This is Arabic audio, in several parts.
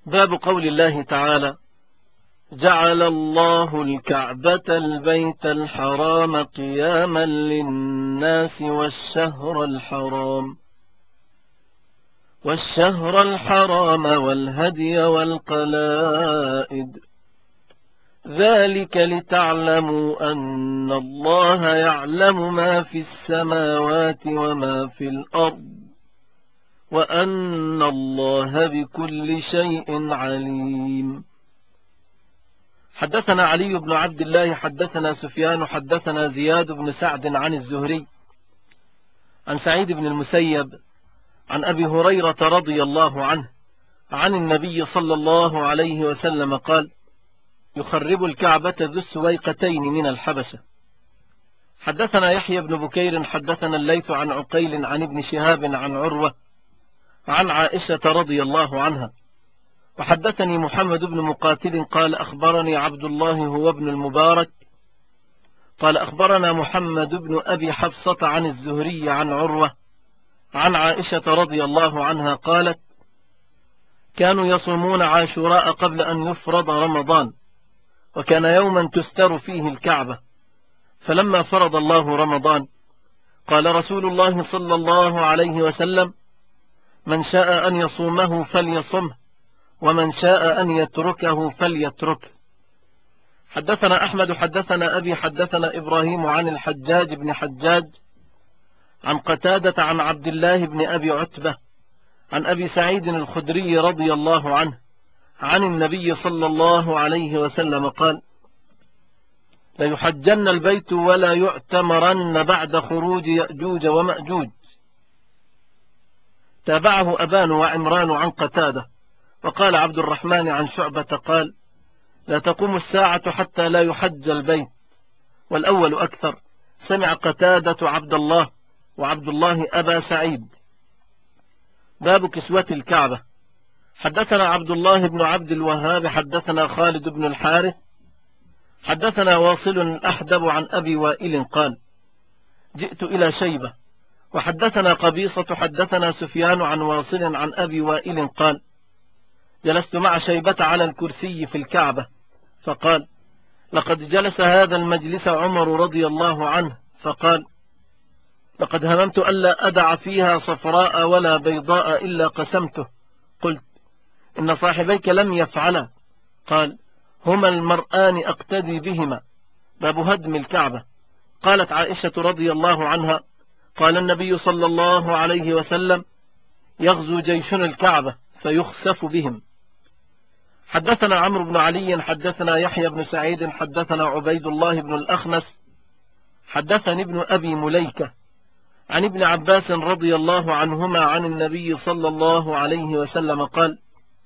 باب قول الله تعالى: جعل الله الكعبة البيت الحرام قياما للناس والشهر الحرام والهدي والقلائد، ذلك لتعلموا أن الله يعلم ما في السماوات وما في الأرض، وأن الله بكل شيء عليم. حدثنا علي بن عبد الله حدثنا سفيان حدثنا زياد بن سعد عن الزهري عن سعيد بن المسيب عن أبي هريرة رضي الله عنه عن النبي صلى الله عليه وسلم قال: يخرب الكعبة ذو السويقتين من الحبشة. حدثنا يحيى بن بكير حدثنا الليث عن عقيل عن ابن شهاب عن عروة عن عائشة رضي الله عنها. وحدثني محمد بن مقاتل قال: أخبرني عبد الله هو ابن المبارك قال: أخبرنا محمد بن أبي حفصة عن الزهري عن عروة عن عائشة رضي الله عنها قالت: كانوا يصومون عاشوراء قبل أن يفرض رمضان، وكان يوما تستر فيه الكعبة، فلما فرض الله رمضان قال رسول الله صلى الله عليه وسلم: من شاء أن يصومه فليصمه، ومن شاء أن يتركه فليتركه. حدثنا أحمد حدثنا أبي حدثنا إبراهيم عن الحجاج بن حجاج عن قتادة عن عبد الله بن أبي عتبة عن أبي سعيد الخدري رضي الله عنه عن النبي صلى الله عليه وسلم قال: ليحجن البيت ولا يعتمرن بعد خروج يأجوج ومأجوج. تابعه أبان وعمران عن قتادة. وقال عبد الرحمن عن شعبة قال: لا تقوم الساعة حتى لا يحج البيت، والأول أكثر. سمع قتادة عبد الله وعبد الله أبا سعيد. باب كسوة الكعبة. حدثنا عبد الله بن عبد الوهاب حدثنا خالد بن الحارث حدثنا واصل الأحدب عن أبي وائل قال: جئت إلى شيبة. وحدثنا قبيصة حدثنا سفيان عن واصل عن أبي وائل قال: جلست مع شيبة على الكرسي في الكعبة، فقال: لقد جلس هذا المجلس عمر رضي الله عنه، فقال: لقد هممت ألا أدع فيها صفراء ولا بيضاء إلا قسمته. قلت: إن صاحبيك لم يفعلا. قال: هما المرآن أقتدي بهما. باب هدم الكعبة. قالت عائشة رضي الله عنها: قال النبي صلى الله عليه وسلم: يغزو جيشنا الكعبة فيخسف بهم. حدثنا عمرو بن علي حدثنا يحيى بن سعيد حدثنا عبيد الله بن الأخنس حدثني ابن أبي مليكة عن ابن عباس رضي الله عنهما عن النبي صلى الله عليه وسلم قال: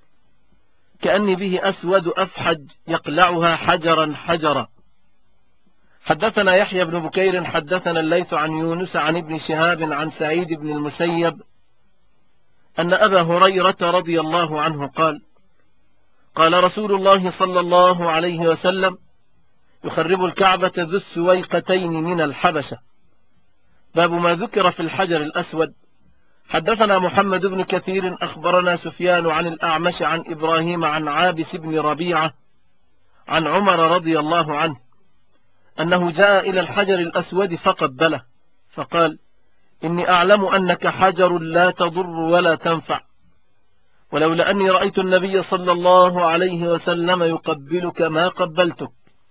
كأني به أسود أفحج يقلعها حجرا حجرا. حدثنا يحيى بن بكير حدثنا الليث عن يونس عن ابن شهاب عن سعيد بن المسيب أن أبا هريرة رضي الله عنه قال: قال رسول الله صلى الله عليه وسلم: يخرب الكعبة ذو السويقتين من الحبشة. باب ما ذكر في الحجر الأسود. حدثنا محمد بن كثير أخبرنا سفيان عن الأعمش عن إبراهيم عن عابس بن ربيعة عن عمر رضي الله عنه أنه جاء إلى الحجر الأسود فقبله، فقال: إني أعلم أنك حجر لا تضر ولا تنفع، ولولا أني رأيت النبي صلى الله عليه وسلم يقبلك ما قبلتك.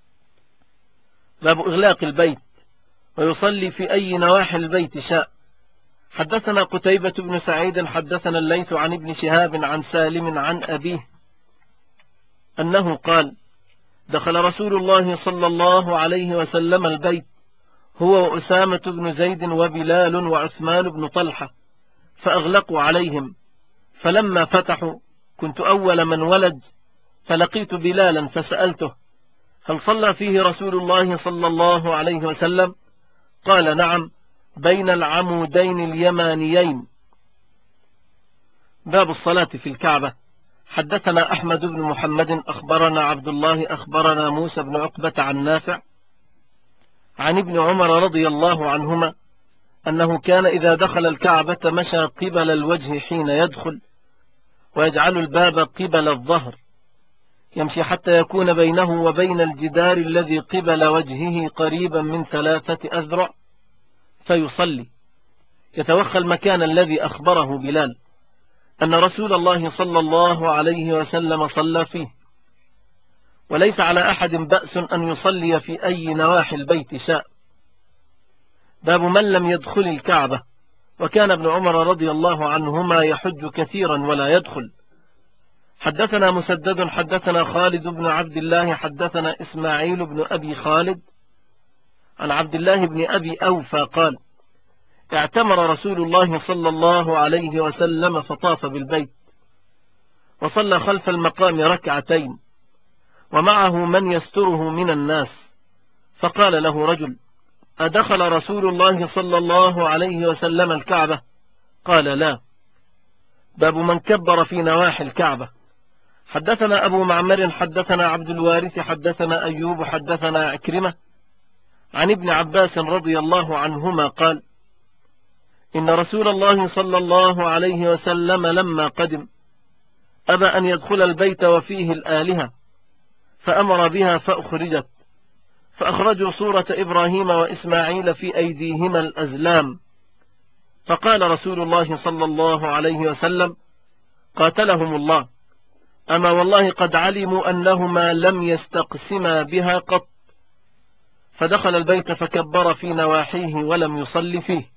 باب إغلاق البيت ويصلي في أي نواحي البيت شاء. حدثنا قتيبة بن سعيد حدثنا الليث عن ابن شهاب عن سالم عن أبيه أنه قال: دخل رسول الله صلى الله عليه وسلم البيت هو وأسامة بن زيد وبلال وعثمان بن طلحة، فأغلقوا عليهم، فلما فتحوا كنت أول من ولد، فلقيت بلالا فسألته: هل صلى فيه رسول الله صلى الله عليه وسلم؟ قال: نعم، بين العمودين اليمانيين. باب الصلاة في الكعبة. حدثنا أحمد بن محمد أخبرنا عبد الله أخبرنا موسى بن عقبة عن نافع عن ابن عمر رضي الله عنهما أنه كان إذا دخل الكعبة مشى قبل الوجه حين يدخل، ويجعل الباب قبل الظهر، يمشي حتى يكون بينه وبين الجدار الذي قبل وجهه قريبا من 3 أذرع فيصلي، يتوخى المكان الذي أخبره بلال أن رسول الله صلى الله عليه وسلم صلى فيه، وليس على أحد بأس أن يصلي في أي نواحي البيت شاء. باب من لم يدخل الكعبة. وكان ابن عمر رضي الله عنهما يحج كثيرا ولا يدخل. حدثنا مسدد حدثنا خالد بن عبد الله حدثنا إسماعيل بن أبي خالد عن عبد الله بن أبي أوفى قال: اعتمر رسول الله صلى الله عليه وسلم فطاف بالبيت، وصلى خلف المقام 2 ركعتين، ومعه من يستره من الناس، فقال له رجل: أدخل رسول الله صلى الله عليه وسلم الكعبة؟ قال: لا. باب من كبر في نواحي الكعبة. حدثنا أبو معمر حدثنا عبد الوارث حدثنا أيوب حدثنا عكرمة عن ابن عباس رضي الله عنهما قال: إن رسول الله صلى الله عليه وسلم لما قدم أبى أن يدخل البيت وفيه الآلهة، فأمر بها فأخرجت، فأخرجوا صورة إبراهيم وإسماعيل في أيديهما الأزلام، فقال رسول الله صلى الله عليه وسلم: قاتلهم الله، أما والله قد علموا أنهما لم يستقسما بها قط. فدخل البيت فكبر في نواحيه ولم يصل فيه.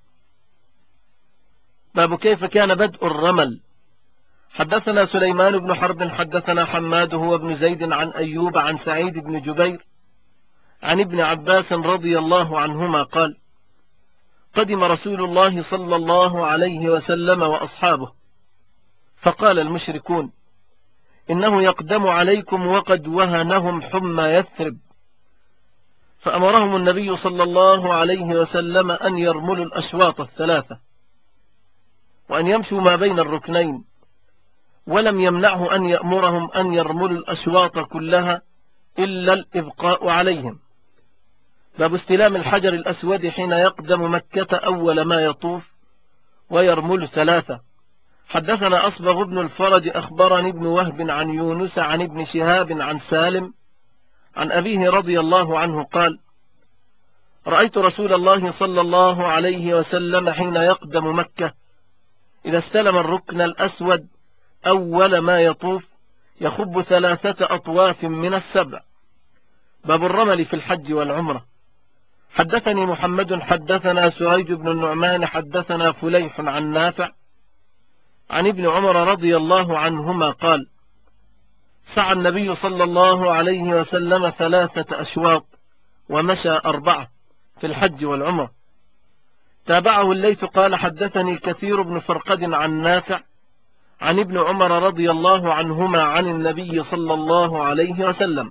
باب كيف كان بدء الرمل. حدثنا سليمان بن حرب حدثنا حماد هو ابن زيد عن أيوب عن سعيد بن جبير عن ابن عباس رضي الله عنهما قال: قدم رسول الله صلى الله عليه وسلم وأصحابه، فقال المشركون: إنه يقدم عليكم وقد وهنهم حمى يثرب، فأمرهم النبي صلى الله عليه وسلم أن يرملوا الأشواط 3 وأن يمشوا ما بين الركنين، ولم يمنعه أن يأمرهم أن يرملوا الأشواط كلها إلا الإبقاء عليهم. باب استلام الحجر الأسود حين يقدم مكة أول ما يطوف ويرمل 3. حدثنا أصبغ بن الفرج أخبرني ابن وهب عن يونس عن ابن شهاب عن سالم عن أبيه رضي الله عنه قال: رأيت رسول الله صلى الله عليه وسلم حين يقدم مكة إذا استلم الركن الأسود أول ما يطوف يخب 3 أطواف من 7. باب الرمل في الحج والعمرة. حدثني محمد حدثنا سعيد بن النعمان حدثنا فليح عن نافع عن ابن عمر رضي الله عنهما قال: سعى النبي صلى الله عليه وسلم 3 أشواط ومشى 4 في الحج والعمرة. تابعه الليث قال: حدثني كثير بن فرقد عن نافع عن ابن عمر رضي الله عنهما عن النبي صلى الله عليه وسلم.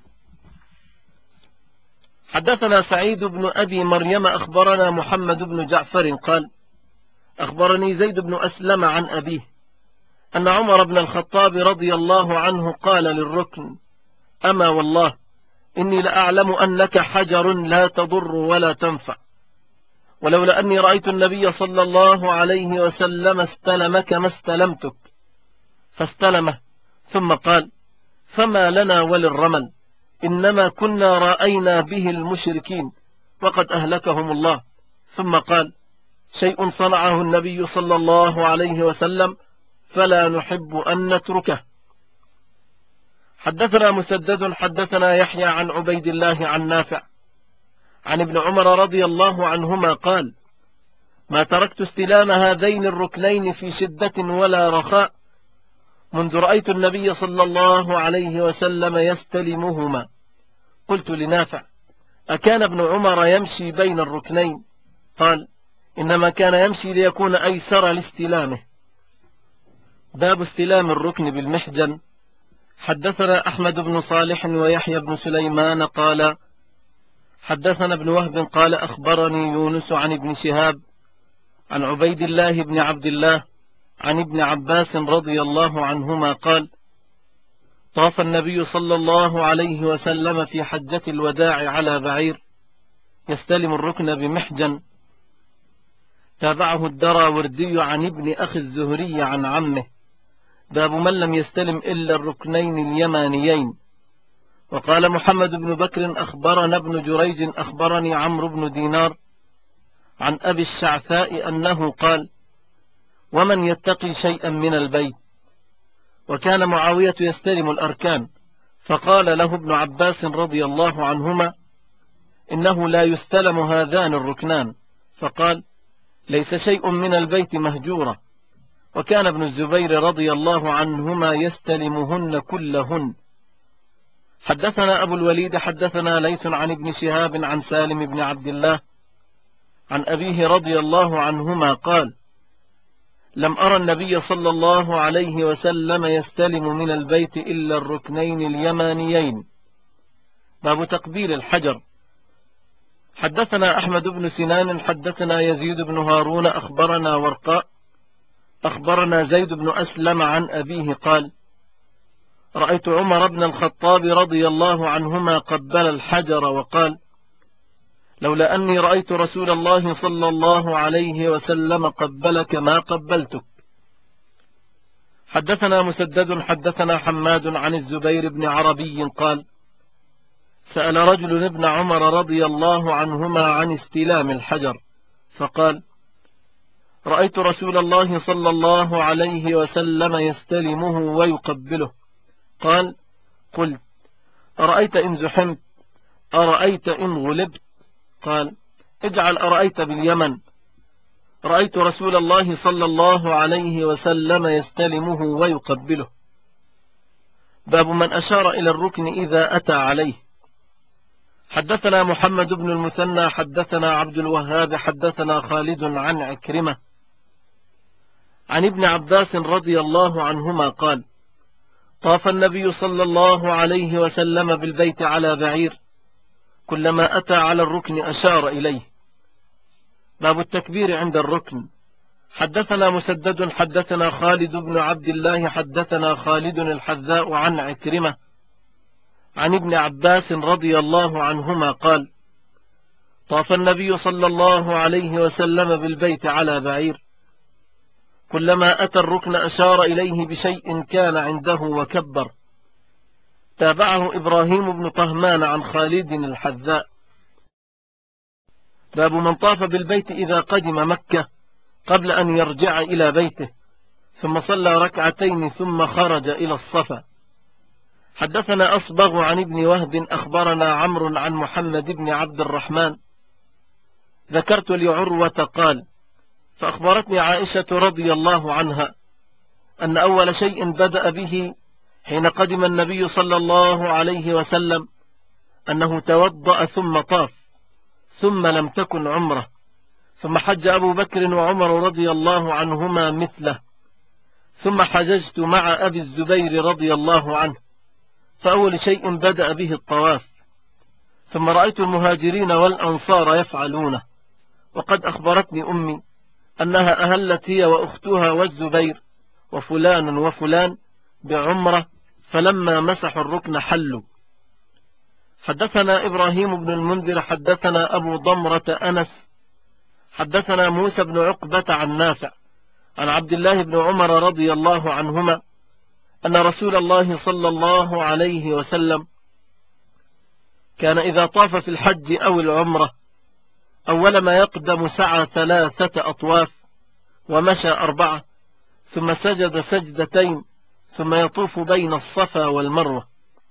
حدثنا سعيد بن أبي مريم أخبرنا محمد بن جعفر قال: أخبرني زيد بن أسلم عن أبيه أن عمر بن الخطاب رضي الله عنه قال للركن: أما والله إني لأعلم أنك حجر لا تضر ولا تنفع، ولولا أني رأيت النبي صلى الله عليه وسلم استلمك ما استلمتك. فاستلمه ثم قال: فما لنا وللرمل، إنما كنا رأينا به المشركين وقد أهلكهم الله. ثم قال: شيء صنعه النبي صلى الله عليه وسلم فلا نحب أن نتركه. حدثنا مسدد حدثنا يحيى عن عبيد الله عن نافع عن ابن عمر رضي الله عنهما قال: ما تركت استلام هذين الركنين في شدة ولا رخاء منذ رأيت النبي صلى الله عليه وسلم يستلمهما. قلت لنافع: أكان ابن عمر يمشي بين الركنين؟ قال: إنما كان يمشي ليكون أيسر لاستلامه. باب استلام الركن بالمحجن. حدثنا أحمد بن صالح ويحيى بن سليمان قال: حدثنا ابن وهب قال: أخبرني يونس عن ابن شهاب عن عبيد الله بن عبد الله عن ابن عباس رضي الله عنهما قال: طاف النبي صلى الله عليه وسلم في حجة الوداع على بعير يستلم الركن بمحجن. تابعه الدراوردي عن ابن أخي الزهري عن عمه باب من لم يستلم إلا الركنين اليمانيين. وقال محمد بن بكر أخبرنا ابن جريج أخبرني عمرو بن دينار عن أبي الشعثاء أنه قال: ومن يتقي شيئا من البيت. وكان معاوية يستلم الأركان، فقال له ابن عباس رضي الله عنهما: إنه لا يستلم هذان الركنان، فقال: ليس شيء من البيت مهجورا. وكان ابن الزبير رضي الله عنهما يستلمهن كلهن. حدثنا أبو الوليد حدثنا ليث عن ابن شهاب عن سالم بن عبد الله عن أبيه رضي الله عنهما قال: لم أرى النبي صلى الله عليه وسلم يستلم من البيت إلا الركنين اليمانيين. باب تقبيل الحجر. حدثنا أحمد بن سنان حدثنا يزيد بن هارون أخبرنا ورقاء أخبرنا زيد بن أسلم عن أبيه قال: رأيت عمر بن الخطاب رضي الله عنهما قبل الحجر وقال: لولا أني رأيت رسول الله صلى الله عليه وسلم قبلك ما قبلتك. حدثنا مسدد حدثنا حماد عن الزبير بن عربي قال: سأل رجل ابن عمر رضي الله عنهما عن استلام الحجر، فقال: رأيت رسول الله صلى الله عليه وسلم يستلمه ويقبله. قال: قلت: أرأيت إن زحمت؟ أرأيت إن غلبت؟ قال: اجعل أرأيت باليمن. رأيت رسول الله صلى الله عليه وسلم يستلمه ويقبله. باب من أشار إلى الركن إذا أتى عليه. حدثنا محمد بن المثنى حدثنا عبد الوهاب حدثنا خالد عن عكرمة عن ابن عباس رضي الله عنهما قال: طاف النبي صلى الله عليه وسلم بالبيت على بعير، كلما أتى على الركن أشار إليه. باب التكبير عند الركن. حدثنا مسدد حدثنا خالد بن عبد الله حدثنا خالد الحذاء عن عكرمة عن ابن عباس رضي الله عنهما قال: طاف النبي صلى الله عليه وسلم بالبيت على بعير، كلما أتى الركن أشار إليه بشيء كان عنده وكبر. تابعه إبراهيم بن طهمان عن خالد الحذاء. باب من طاف بالبيت إذا قدم مكة قبل أن يرجع إلى بيته، ثم صلى ركعتين ثم خرج إلى الصفا. حدثنا أصبغ عن ابن وهب أخبرنا عمرو عن محمد بن عبد الرحمن ذكرت لعروة قال: فأخبرتني عائشة رضي الله عنها أن أول شيء بدأ به حين قدم النبي صلى الله عليه وسلم أنه توضأ ثم طاف، ثم لم تكن عمره، ثم حج أبو بكر وعمر رضي الله عنهما مثله، ثم حججت مع أبي الزبير رضي الله عنه، فأول شيء بدأ به الطواف، ثم رأيت المهاجرين والأنصار يفعلونه. وقد أخبرتني أمي أنها أهلت هي وأختها والزبير وفلان وفلان بعمرة، فلما مسحوا الركن حلوا. حدثنا إبراهيم بن المنذر حدثنا أبو ضمرة أنس حدثنا موسى بن عقبة عن نافع عن عبد الله بن عمر رضي الله عنهما أن رسول الله صلى الله عليه وسلم كان إذا طاف في الحج أو العمرة أول ما يقدم سعى 3 أطواف ومشى 4، ثم سجد سجدتين، ثم يطوف بين الصفا والمروة.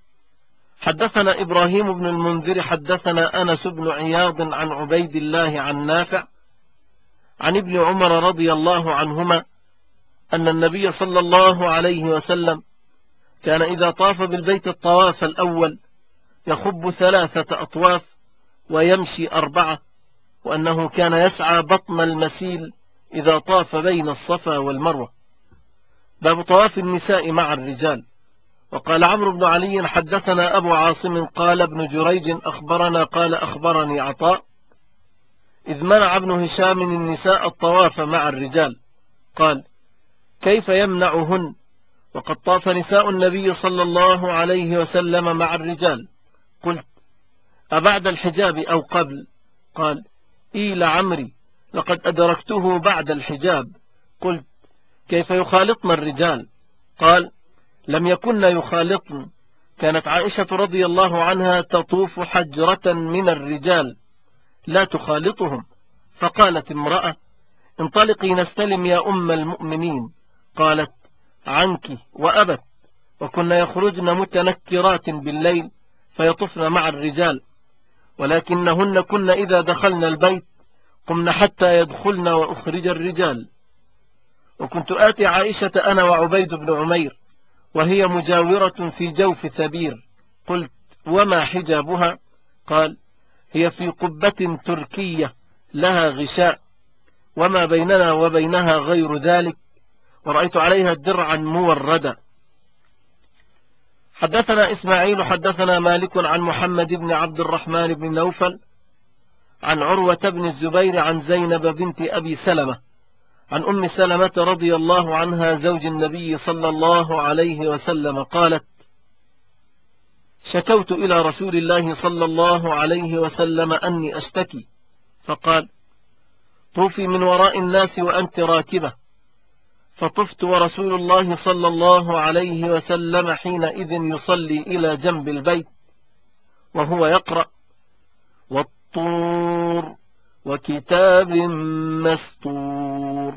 حدثنا إبراهيم بن المنذر حدثنا أنس بن عياض عن عبيد الله عن نافع عن ابن عمر رضي الله عنهما أن النبي صلى الله عليه وسلم كان إذا طاف بالبيت الطواف الأول يخب 3 أطواف ويمشي 4، وأنه كان يسعى بطن المسيل إذا طاف بين الصفا والمروة. باب طواف النساء مع الرجال. وقال عمرو بن علي حدثنا أبو عاصم قال ابن جريج أخبرنا قال أخبرني عطاء إذ منع ابن هشام النساء الطواف مع الرجال، قال: كيف يمنعهن وقد طاف نساء النبي صلى الله عليه وسلم مع الرجال؟ قلت: أبعد الحجاب أو قبل؟ قال: إيل عمري لقد أدركته بعد الحجاب. قلت: كيف يخالطن الرجال؟ قال: لم يكن يخالطن. كانت عائشة رضي الله عنها تطوف حجرة من الرجال لا تخالطهم، فقالت امرأة: انطلقي نستلم يا أم المؤمنين. قالت: عنك، وأبت. وكنا يخرجن متنكرات بالليل فيطفن مع الرجال، ولكنهن كن إذا دخلن البيت قمن حتى يدخلن وأخرج الرجال. وكنت آتي عائشة أنا وعبيد بن عمير وهي مجاورة في جوف ثبير. قلت: وما حجابها؟ قال: هي في قبة تركية لها غشاء، وما بيننا وبينها غير ذلك، ورأيت عليها درعا موردا. حدثنا إسماعيل حدثنا مالك عن محمد بن عبد الرحمن بن نوفل عن عروة بن الزبير عن زينب بنت أبي سلمة عن أم سلمة رضي الله عنها زوج النبي صلى الله عليه وسلم قالت: شكوت إلى رسول الله صلى الله عليه وسلم أني أشتكي، فقال: طوفي من وراء الناس وأنت راكبة. فطفت ورسول الله صلى الله عليه وسلم حينئذ يصلي إلى جنب البيت وهو يقرأ: والطور وكتاب مسطور.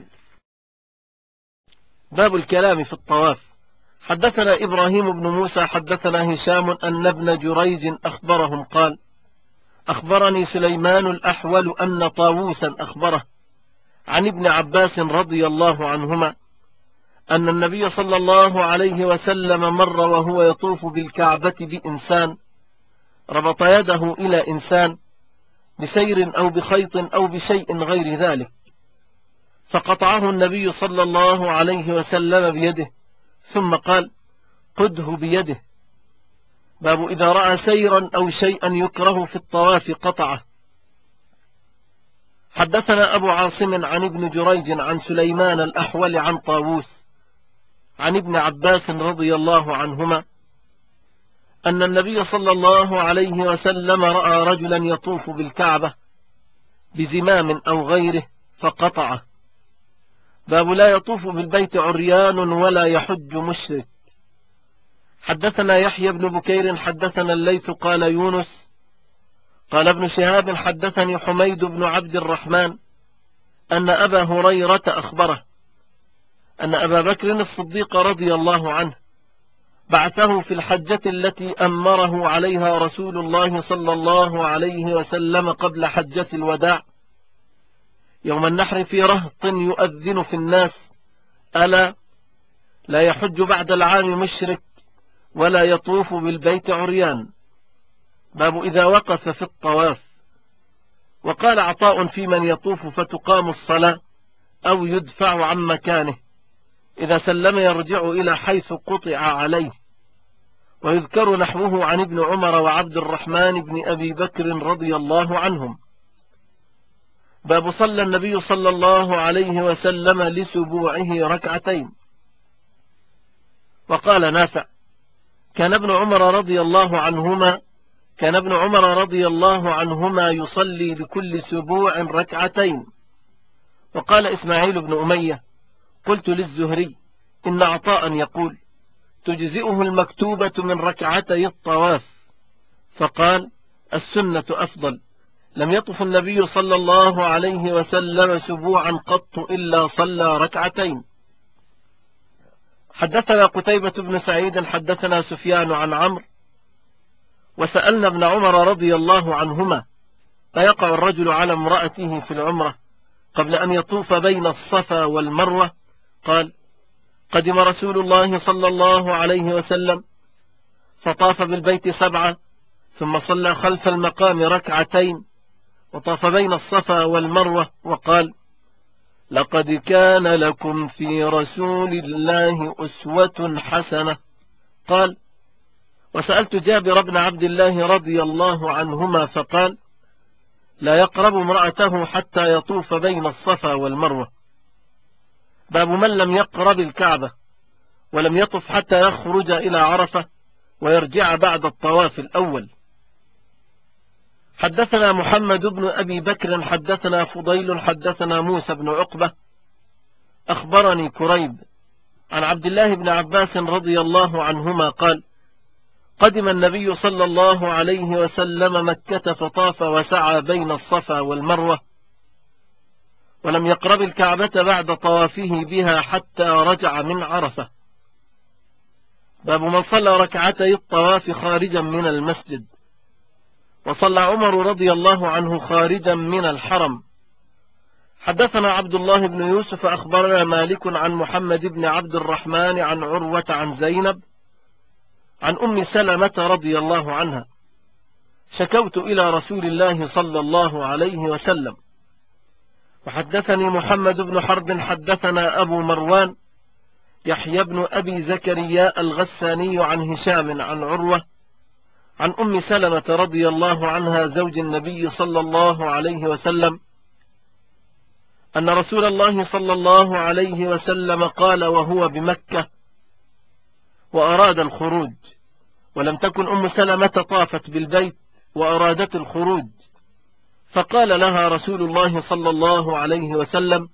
باب الكلام في الطواف. حدثنا إبراهيم بن موسى حدثنا هشام أن ابن جريج أخبرهم قال: أخبرني سليمان الأحول أن طاووسا أخبره عن ابن عباس رضي الله عنهما أن النبي صلى الله عليه وسلم مر وهو يطوف بالكعبة بإنسان ربط يده إلى إنسان بسير أو بخيط أو بشيء غير ذلك، فقطعه النبي صلى الله عليه وسلم بيده ثم قال: قده بيده. باب إذا رأى سيرا أو شيئا يكره في الطواف قطعه. حدثنا أبو عاصم عن ابن جريج عن سليمان الأحول عن طاووس عن ابن عباس رضي الله عنهما أن النبي صلى الله عليه وسلم رأى رجلا يطوف بالكعبة بزمام أو غيره فقطعه. باب لا يطوف بالبيت عريان ولا يحج مشرك. حدثنا يحيى بن بكير حدثنا الليث قال يونس قال ابن شهاب حدثني حميد بن عبد الرحمن أن أبا هريرة أخبره أن أبا بكر الصديق رضي الله عنه بعثه في الحجة التي أمره عليها رسول الله صلى الله عليه وسلم قبل حجة الوداع يوم النحر في رهط يؤذن في الناس: ألا لا يحج بعد العام مشرك ولا يطوف بالبيت عريان. باب إذا وقف في الطواف. وقال عطاء في من يطوف فتقام الصلاة أو يدفع عن مكانه، إذا سلم يرجع إلى حيث قطع عليه. ويذكر نحوه عن ابن عمر وعبد الرحمن بن أبي بكر رضي الله عنهم. باب صلى النبي صلى الله عليه وسلم لسبوعه ركعتين. وقال نافع: كان ابن عمر رضي الله عنهما يصلي لكل سبوع ركعتين. وقال إسماعيل بن أمية: قلت للزهري: إن عطاء يقول تجزئه المكتوبة من ركعتي الطواف، فقال: السنة أفضل. لم يطف النبي صلى الله عليه وسلم سبوعا قط إلا صلى ركعتين. حدثنا قتيبة بن سعيد حدثنا سفيان عن عمرو وسألنا ابن عمر رضي الله عنهما: فيقع الرجل على امرأته في العمرة قبل أن يطوف بين الصفا والمروة؟ قال: قدم رسول الله صلى الله عليه وسلم فطاف بالبيت 7 ثم صلى خلف المقام ركعتين وطاف بين الصفا والمروة وقال: لقد كان لكم في رسول الله أسوة حسنة. قال: وسألت جابر بن عبد الله رضي الله عنهما فقال: لا يقرب امرأته حتى يطوف بين الصفا والمروة. باب من لم يقرب الكعبة ولم يطف حتى يخرج إلى عرفة ويرجع بعد الطواف الأول. حدثنا محمد بن أبي بكر حدثنا فضيل حدثنا موسى بن عقبة أخبرني كريب عن عبد الله بن عباس رضي الله عنهما قال: قدم النبي صلى الله عليه وسلم مكة فطاف وسعى بين الصفا والمروة، ولم يقرب الكعبة بعد طوافه بها حتى رجع من عرفة. باب من صلى ركعتي الطواف خارجا من المسجد. وصلى عمر رضي الله عنه خارجا من الحرم. حدثنا عبد الله بن يوسف أخبرنا مالك عن محمد بن عبد الرحمن عن عروة عن زينب عن أم سلمة رضي الله عنها: شكوت إلى رسول الله صلى الله عليه وسلم. وحدثني محمد بن حرب حدثنا أبو مروان يحيى بن أبي زكريا الغساني عن هشام عن عروة عن أم سلمة رضي الله عنها زوج النبي صلى الله عليه وسلم أن رسول الله صلى الله عليه وسلم قال وهو بمكة وأراد الخروج، ولم تكن أم سلمة طافت بالبيت وأرادت الخروج، فقال لها رسول الله صلى الله عليه وسلم: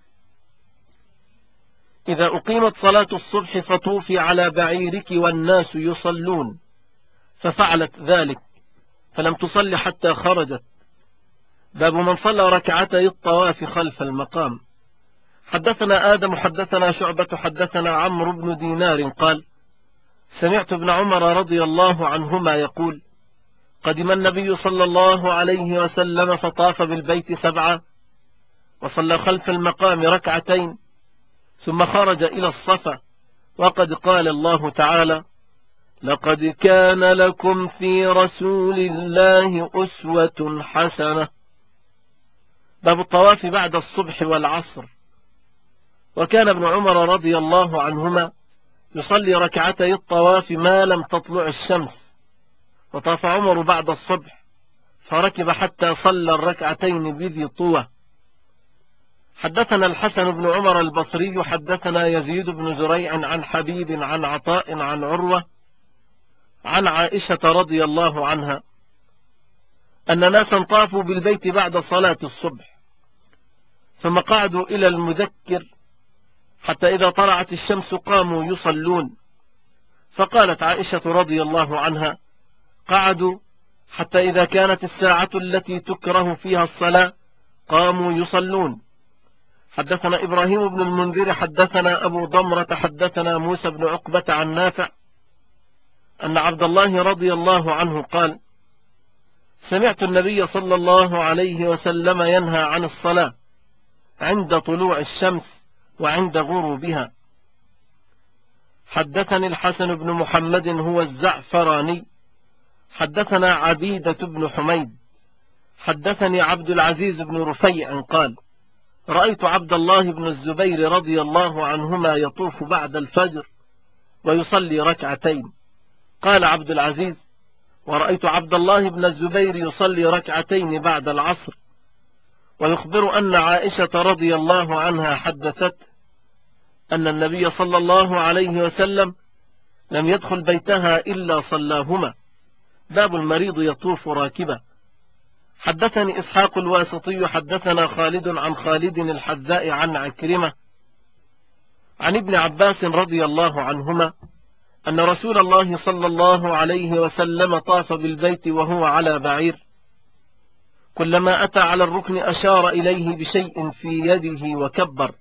إذا أقيمت صلاة الصبح فطوفي على بعيرك والناس يصلون، ففعلت ذلك فلم تصل حتى خرجت. باب من صلى ركعتي الطواف خلف المقام. حدثنا آدم حدثنا شعبة حدثنا عمرو بن دينار قال: سمعت ابن عمر رضي الله عنهما يقول: قدم النبي صلى الله عليه وسلم فطاف بالبيت 7 وصلى خلف المقام ركعتين ثم خرج إلى الصفا، وقد قال الله تعالى: لقد كان لكم في رسول الله أسوة حسنة. باب الطواف بعد الصبح والعصر. وكان ابن عمر رضي الله عنهما يصلي ركعتي الطواف ما لم تطلع الشمس، وطاف عمر بعد الصبح فركب حتى صلى الركعتين بذي طوى. حدثنا الحسن بن عمر البصري حدثنا يزيد بن زريع عن حبيب عن عطاء عن عروة عن عائشة رضي الله عنها أن ناسا طافوا بالبيت بعد صلاة الصبح، ثم قعدوا إلى المذكر حتى إذا طلعت الشمس قاموا يصلون. فقالت عائشة رضي الله عنها: قعدوا حتى إذا كانت الساعة التي تكره فيها الصلاة قاموا يصلون. حدثنا إبراهيم بن المنذر حدثنا أبو ضمرة حدثنا موسى بن عقبة عن نافع أن عبد الله رضي الله عنه قال: سمعت النبي صلى الله عليه وسلم ينهى عن الصلاة عند طلوع الشمس وعند غروبها. حدثني الحسن بن محمد هو الزعفراني حدثنا عبيدة بن حميد حدثني عبد العزيز بن رفيع قال: رأيت عبد الله بن الزبير رضي الله عنهما يطوف بعد الفجر ويصلي ركعتين. قال عبد العزيز: ورأيت عبد الله بن الزبير يصلي ركعتين بعد العصر. ويخبر أن عائشة رضي الله عنها حدثت أن النبي صلى الله عليه وسلم لم يدخل بيتها إلا صلاهما. باب المريض يطوف راكبا. حدثني إسحاق الواسطي حدثنا خالد عن خالد الحذاء عن عكرمة عن ابن عباس رضي الله عنهما أن رسول الله صلى الله عليه وسلم طاف بالبيت وهو على بعير، كلما أتى على الركن أشار إليه بشيء في يده وكبر.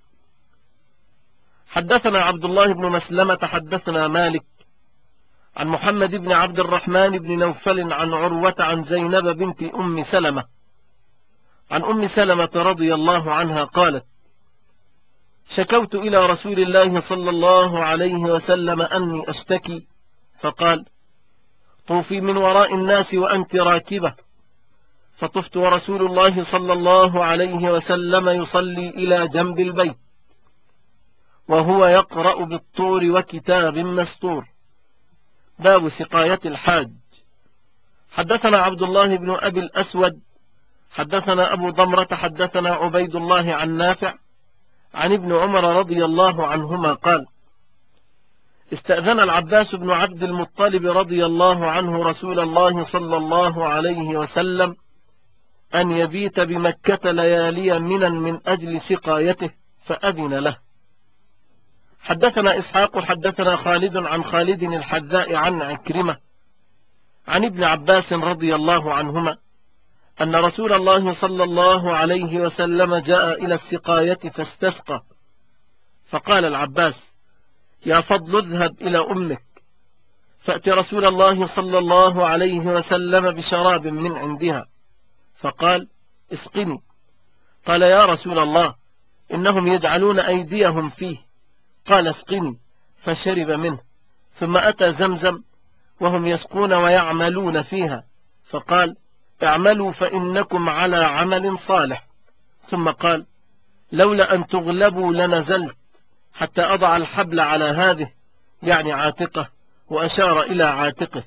حدثنا عبد الله بن مسلمة حدثنا مالك عن محمد بن عبد الرحمن بن نوفل عن عروة عن زينب بنت أم سلمة عن أم سلمة رضي الله عنها قالت: شكوت إلى رسول الله صلى الله عليه وسلم أني أشتكي، فقال: طوفي من وراء الناس وأنت راكبة. فطفت ورسول الله صلى الله عليه وسلم يصلي إلى جنب البيت وهو يقرأ بالطور وكتاب مسطور. باب سقاية الحاج. حدثنا عبد الله بن أبي الأسود حدثنا أبو ضمرة حدثنا عبيد الله عن نافع عن ابن عمر رضي الله عنهما قال: استأذن العباس بن عبد المطلب رضي الله عنه رسول الله صلى الله عليه وسلم أن يبيت بمكة ليالي منا من أجل سقايته، فأذن له. حدثنا إسحاق حدثنا خالد عن خالد الحذاء عن عكرمة عن ابن عباس رضي الله عنهما أن رسول الله صلى الله عليه وسلم جاء إلى السقاية فاستسقى، فقال العباس: يا فضل اذهب إلى أمك فأت رسول الله صلى الله عليه وسلم بشراب من عندها، فقال: اسقني. قال: يا رسول الله إنهم يجعلون أيديهم فيه. قال: اسقني، فشرب منه. ثم أتى زمزم وهم يسقون ويعملون فيها، فقال: اعملوا فإنكم على عمل صالح. ثم قال: لولا أن تغلبوا لنزلت حتى أضع الحبل على هذه، يعني عاتقه، وأشار إلى عاتقه.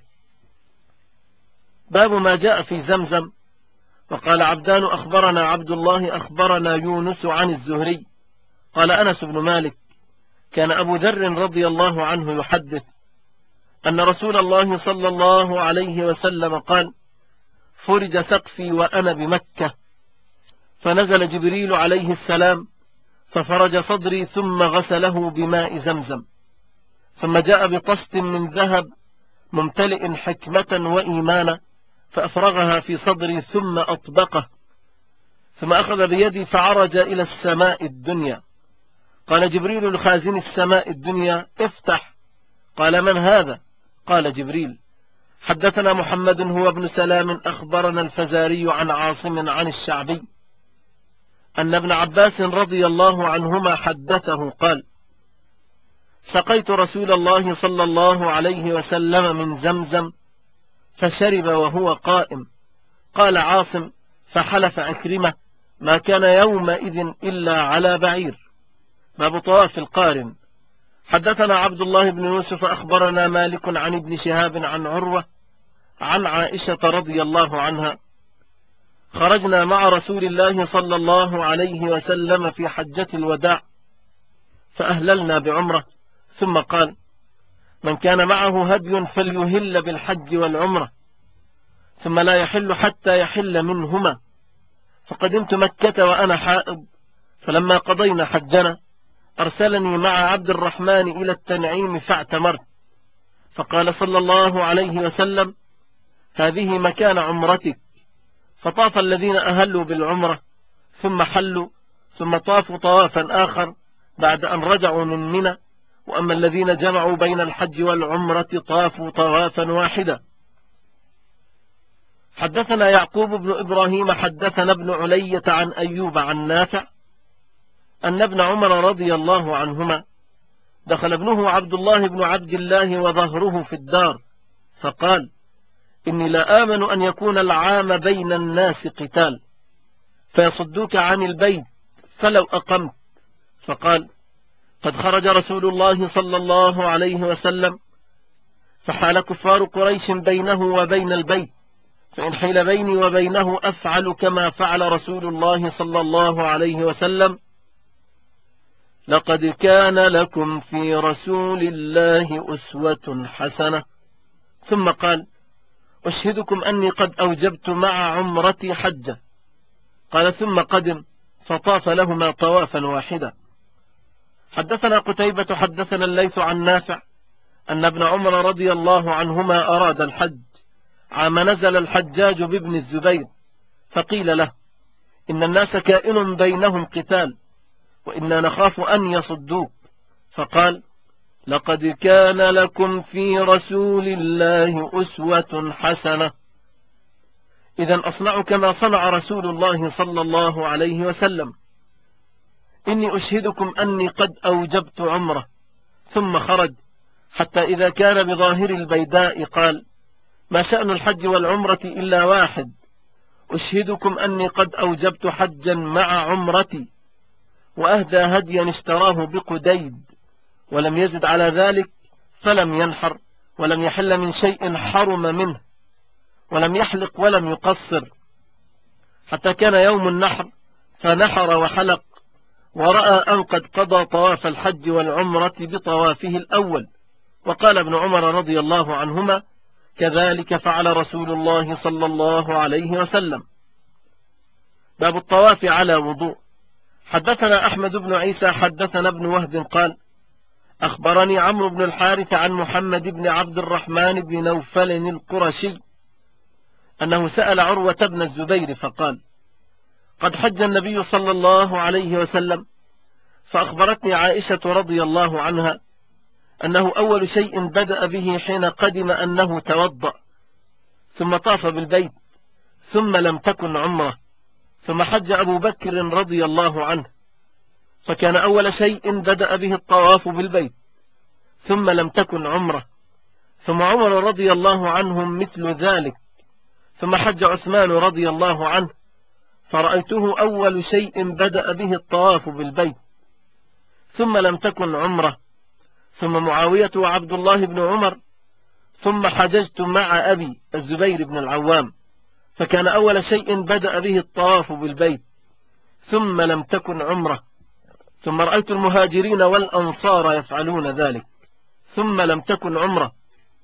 باب ما جاء في زمزم. وقال عبدان: أخبرنا عبد الله أخبرنا يونس عن الزهري قال: أنس بن مالك كان أبو ذر رضي الله عنه يحدث أن رسول الله صلى الله عليه وسلم قال: فرج سقفي وأنا بمكة، فنزل جبريل عليه السلام ففرج صدري ثم غسله بماء زمزم، ثم جاء بطست من ذهب ممتلئ حكمة وإيمانا فأفرغها في صدري ثم أطبقه، ثم أخذ بيدي فعرج إلى السماء الدنيا. قال جبريل لخازن السماء الدنيا: افتح. قال: من هذا؟ قال: جبريل. حدثنا محمد هو ابن سلام أخبرنا الفزاري عن عاصم عن الشعبي أن ابن عباس رضي الله عنهما حدثه قال: سقيت رسول الله صلى الله عليه وسلم من زمزم فشرب وهو قائم. قال عاصم: فحلف عكرمة: ما كان يومئذ إلا على بعير. باب طواف القارن. حدثنا عبد الله بن يوسف أخبرنا مالك عن ابن شهاب عن عروة عن عائشة رضي الله عنها: خرجنا مع رسول الله صلى الله عليه وسلم في حجة الوداع فأهللنا بعمرة، ثم قال: من كان معه هدي فليهل بالحج والعمرة، ثم لا يحل حتى يحل منهما. فقدمت مكة وأنا حائض، فلما قضينا حجنا أرسلني مع عبد الرحمن إلى التنعيم فاعتمرت، فقال صلى الله عليه وسلم: هذه مكان عمرتك. فطاف الذين أهلوا بالعمرة ثم حلوا، ثم طافوا طوافا آخر بعد أن رجعوا من منى، وأما الذين جمعوا بين الحج والعمرة طافوا طوافا واحدا. حدثنا يعقوب بن إبراهيم حدثنا ابن علية عن أيوب عن نافع أن ابن عمر رضي الله عنهما دخل ابنه عبد الله بن عبد الله وظهره في الدار، فقال: إني لا آمن أن يكون العام بين الناس قتال فيصدوك عن البيت فلو أقمت. فقال: قد خرج رسول الله صلى الله عليه وسلم فحال كفار قريش بينه وبين البيت، فإن حيل بيني وبينه أفعل كما فعل رسول الله صلى الله عليه وسلم. لقد كان لكم في رسول الله أسوة حسنة. ثم قال: أشهدكم أني قد أوجبت مع عمرتي حجة. قال: ثم قدم فطاف لهما طوافا واحدا. حدثنا قتيبة حدثنا الليث عن نافع أن ابن عمر رضي الله عنهما أراد الحج عام نزل الحجاج بابن الزبير، فقيل له: إن الناس كائن بينهم قتال وإنا نخاف أن يصدوك. فقال: لقد كان لكم في رسول الله أسوة حسنة. إذن أصنع كما صنع رسول الله صلى الله عليه وسلم. إني أشهدكم أني قد أوجبت عمره. ثم خرج حتى إذا كان بظاهر البيداء قال: ما شأن الحج والعمرة إلا واحد، أشهدكم أني قد أوجبت حجا مع عمرتي. وأهدى هديا اشتراه بقديد ولم يزد على ذلك، فلم ينحر ولم يحل من شيء حرم منه، ولم يحلق ولم يقصر، حتى كان يوم النحر فنحر وحلق، ورأى أن قد قضى طواف الحج والعمرة بطوافه الأول. وقال ابن عمر رضي الله عنهما: كذلك فعل رسول الله صلى الله عليه وسلم. باب الطواف على وضوء. حدثنا أحمد بن عيسى حدثنا ابن وهب قال: أخبرني عمرو بن الحارث عن محمد بن عبد الرحمن بن نوفل القرشي أنه سأل عروة بن الزبير فقال: قد حج النبي صلى الله عليه وسلم، فأخبرتني عائشة رضي الله عنها أنه أول شيء بدأ به حين قدم أنه توضأ، ثم طاف بالبيت، ثم لم تكن عمره، ثم حج أبو بكر رضي الله عنه، فكان أول شيء بدأ به الطواف بالبيت، ثم لم تكن عمره، ثم عمر رضي الله عنهم مثل ذلك، ثم حج عثمان رضي الله عنه، فرأيته أول شيء بدأ به الطواف بالبيت، ثم لم تكن عمره، ثم معاوية وعبد الله بن عمر، ثم حججت مع أبي الزبير بن العوام، فكان أول شيء بدأ به الطواف بالبيت، ثم لم تكن عمره، ثم رأيت المهاجرين والأنصار يفعلون ذلك، ثم لم تكن عمره،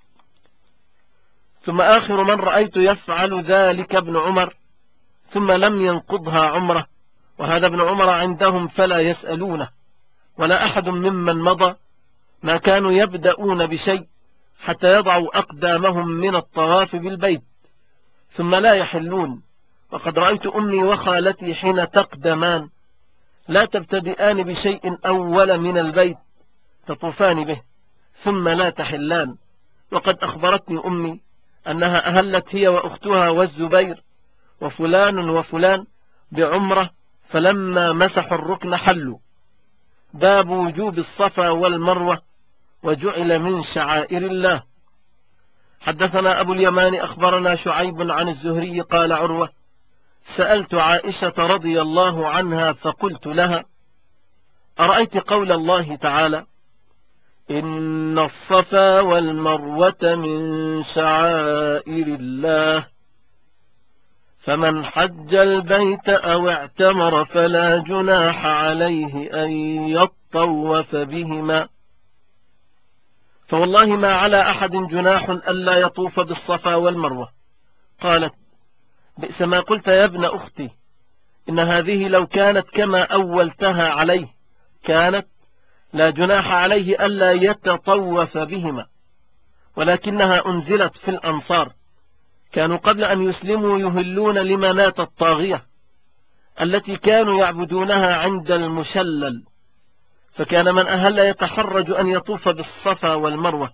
ثم آخر من رأيت يفعل ذلك ابن عمر، ثم لم ينقضها عمره، وهذا ابن عمر عندهم فلا يسألونه، ولا أحد ممن مضى ما كانوا يبدأون بشيء حتى يضعوا أقدامهم من الطواف بالبيت ثم لا يحلون. وقد رأيت أمي وخالتي حين تقدمان لا تبتدئان بشيء أول من البيت تطوفان به ثم لا تحلان، وقد أخبرتني أمي أنها أهلت هي وأختها والزبير وفلان وفلان بعمرة، فلما مسحوا الركن حلوا. باب وجوب الصفا والمروة وجعل من شعائر الله. حدثنا أبو اليمان أخبرنا شعيب عن الزهري قال عروة: سألت عائشة رضي الله عنها فقلت لها: أرأيت قول الله تعالى: إن الصفا والمروة من شعائر الله، فمن حج البيت أو اعتمر فلا جناح عليه أن يطوف بهما، فوالله ما على أحد جناح ألا يطوف بالصفا والمروة. قالت: بئس ما قلت يا ابن أختي، إن هذه لو كانت كما أولتها عليه كانت لا جناح عليه ألا يتطوف بهما، ولكنها أنزلت في الأنصار، كانوا قبل أن يسلموا يهلون لمناة الطاغية التي كانوا يعبدونها عند المشلل، فكان من أهل يتحرج أن يطوف بالصفا والمروة،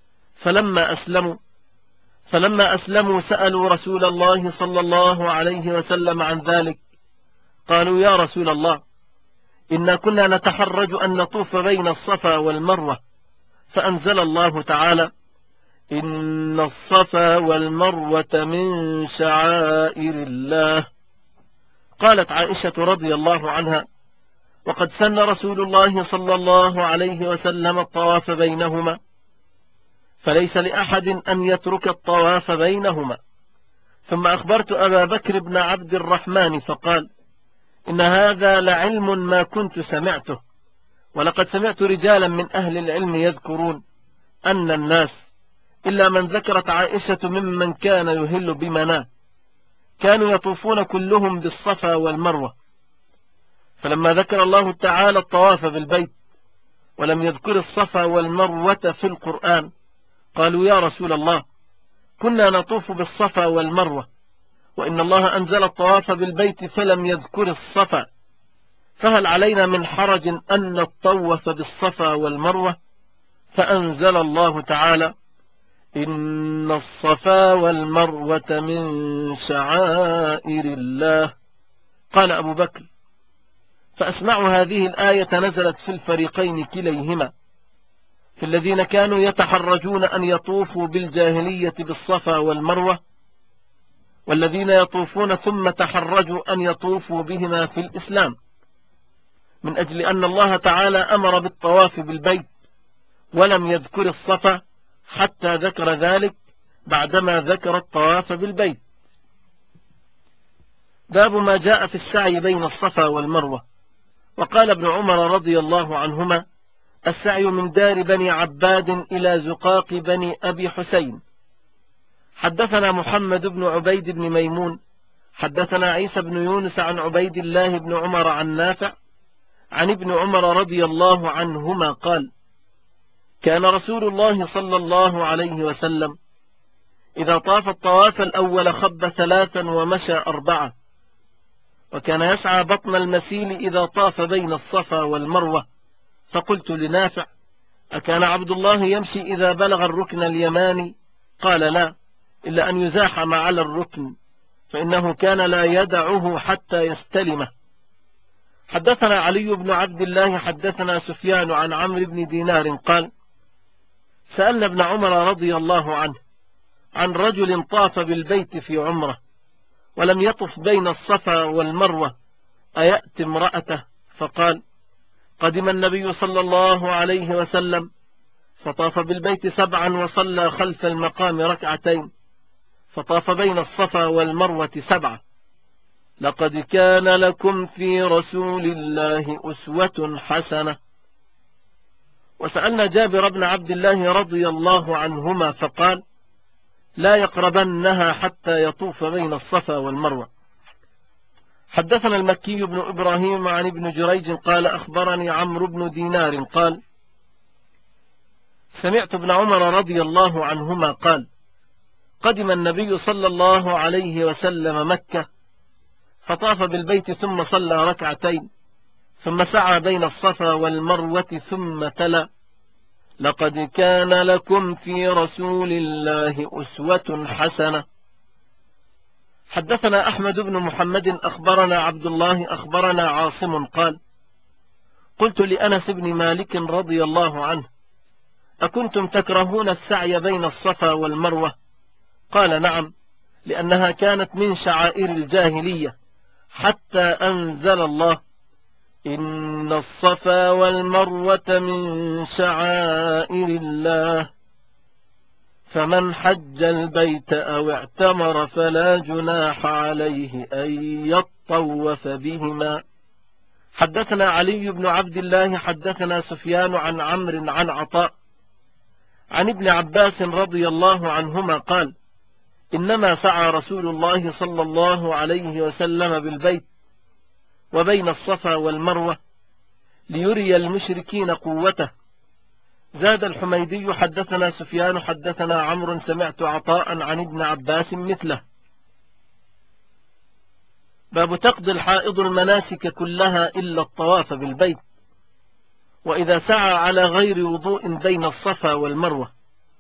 فلما أسلموا سألوا رسول الله صلى الله عليه وسلم عن ذلك، قالوا: يا رسول الله، إنا كنا نتحرج أن نطوف بين الصفا والمروة، فأنزل الله تعالى: إن الصفا والمروة من شعائر الله. قالت عائشة رضي الله عنها: وقد سن رسول الله صلى الله عليه وسلم الطواف بينهما، فليس لأحد أن يترك الطواف بينهما. ثم أخبرت أبا بكر بن عبد الرحمن فقال: إن هذا لعلم ما كنت سمعته، ولقد سمعت رجالا من أهل العلم يذكرون أن الناس إلا من ذكرت عائشة ممن كان يهل بمناه كانوا يطوفون كلهم بالصفا والمروة، فلما ذكر الله تعالى الطواف بالبيت ولم يذكر الصفا والمروة في القرآن قالوا: يا رسول الله، كنا نطوف بالصفا والمروة، وإن الله أنزل الطواف بالبيت فلم يذكر الصفا، فهل علينا من حرج أن نطوف بالصفا والمروة؟ فأنزل الله تعالى: إن الصفا والمروة من شعائر الله. قال أبو بكر: فأسمع هذه الآية نزلت في الفريقين كليهما، في الذين كانوا يتحرجون أن يطوفوا بالجاهلية بالصفا والمروة، والذين يطوفون ثم تحرجوا أن يطوفوا بهما في الإسلام، من أجل أن الله تعالى أمر بالطواف بالبيت ولم يذكر الصفا حتى ذكر ذلك بعدما ذكر الطواف بالبيت. باب ما جاء في السعي بين الصفا والمروة. وقال ابن عمر رضي الله عنهما: السعي من دار بني عباد إلى زقاق بني أبي حسين. حدثنا محمد بن عبيد بن ميمون حدثنا عيسى بن يونس عن عبيد الله بن عمر عن نافع عن ابن عمر رضي الله عنهما قال: كان رسول الله صلى الله عليه وسلم إذا طاف الطواف الأول خب 3 ومشى 4، وكان يسعى بطن المسيل إذا طاف بين الصفا والمروة. فقلت لنافع: أكان عبد الله يمشي إذا بلغ الركن اليماني؟ قال: لا، إلا أن يزاحم على الركن، فإنه كان لا يدعه حتى يستلمه. حدثنا علي بن عبد الله حدثنا سفيان عن عمرو بن دينار قال: سألنا ابن عمر رضي الله عنه عن رجل طاف بالبيت في عمره ولم يطف بين الصفا والمروة أيأتي امرأته؟ فقال: قدم النبي صلى الله عليه وسلم فطاف بالبيت 7 وصلى خلف المقام 2 فطاف بين الصفا والمروة 7. لقد كان لكم في رسول الله أسوة حسنة. وسألنا جابر بن عبد الله رضي الله عنهما فقال: لا يقربنها حتى يطوف بين الصفا والمروة. حدثنا المكي بن إبراهيم عن ابن جريج قال: أخبرني عمرو بن دينار قال: سمعت ابن عمر رضي الله عنهما قال: قدم النبي صلى الله عليه وسلم مكة فطاف بالبيت ثم صلى 2 ثم سعى بين الصفا والمروة ثم تلا: لقد كان لكم في رسول الله أسوة حسنة. حدثنا أحمد بن محمد أخبرنا عبد الله أخبرنا عاصم قال: قلت لأنس بن مالك رضي الله عنه: أكنتم تكرهون السعي بين الصفا والمروة؟ قال: نعم، لأنها كانت من شعائر الجاهلية، حتى أنزل الله: إن الصفا والمروة من شعائر الله، فمن حج البيت أو اعتمر فلا جناح عليه أن يطوف بهما. حدثنا علي بن عبد الله حدثنا سفيان عن عمرو عن عطاء عن ابن عباس رضي الله عنهما قال: إنما سعى رسول الله صلى الله عليه وسلم بالبيت وبين الصفا والمروة ليري المشركين قوته. زاد الحميدي: حدثنا سفيان حدثنا عمرو سمعت عطاء عن ابن عباس مثله. باب تقضي الحائض المناسك كلها إلا الطواف بالبيت، وإذا سعى على غير وضوء بين الصفا والمروة.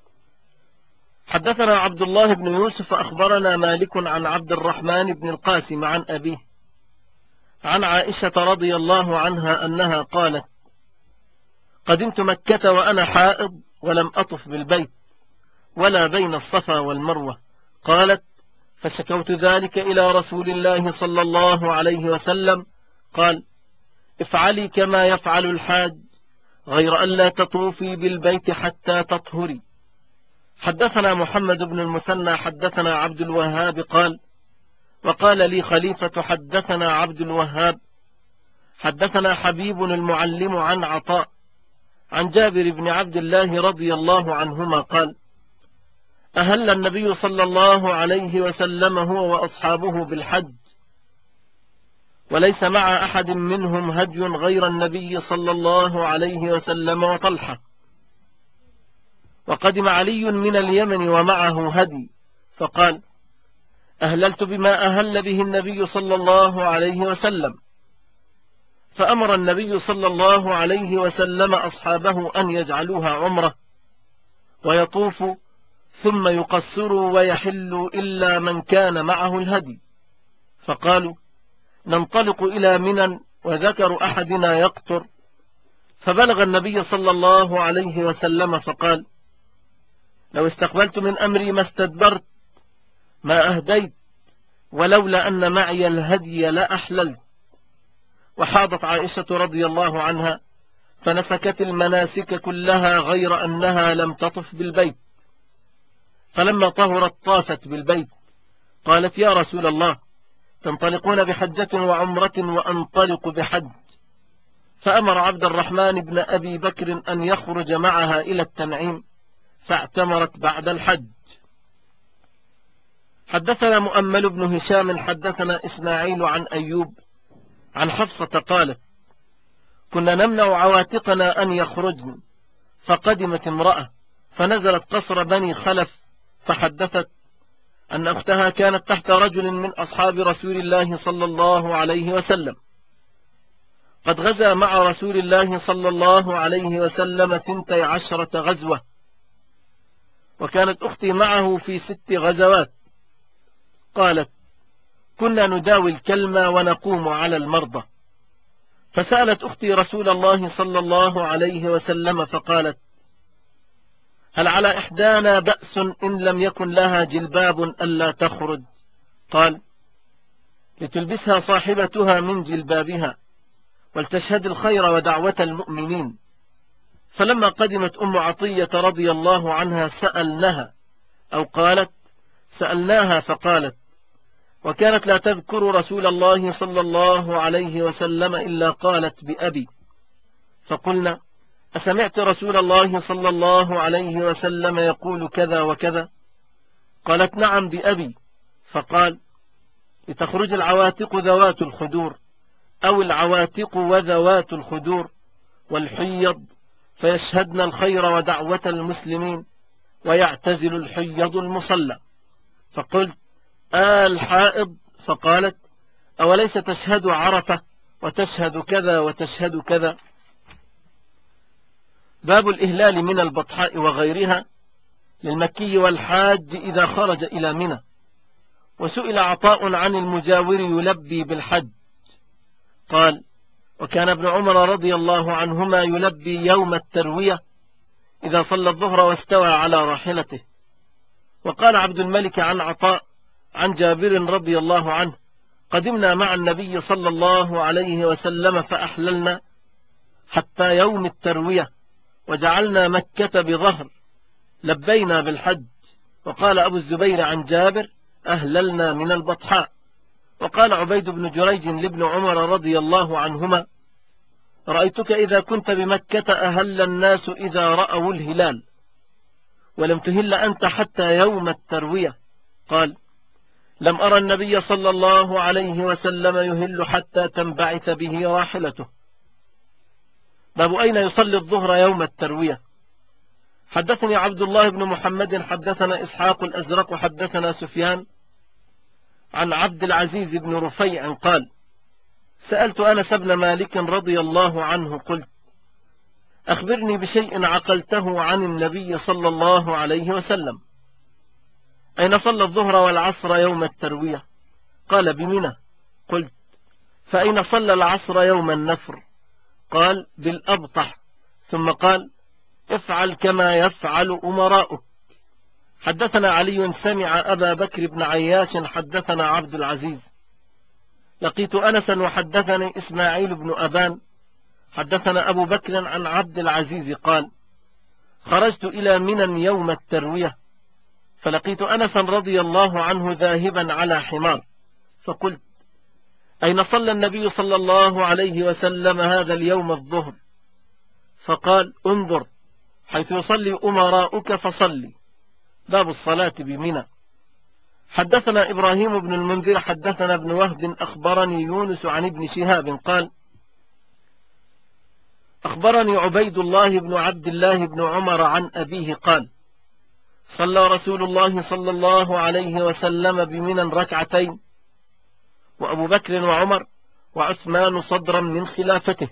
حدثنا عبد الله بن يوسف أخبرنا مالك عن عبد الرحمن بن القاسم عن أبيه عن عائشة رضي الله عنها أنها قالت: قدمت مكة وأنا حائض ولم أطف بالبيت ولا بين الصفا والمروة. قالت: فشكوت ذلك إلى رسول الله صلى الله عليه وسلم، قال: افعلي كما يفعل الحاج، غير أن لا تطوفي بالبيت حتى تطهري. حدثنا محمد بن المثنى حدثنا عبد الوهاب قال: وقال لي خليفة حدثنا عبد الوهاب حدثنا حبيب المعلم عن عطاء عن جابر بن عبد الله رضي الله عنهما قال: أهل النبي صلى الله عليه وسلم هو وأصحابه بالحج، وليس مع أحد منهم هدي غير النبي صلى الله عليه وسلم وطلحة. وقدم علي من اليمن ومعه هدي، فقال: أهللت بما أهل به النبي صلى الله عليه وسلم. فأمر النبي صلى الله عليه وسلم أصحابه أن يجعلوها عمرة ويطوفوا ثم يقصروا ويحلوا إلا من كان معه الهدي. فقالوا: ننطلق إلى منى، وذكر أحدنا يقطر. فبلغ النبي صلى الله عليه وسلم فقال: لو استقبلت من أمري ما استدبرت ما أهديت، ولولا أن معي الهدي لأحللت. وحاضت عائشة رضي الله عنها فنسكت المناسك كلها غير أنها لم تطف بالبيت، فلما طهرت طافت بالبيت. قالت: يا رسول الله، تنطلقون بحجة وعمرة وأنطلق بحج. فأمر عبد الرحمن بن أبي بكر أن يخرج معها إلى التنعيم، فاعتمرت بعد الحج. حدثنا مؤمل بن هشام حدثنا إسماعيل عن أيوب عن حفصة قالت: كنا نمنع عواتقنا أن يخرجن، فقدمت امرأة فنزلت قصر بني خلف، فحدثت أن أختها كانت تحت رجل من أصحاب رسول الله صلى الله عليه وسلم، قد غزا مع رسول الله صلى الله عليه وسلم 12 غزوة، وكانت أختي معه في 6 غزوات. قالت: كنا نداوي الكلمة ونقوم على المرضى، فسألت أختي رسول الله صلى الله عليه وسلم فقالت: هل على إحدانا بأس إن لم يكن لها جلباب ألا تخرج؟ قال: لتلبسها صاحبتها من جلبابها ولتشهد الخير ودعوة المؤمنين. فلما قدمت أم عطية رضي الله عنها سألناها، أو قالت سألناها، فقالت: وكانت لا تذكر رسول الله صلى الله عليه وسلم إلا قالت بأبي. فقلنا: أسمعت رسول الله صلى الله عليه وسلم يقول كذا وكذا؟ قالت: نعم بأبي. فقال: لتخرج العواتق ذوات الخدور، أو العواتق وذوات الخدور والحيض، فيشهدن الخير ودعوة المسلمين، ويعتزل الحيض المصلى. فقلت: الحائض؟ فقالت: أوليس تشهد عرفة وتشهد كذا وتشهد كذا؟ باب الإهلال من البطحاء وغيرها للمكي والحاج إذا خرج إلى منى. وسئل عطاء عن المجاور يلبي بالحج، قال: وكان ابن عمر رضي الله عنهما يلبي يوم التروية إذا صلى الظهر واستوى على راحلته. وقال عبد الملك عن عطاء عن جابر رضي الله عنه: قدمنا مع النبي صلى الله عليه وسلم فأحللنا حتى يوم التروية، وجعلنا مكة بظهر، لبينا بالحج. وقال أبو الزبير عن جابر: أهللنا من البطحاء. وقال عبيد بن جريج لابن عمر رضي الله عنهما: رأيتك إذا كنت بمكة أهل الناس إذا رأوا الهلال، ولم تهل أنت حتى يوم التروية. قال: لم أرى النبي صلى الله عليه وسلم يهل حتى تنبعث به راحلته. باب أين يصلي الظهر يوم التروية. حدثني عبد الله بن محمد حدثنا إسحاق الأزرق حدثنا سفيان عن عبد العزيز بن رفيع قال: سألت أنس بن مالك رضي الله عنه قلت: أخبرني بشيء عقلته عن النبي صلى الله عليه وسلم، أين صلى الظهر والعصر يوم التروية؟ قال: بمنى. قلت: فأين صلى العصر يوم النفر؟ قال: بالأبطح. ثم قال: افعل كما يفعل أمراؤك. حدثنا علي سمع أبا بكر بن عياش حدثنا عبد العزيز. لقيت أنسا وحدثني إسماعيل بن أبان حدثنا أبو بكر عن عبد العزيز قال: خرجت إلى منى يوم التروية، فلقيت أنسا رضي الله عنه ذاهبا على حمار، فقلت: أين صلى النبي صلى الله عليه وسلم هذا اليوم الظهر؟ فقال: انظر حيث يصلي أمراؤك فصلي. باب الصلاة بمنى. حدثنا إبراهيم بن المنذر حدثنا ابن وهب أخبرني يونس عن ابن شهاب قال: أخبرني عبيد الله بن عبد الله بن عمر عن أبيه قال: صلى رسول الله صلى الله عليه وسلم بمنى ركعتين، وأبو بكر وعمر وعثمان صدرا من خلافته.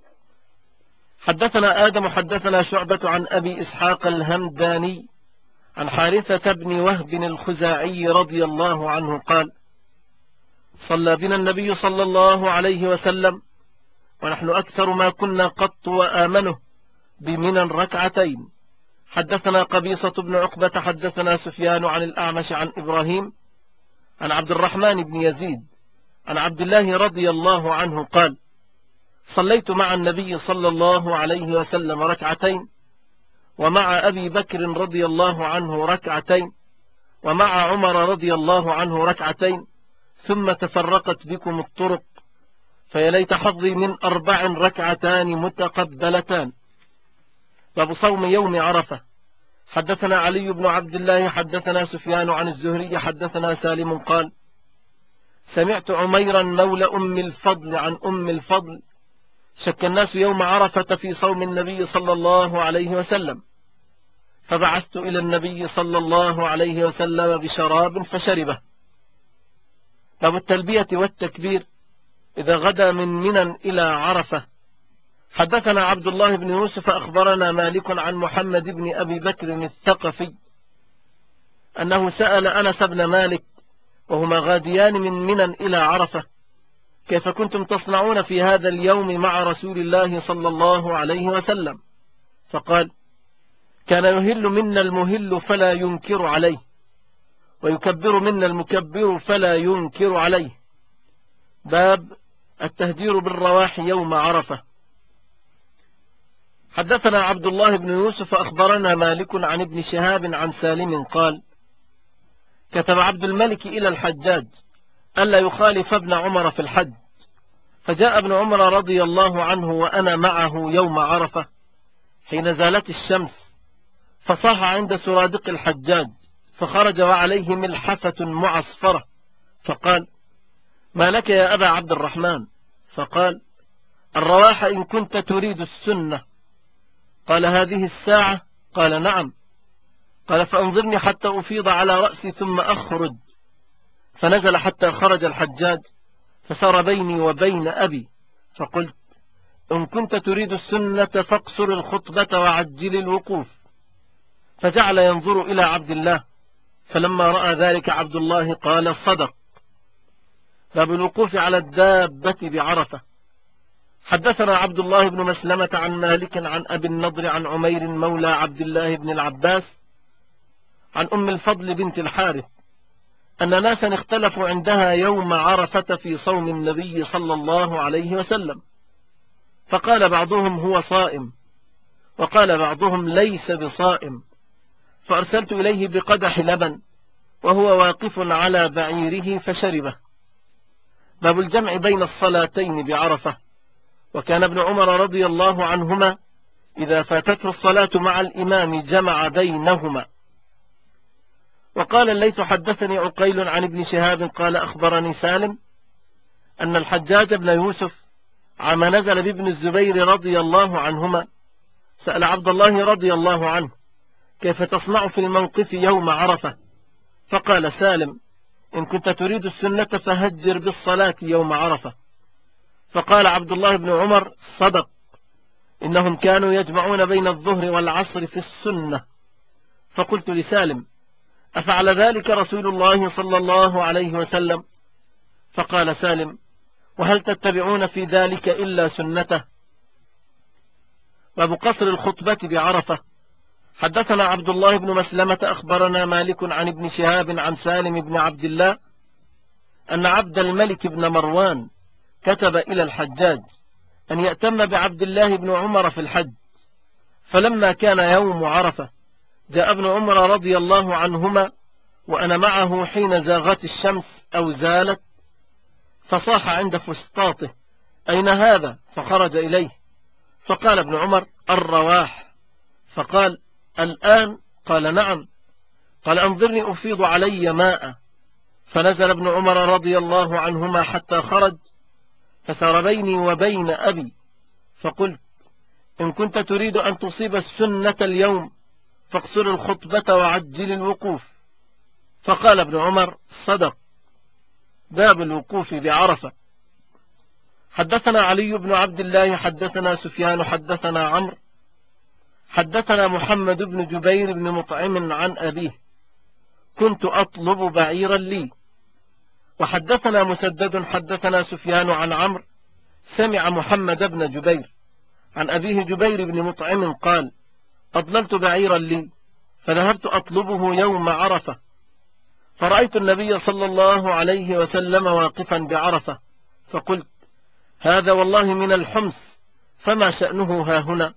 حدثنا آدم حدثنا شعبة عن أبي إسحاق الهمداني عن حارثة بن وهب الخزاعي رضي الله عنه قال: صلى بنا النبي صلى الله عليه وسلم ونحن أكثر ما كنا قط وآمنه بمنى ركعتين. حدثنا قبيصة بن عقبة حدثنا سفيان عن الأعمش عن إبراهيم عن عبد الرحمن بن يزيد عن عبد الله رضي الله عنه قال: صليت مع النبي صلى الله عليه وسلم ركعتين، ومع أبي بكر رضي الله عنه ركعتين، ومع عمر رضي الله عنه ركعتين، ثم تفرقت بكم الطرق، فيليت حظي من 4 ركعتان متقبلتان. باب صوم يوم عرفة. حدثنا علي بن عبد الله حدثنا سفيان عن الزهري حدثنا سالم قال: سمعت عميرا مولى أم الفضل عن أم الفضل شك الناس يوم عرفة في صوم النبي صلى الله عليه وسلم، فبعثت إلى النبي صلى الله عليه وسلم بشراب فشربه. باب التلبية والتكبير إذا غدا من منى إلى عرفة. حدثنا عبد الله بن يوسف أخبرنا مالك عن محمد بن أبي بكر الثقفي أنه سأل أنس بن مالك وهما غاديان من منى إلى عرفة: كيف كنتم تصنعون في هذا اليوم مع رسول الله صلى الله عليه وسلم؟ فقال: كان يهل منا المهل فلا ينكر عليه، ويكبر منا المكبر فلا ينكر عليه. باب التهجير بالرواح يوم عرفة. حدثنا عبد الله بن يوسف أخبرنا مالك عن ابن شهاب عن سالم قال: كتب عبد الملك إلى الحجاج ألا يخالف ابن عمر في الحج، فجاء ابن عمر رضي الله عنه وأنا معه يوم عرفة حين زالت الشمس، فصاح عند سرادق الحجاج، فخرج وعليه ملحفة معصفرة، فقال: ما لك يا أبا عبد الرحمن؟ فقال: الرواح إن كنت تريد السنة. قال: هذه الساعة؟ قال: نعم. قال: فأنظرني حتى أفيض على رأسي ثم أخرج. فنزل حتى خرج الحجاج، فسار بيني وبين أبي، فقلت: إن كنت تريد السنة فاقصر الخطبة وعجل الوقوف. فجعل ينظر إلى عبد الله، فلما رأى ذلك عبد الله قال: صدق. باب الوقوف على الدابة بعرفة. حدثنا عبد الله بن مسلمة عن مالك عن أبي النضر عن عمير مولى عبد الله بن العباس عن أم الفضل بنت الحارث أن ناسا اختلفوا عندها يوم عرفة في صوم النبي صلى الله عليه وسلم، فقال بعضهم هو صائم، وقال بعضهم ليس بصائم، فأرسلت إليه بقدح لبن وهو واقف على بعيره فشربه. باب الجمع بين الصلاتين بعرفة. وكان ابن عمر رضي الله عنهما إذا فاتته الصلاة مع الإمام جمع بينهما. وقال الليث: حدثني عقيل عن ابن شهاب قال: أخبرني سالم أن الحجاج بن يوسف عما نزل بابن الزبير رضي الله عنهما سأل عبد الله رضي الله عنه: كيف تصنع في الموقف يوم عرفة؟ فقال سالم: إن كنت تريد السنة فهجر بالصلاة يوم عرفة. فقال عبد الله بن عمر: صدق، إنهم كانوا يجمعون بين الظهر والعصر في السنة. فقلت لسالم: أفعل ذلك رسول الله صلى الله عليه وسلم؟ فقال سالم: وهل تتبعون في ذلك إلا سنته؟ باب قصر الخطبة بعرفة. حدثنا عبد الله بن مسلمة أخبرنا مالك عن ابن شهاب عن سالم بن عبد الله أن عبد الملك بن مروان كتب إلى الحجاج أن يأتم بعبد الله بن عمر في الحج، فلما كان يوم عرفة جاء ابن عمر رضي الله عنهما وأنا معه حين زاغت الشمس أو زالت، فصاح عند فسطاطه: أين هذا؟ فخرج إليه، فقال ابن عمر: الرواح. فقال: الآن؟ قال: نعم. قال: أنظرني أفيض علي ماء. فنزل ابن عمر رضي الله عنهما حتى خرج، فسار بيني وبين أبي، فقلت: إن كنت تريد أن تصيب السنة اليوم فاقصر الخطبة وعجل الوقوف. فقال ابن عمر: صدق. باب الوقوف بعرفة. حدثنا علي بن عبد الله حدثنا سفيان حدثنا عمرو حدثنا محمد بن جبير بن مطعم عن أبيه: كنت أطلب بعيرا لي. وحدثنا مسدد حدثنا سفيان عن عمرو سمع محمد بن جبير عن أبيه جبير بن مطعم قال: أضللت بعيرا لي فذهبت أطلبه يوم عرفة، فرأيت النبي صلى الله عليه وسلم واقفا بعرفة، فقلت: هذا والله من الحمص، فما شأنه ها هنا؟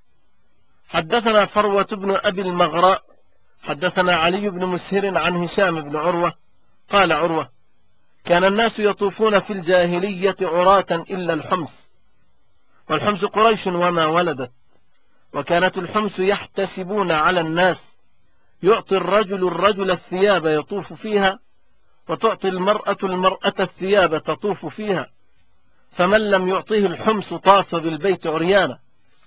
حدثنا فروة بن أبي المغراء حدثنا علي بن مسهر عن هشام بن عروة قال عروة: كان الناس يطوفون في الجاهلية عراة إلا الحمص، والحمص قريش وما ولدت، وكانت الحمص يحتسبون على الناس، يعطي الرجل الثياب يطوف فيها، وتعطي المرأة الثياب تطوف فيها، فمن لم يعطيه الحمص طاف بالبيت عريانا.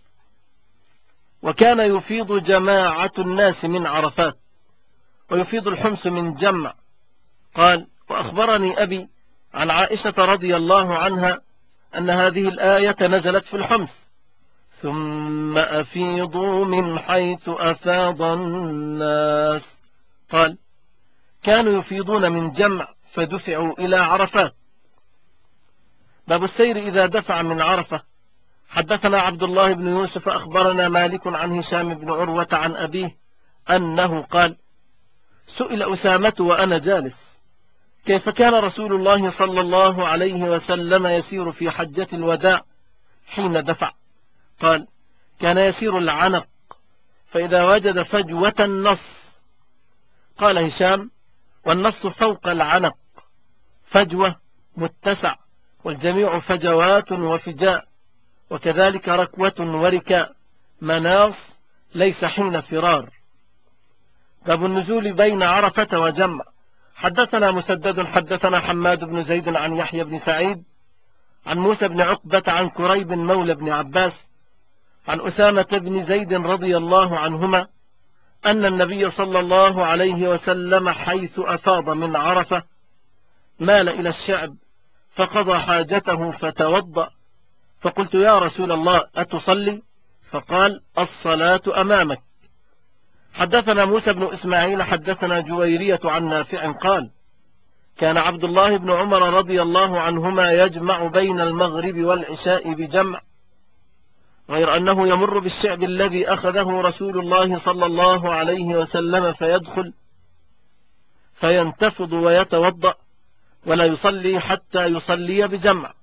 وكان يفيض جماعة الناس من عرفات، ويفيض الحمص من جمع. قال: وأخبرني أبي عن عائشة رضي الله عنها أن هذه الآية نزلت في الحمص: ثم أفيضوا من حيث أفاض الناس. قال: كانوا يفيضون من جمع فدفعوا إلى عرفات. باب السير إذا دفع من عرفة. حدثنا عبد الله بن يوسف أخبرنا مالك عن هشام بن عروة عن أبيه أنه قال: سئل أسامة وأنا جالس: كيف كان رسول الله صلى الله عليه وسلم يسير في حجة الوداع حين دفع؟ قال: كان يسير العنق، فإذا وجد فجوة النص. قال هشام: والنص فوق العنق، فجوة متسع، والجميع فجوات وفجاء، وكذلك ركوة وركاء، مناص ليس حين فرار. باب النزول بين عرفة وجمع. حدثنا مسدد حدثنا حماد بن زيد عن يحيى بن سعيد عن موسى بن عقبة عن كريب مولى بن عباس عن أسامة بن زيد رضي الله عنهما أن النبي صلى الله عليه وسلم حيث أفاض من عرفة مال إلى الشعب فقضى حاجته فتوضأ، فقلت: يا رسول الله أتصلي؟ فقال: الصلاة أمامك. حدثنا موسى بن إسماعيل حدثنا جويرية عن نافع قال: كان عبد الله بن عمر رضي الله عنهما يجمع بين المغرب والعشاء بجمع، غير أنه يمر بالشعب الذي أخذه رسول الله صلى الله عليه وسلم فيدخل فينتفض ويتوضأ، ولا يصلي حتى يصلي بجمع.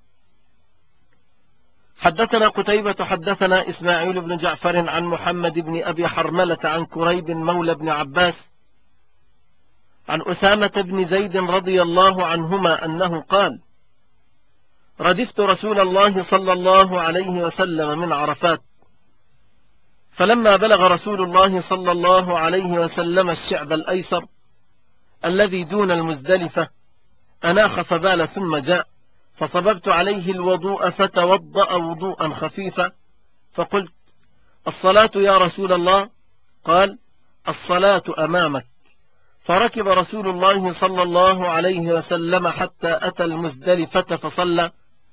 حدثنا قتيبة حدثنا إسماعيل بن جعفر عن محمد بن أبي حرملة عن كريب مولى بن عباس عن أسامة بن زيد رضي الله عنهما أنه قال: ردفت رسول الله صلى الله عليه وسلم من عرفات، فلما بلغ رسول الله صلى الله عليه وسلم الشعب الأيسر الذي دون المزدلفة أناخ فبال ثم جاء، فصببت عليه الوضوء فتوضأ وضوءا خفيفا، فقلت: الصلاة يا رسول الله؟ قال: الصلاة أمامك. فركب رسول الله صلى الله عليه وسلم حتى أتى المزدلفة فصلى،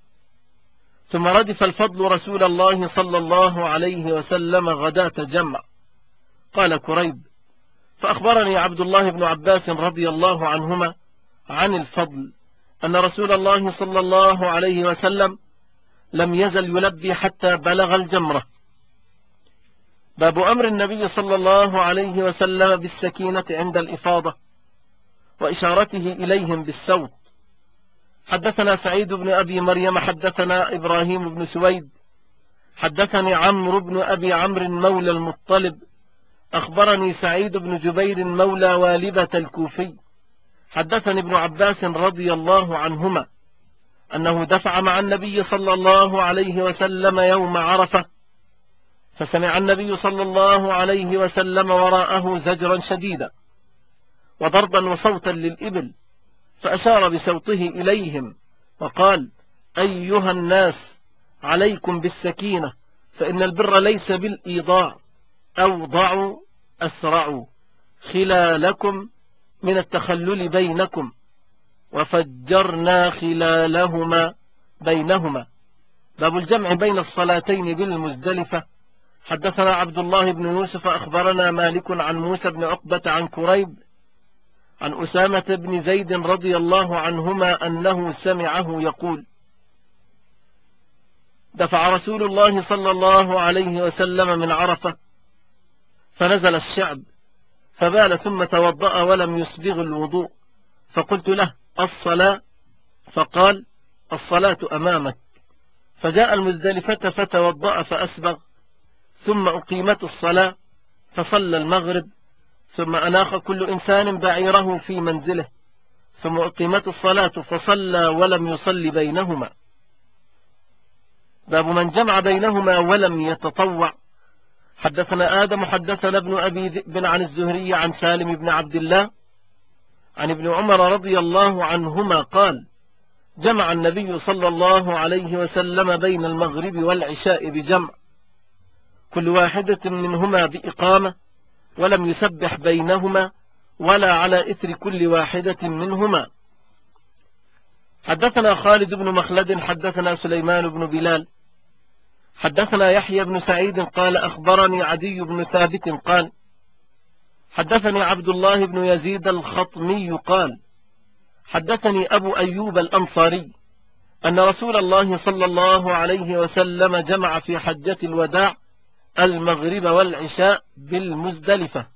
ثم ردف الفضل رسول الله صلى الله عليه وسلم غداة جمع. قال كريب: فأخبرني عبد الله بن عباس رضي الله عنهما عن الفضل أن رسول الله صلى الله عليه وسلم لم يزل يلبي حتى بلغ الجمرة. باب أمر النبي صلى الله عليه وسلم بالسكينة عند الإفاضة وإشارته إليهم بالسوط. حدثنا سعيد بن أبي مريم حدثنا إبراهيم بن سويد حدثني عمرو بن أبي عمرو مولى المطلب أخبرني سعيد بن جبير مولى والبة الكوفي حدثني ابن عباس رضي الله عنهما أنه دفع مع النبي صلى الله عليه وسلم يوم عرفة، فسمع النبي صلى الله عليه وسلم وراءه زجرا شديدا وضربا وصوتا للإبل، فأشار بصوته إليهم وقال: أيها الناس، عليكم بالسكينة، فإن البر ليس بالإيضاع، أوضعوا أسرعوا خلالكم من التخلل بينكم، وفجرنا خلالهما بينهما. باب الجمع بين الصلاتين بالمزدلفة. حدثنا عبد الله بن يوسف أخبرنا مالك عن موسى بن عقبة عن كريب عن أسامة بن زيد رضي الله عنهما أنه سمعه يقول: دفع رسول الله صلى الله عليه وسلم من عرفة فنزل الشعب فبال ثم توضأ ولم يسبغ الوضوء، فقلت له: الصلاة؟ فقال: الصلاة أمامك. فجاء المزدلفة فتوضأ فأسبغ، ثم أقيمت الصلاة فصلى المغرب، ثم أناخ كل إنسان بعيره في منزله، ثم أقيمت الصلاة فصلى ولم يصل بينهما. باب من جمع بينهما ولم يتطوع. حدثنا آدم حدثنا ابن أبي ذئب عن الزهري عن سالم بن عبد الله عن ابن عمر رضي الله عنهما قال: جمع النبي صلى الله عليه وسلم بين المغرب والعشاء بجمع، كل واحدة منهما بإقامة، ولم يسبح بينهما ولا على إثر كل واحدة منهما. حدثنا خالد بن مخلد حدثنا سليمان بن بلال حدثنا يحيى بن سعيد قال أخبرني عدي بن ثابت قال حدثني عبد الله بن يزيد الخطمي قال حدثني أبو أيوب الأنصاري أن رسول الله صلى الله عليه وسلم جمع في حجة الوداع المغرب والعشاء بالمزدلفة.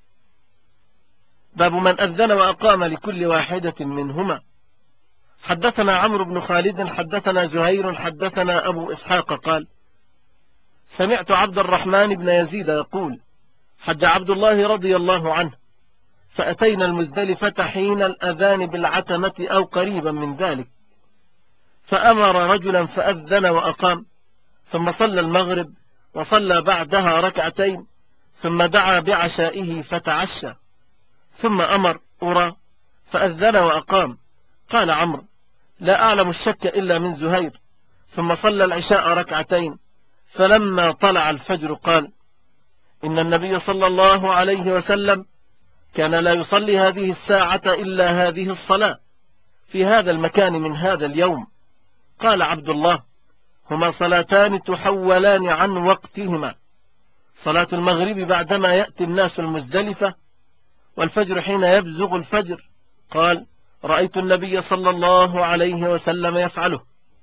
باب من أذن وأقام لكل واحدة منهما. حدثنا عمرو بن خالد حدثنا زهير حدثنا أبو إسحاق قال سمعت عبد الرحمن بن يزيد يقول حج عبد الله رضي الله عنه فأتينا المزدلفة حين الأذان بالعتمة أو قريبا من ذلك، فأمر رجلا فأذن وأقام، ثم صلى المغرب وصلى بعدها ركعتين، ثم دعا بعشائه فتعشى، ثم أمر أرى فأذن وأقام. قال عمرو لا أعلم الشك إلا من زهير. ثم صلى العشاء ركعتين، فلما طلع الفجر قال إن النبي صلى الله عليه وسلم كان لا يصلي هذه الساعة إلا هذه الصلاة في هذا المكان من هذا اليوم. قال عبد الله هما صلاتان تحولان عن وقتهما، صلاة المغرب بعدما يأتي الناس المزدلفة، والفجر حين يبزغ الفجر. قال رأيت النبي صلى الله عليه وسلم يفعله.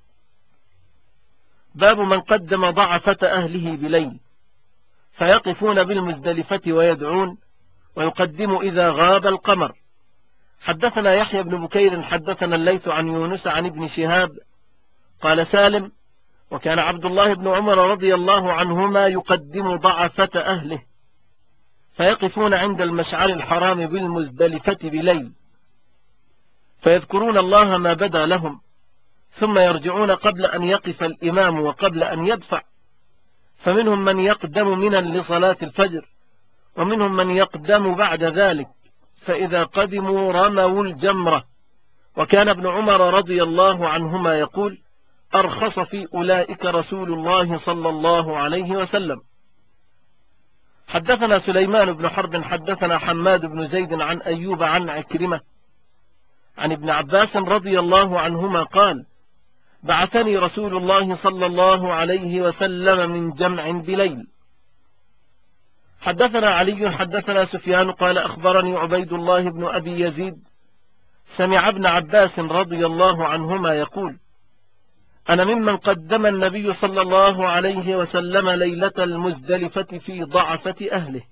باب من قدم ضعفة أهله بليل فيقفون بالمزدلفة ويدعون، ويقدم إذا غاب القمر. حدثنا يحيى بن بكير حدثنا الليث عن يونس عن ابن شهاب قال سالم وكان عبد الله بن عمر رضي الله عنهما يقدم ضعفة أهله فيقفون عند المشعر الحرام بالمزدلفة بليل، فيذكرون الله ما بدا لهم، ثم يرجعون قبل أن يقف الإمام وقبل أن يدفع، فمنهم من يقدم منا لصلاة الفجر، ومنهم من يقدم بعد ذلك، فإذا قدموا رموا الجمرة. وكان ابن عمر رضي الله عنهما يقول أرخص في أولئك رسول الله صلى الله عليه وسلم. حدثنا سليمان بن حرب حدثنا حماد بن زيد عن أيوب عن عكرمة عن ابن عباس رضي الله عنهما قال بعثني رسول الله صلى الله عليه وسلم من جمع بليل. حدثنا علي حدثنا سفيان قال أخبرني عبيد الله بن أبي يزيد سمع ابن عباس رضي الله عنهما يقول أنا ممن قدم النبي صلى الله عليه وسلم ليلة المزدلفة في ضعفة أهله.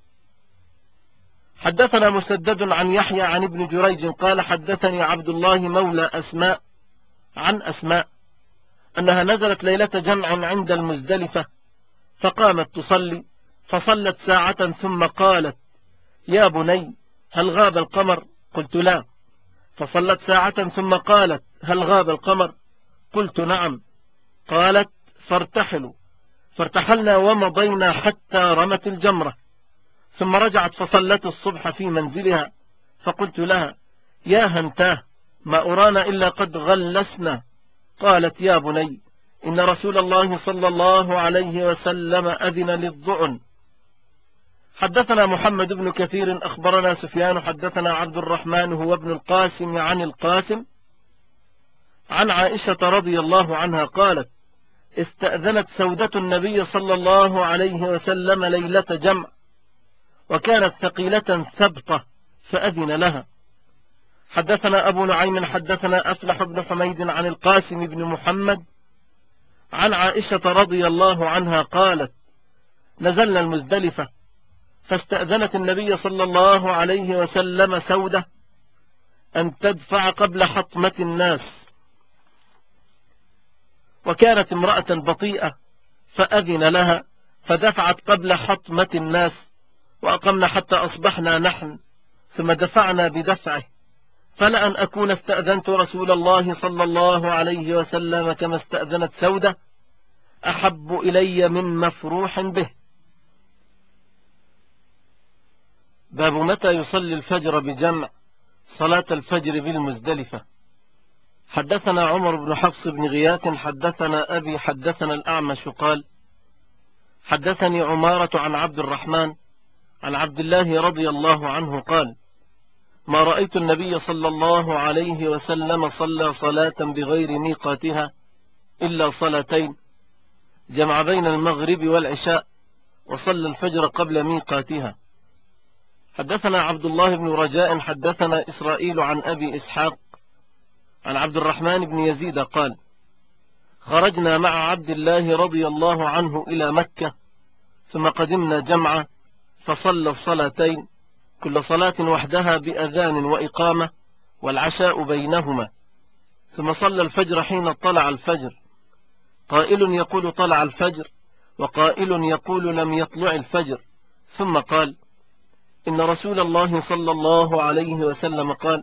حدثنا مسدد عن يحيى عن ابن جريج قال حدثني عبد الله مولى أسماء عن أسماء أنها نزلت ليلة جمع عند المزدلفة، فقامت تصلي فصلت ساعة ثم قالت يا بني هل غاب القمر؟ قلت لا. فصلت ساعة ثم قالت هل غاب القمر؟ قلت نعم. قالت فارتحلوا، فارتحلنا ومضينا حتى رمت الجمرة، ثم رجعت فصلت الصبح في منزلها، فقلت لها يا هنتاه ما أرانا إلا قد غلسنا. قالت يا بني إن رسول الله صلى الله عليه وسلم أذن للضعن. حدثنا محمد بن كثير أخبرنا سفيان حدثنا عبد الرحمن هو ابن القاسم عن القاسم عن عائشة رضي الله عنها قالت استأذنت سودة النبي صلى الله عليه وسلم ليلة جمع، وكانت ثقيلة ثبطة فأذن لها. حدثنا أبو نعيم حدثنا أفلح بن حميد عن القاسم بن محمد عن عائشة رضي الله عنها قالت نزلنا المزدلفة فاستأذنت النبي صلى الله عليه وسلم سودة أن تدفع قبل حطمة الناس، وكانت امرأة بطيئة فأذن لها فدفعت قبل حطمة الناس، وأقمنا حتى أصبحنا نحن، ثم دفعنا بدفعه، فلأن أكون استأذنت رسول الله صلى الله عليه وسلم كما استأذنت سودة أحب إلي من مفروح به. باب متى يصلي الفجر بجمع صلاة الفجر بالمزدلفة. حدثنا عمر بن حفص بن غياث حدثنا أبي حدثنا الأعمش قال حدثني عمارة عن عبد الرحمن عن عبد الله رضي الله عنه قال ما رأيت النبي صلى الله عليه وسلم صلى صلاة بغير ميقاتها إلا صلاتين، جمع بين المغرب والعشاء، وصلى الفجر قبل ميقاتها. حدثنا عبد الله بن رجاء حدثنا إسرائيل عن أبي إسحاق عن عبد الرحمن بن يزيد قال خرجنا مع عبد الله رضي الله عنه إلى مكة، ثم قدمنا جمعة فصلى الصلاتين كل صلاة وحدها بأذان وإقامة، والعشاء بينهما، ثم صلى الفجر حين طلع الفجر. قائل يقول طلع الفجر، وقائل يقول لم يطلع الفجر. ثم قال إن رسول الله صلى الله عليه وسلم قال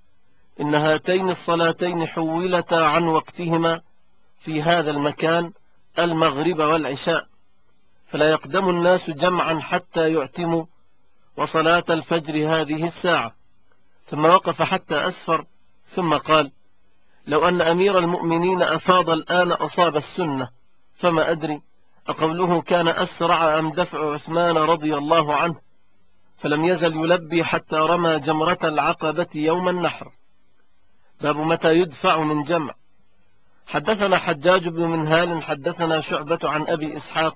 إن هاتين الصلاتين حولتا عن وقتهما في هذا المكان المغرب والعشاء، فلا يقدم الناس جمعا حتى يعتموا، وصلاة الفجر هذه الساعة. ثم وقف حتى أسفر، ثم قال لو أن أمير المؤمنين أفاض الآن أصاب السنة، فما أدري أقوله كان أسرع أم دفع عثمان رضي الله عنه، فلم يزل يلبي حتى رمى جمرة العقبة يوم النحر. باب متى يدفع من جمع. حدثنا حجاج بن منهال حدثنا شعبة عن أبي إسحاق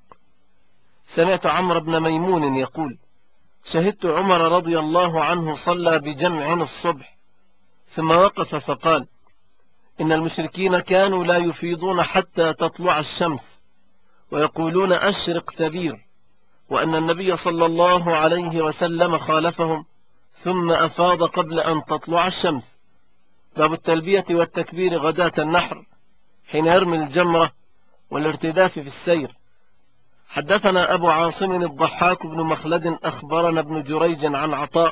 سمعت عمرو بن ميمون يقول شهدت عمر رضي الله عنه صلى بجمع الصبح، ثم وقف فقال إن المشركين كانوا لا يفيضون حتى تطلع الشمس، ويقولون أشرق تبير، وأن النبي صلى الله عليه وسلم خالفهم ثم أفاض قبل أن تطلع الشمس. باب التلبية والتكبير غداة النحر حين يرمي الجمرة والارتداف في السير. حدثنا أبو عاصم الضحاك بن مخلد أخبرنا ابن جريج عن عطاء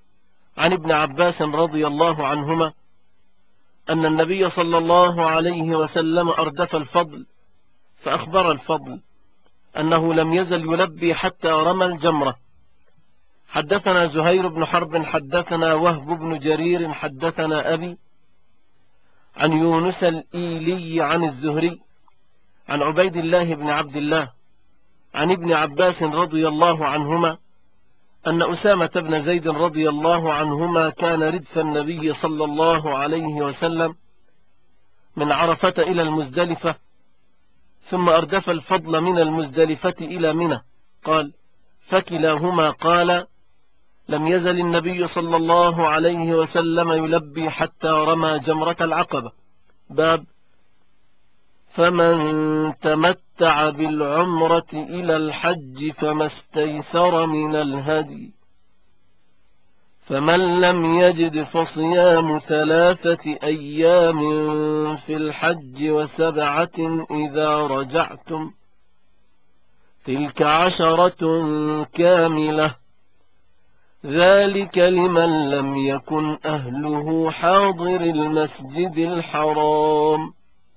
عن ابن عباس رضي الله عنهما أن النبي صلى الله عليه وسلم أردف الفضل، فأخبر الفضل أنه لم يزل يلبي حتى رمى الجمرة. حدثنا زهير بن حرب حدثنا وهب بن جرير حدثنا أبي عن يونس الإيلي عن الزهري عن عبيد الله بن عبد الله عن ابن عباس رضي الله عنهما أن أسامة بن زيد رضي الله عنهما كان ردف النبي صلى الله عليه وسلم من عرفة إلى المزدلفة، ثم أردف الفضل من المزدلفة إلى منى. قال فكلاهما قال لم يزل النبي صلى الله عليه وسلم يلبي حتى رمى جمرة العقبة. باب فمن تمتع بالعمرة إلى الحج فما استيسر من الهدي، فمن لم يجد فصيام 3 أيام في الحج و7 إذا رجعتم، تلك 10 كاملة، ذلك لمن لم يكن أهله حاضر المسجد الحرام.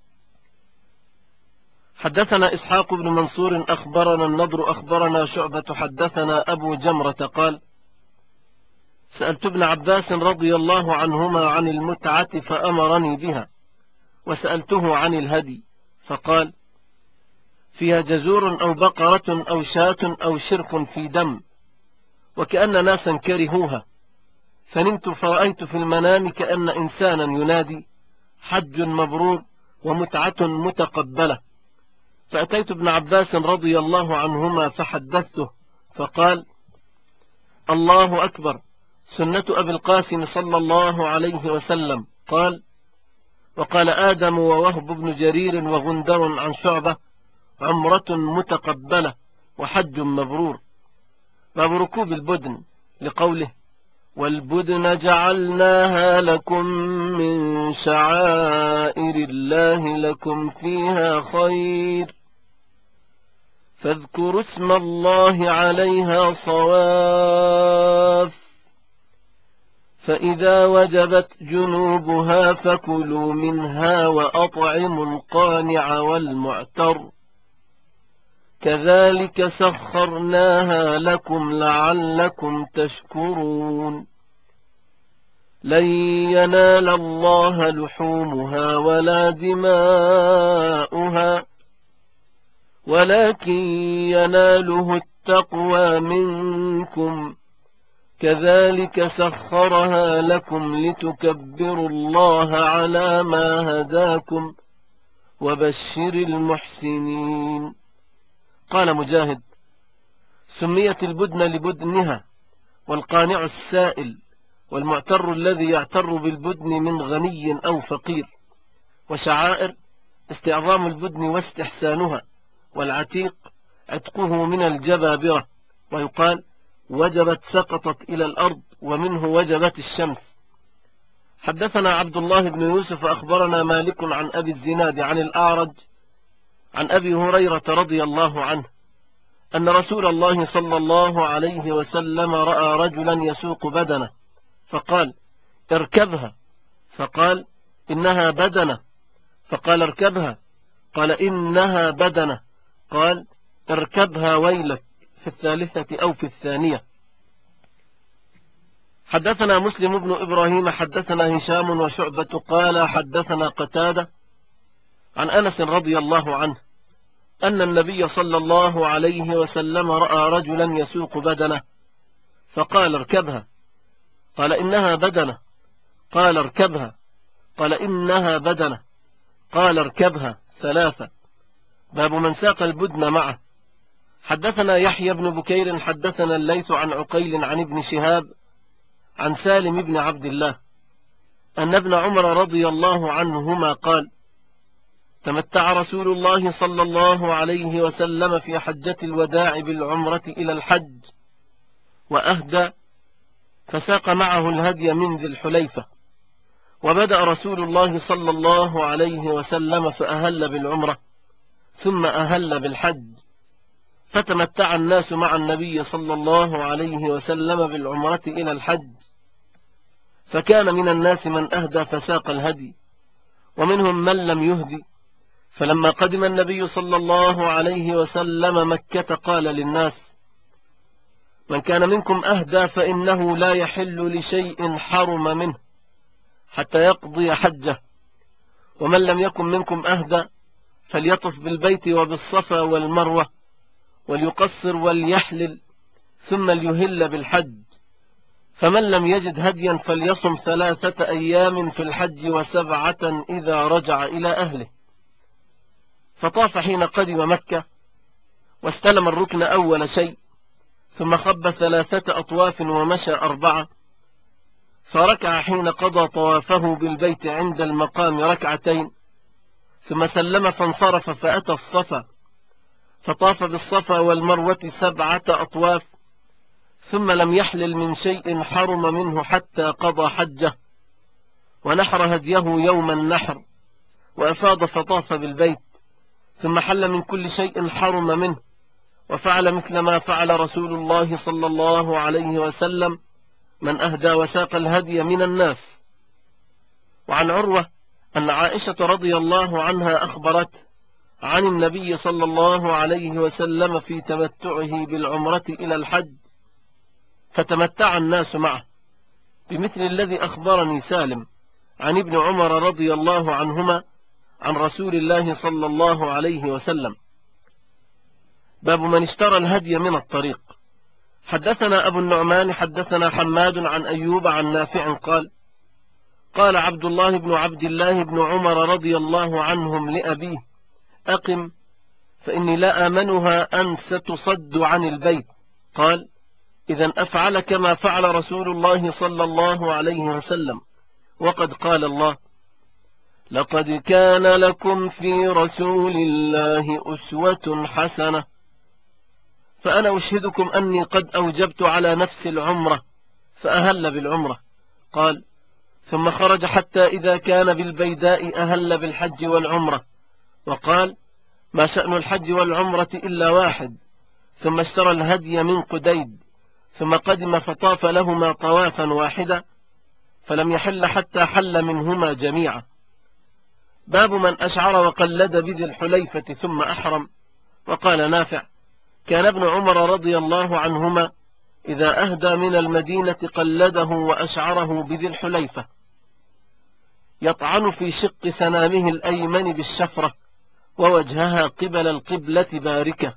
حدثنا إسحاق بن منصور أخبرنا النضر أخبرنا شعبة حدثنا أبو جمرة قال سألت ابن عباس رضي الله عنهما عن المتعة فأمرني بها، وسألته عن الهدي فقال فيها جزور أو بقرة أو شاة أو شرك في دم، وكأن ناسا كرهوها، فنمت فرأيت في المنام كأن إنسانا ينادي حج مبرور ومتعة متقبلة، فأتيت ابن عباس رضي الله عنهما فحدثته، فقال الله أكبر، سنة أبي القاسم صلى الله عليه وسلم. قال وقال آدم ووهب بن جرير وغندر عن شعبة عمرة متقبلة وحج مبرور. باب ركوب البدن لقوله والبدن جعلناها لكم من شعائر الله لكم فيها خير، فاذكروا اسم الله عليها صواف، فإذا وجبت جنوبها فكلوا منها وأطعموا القانع والمعتر، كذلك سخرناها لكم لعلكم تشكرون. لن ينال الله لحومها ولا دماؤها ولكن يناله التقوى منكم كذلك سخرها لكم لتكبروا الله على ما هداكم وبشر المحسنين. قال مجاهد: سميت البدن لبدنها، والقانع السائل، والمعتر الذي يعتر بالبدن من غني أو فقير. وشعائر استعظام البدن واستحسانها، والعتيق عتقه من الجبابرة، ويقال وجبت سقطت إلى الأرض، ومنه وجبت الشمس. حدثنا عبد الله بن يوسف أخبرنا مالك عن أبي الزناد عن الأعرج عن أبي هريرة رضي الله عنه أن رسول الله صلى الله عليه وسلم رأى رجلا يسوق بدنه فقال: اركبها. فقال: إنها بدنة. فقال: اركبها. قال: إنها بدنة. قال: اركبها ويلك، في الثالثة أو في الثانية. حدثنا مسلم بن إبراهيم حدثنا هشام وشعبة قال حدثنا قتادة عن أنس رضي الله عنه أن النبي صلى الله عليه وسلم رأى رجلا يسوق بدنه فقال: اركبها. قال: إنها بدنة. قال: اركبها. قال: إنها بدنة. قال: اركبها. ثلاثة. باب من ساق البدن معه. حدثنا يحيى بن بكير حدثنا الليث عن عقيل عن ابن شهاب عن سالم بن عبد الله أن ابن عمر رضي الله عنهما قال: تمتع رسول الله صلى الله عليه وسلم في حجة الوداع بالعمرة إلى الحج وأهدى، فساق معه الهدي من ذي الحليفة. وبدأ رسول الله صلى الله عليه وسلم فأهل بالعمرة ثم أهل بالحج، فتمتع الناس مع النبي صلى الله عليه وسلم بالعمرة إلى الحج، فكان من الناس من أهدى فساق الهدي، ومنهم من لم يهدي. فلما قدم النبي صلى الله عليه وسلم مكة قال للناس: من كان منكم أهدى فإنه لا يحل لشيء حرم منه حتى يقضي حجه، ومن لم يكن منكم أهدى فليطف بالبيت وبالصفا والمروة وليقصر وليحلل ثم ليهل بالحج، فمن لم يجد هديا فليصم 3 أيام في الحج و7 إذا رجع إلى أهله. فطاف حين قدم مكة واستلم الركن أول شيء، ثم خب 3 أطواف ومشى 4، فركع حين قضى طوافه بالبيت عند المقام 2 ركعتين، ثم سلم فانصرف فأتى الصفا فطاف بالصفا والمروة 7 أطواف، ثم لم يحلل من شيء حرم منه حتى قضى حجه، ونحر هديه يوم النحر، وأفاض فطاف بالبيت، ثم حل من كل شيء حرم منه، وفعل مثل ما فعل رسول الله صلى الله عليه وسلم من أهدى وساق الهدي من الناس. وعن عروة أن عائشة رضي الله عنها أخبرت عن النبي صلى الله عليه وسلم في تمتعه بالعمرة إلى الحج، فتمتع الناس معه بمثل الذي أخبرني سالم عن ابن عمر رضي الله عنهما عن رسول الله صلى الله عليه وسلم. باب من اشترى الهدي من الطريق. حدثنا أبو النعمان حدثنا حماد عن أيوب عن نافع قال: قال عبد الله بن عبد الله بن عمر رضي الله عنهم لأبيه: أقم فإني لا آمنها أن ستصد عن البيت. قال: إذن أفعل كما فعل رسول الله صلى الله عليه وسلم، وقد قال الله: لقد كان لكم في رسول الله أسوة حسنة. فأنا أشهدكم أني قد أوجبت على نفس العمرة، فأهل بالعمرة. قال: ثم خرج حتى إذا كان بالبيداء أهل بالحج والعمرة، وقال: ما شأن الحج والعمرة إلا واحد. ثم اشترى الهدي من قديد، ثم قدم فطاف لهما طوافا واحدا، فلم يحل حتى حل منهما جميعا. باب من أشعر وقلد بذي الحليفة ثم أحرم. وقال نافع: كان ابن عمر رضي الله عنهما إذا أهدى من المدينة قلده وأشعره بذي الحليفة، يطعن في شق سنامه الأيمن بالشفرة، ووجهها قبل القبلة باركة.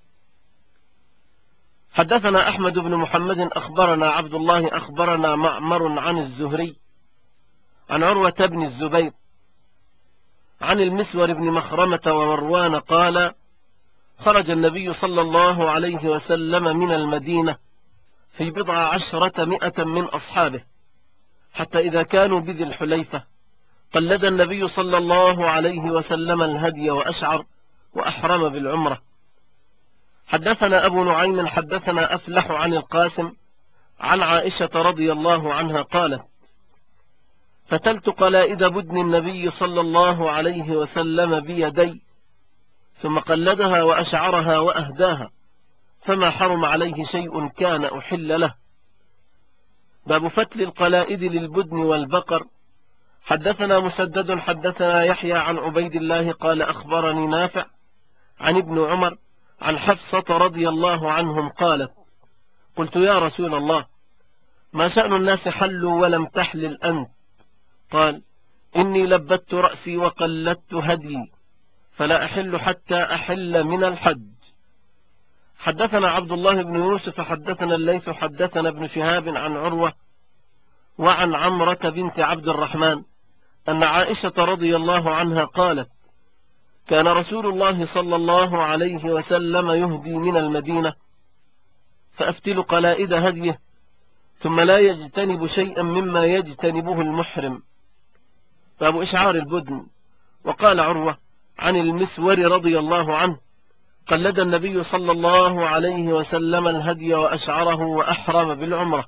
حدثنا أحمد بن محمد أخبرنا عبد الله أخبرنا معمر عن الزهري عن عروة بن الزبير عن المسور بن مخرمة ومروان قال: خرج النبي صلى الله عليه وسلم من المدينة في 19 من أصحابه، حتى إذا كانوا بذي الحليفة قلد النبي صلى الله عليه وسلم الهدي وأشعر وأحرم بالعمرة. حدثنا أبو نعيم حدثنا أفلح عن القاسم عن عائشة رضي الله عنها قالت: فتلت قلائد بدن النبي صلى الله عليه وسلم بيدي، ثم قلدها وأشعرها وأهداها، فما حرم عليه شيء كان أحل له. باب فتل القلائد للبدن والبقر. حدثنا مسدد حدثنا يحيى عن عبيد الله قال: أخبرني نافع عن ابن عمر عن حفصة رضي الله عنهم قالت: قلت يا رسول الله، ما شأن الناس حلوا ولم تحلل أنت؟ قال: إني لبت رأسي وقلدت هدي، فلا أحل حتى أحل من الحج. حدثنا عبد الله بن يوسف حدثنا الليث حدثنا ابن شهاب عن عروة وعن عمرة بنت عبد الرحمن أن عائشة رضي الله عنها قالت: كان رسول الله صلى الله عليه وسلم يهدي من المدينة، فأفتل قلائد هديه، ثم لا يجتنب شيئا مما يجتنبه المحرم. باب إشعار البدن. وقال عروة عن المسور رضي الله عنه: قلد النبي صلى الله عليه وسلم الهدي وأشعره وأحرم بالعمرة.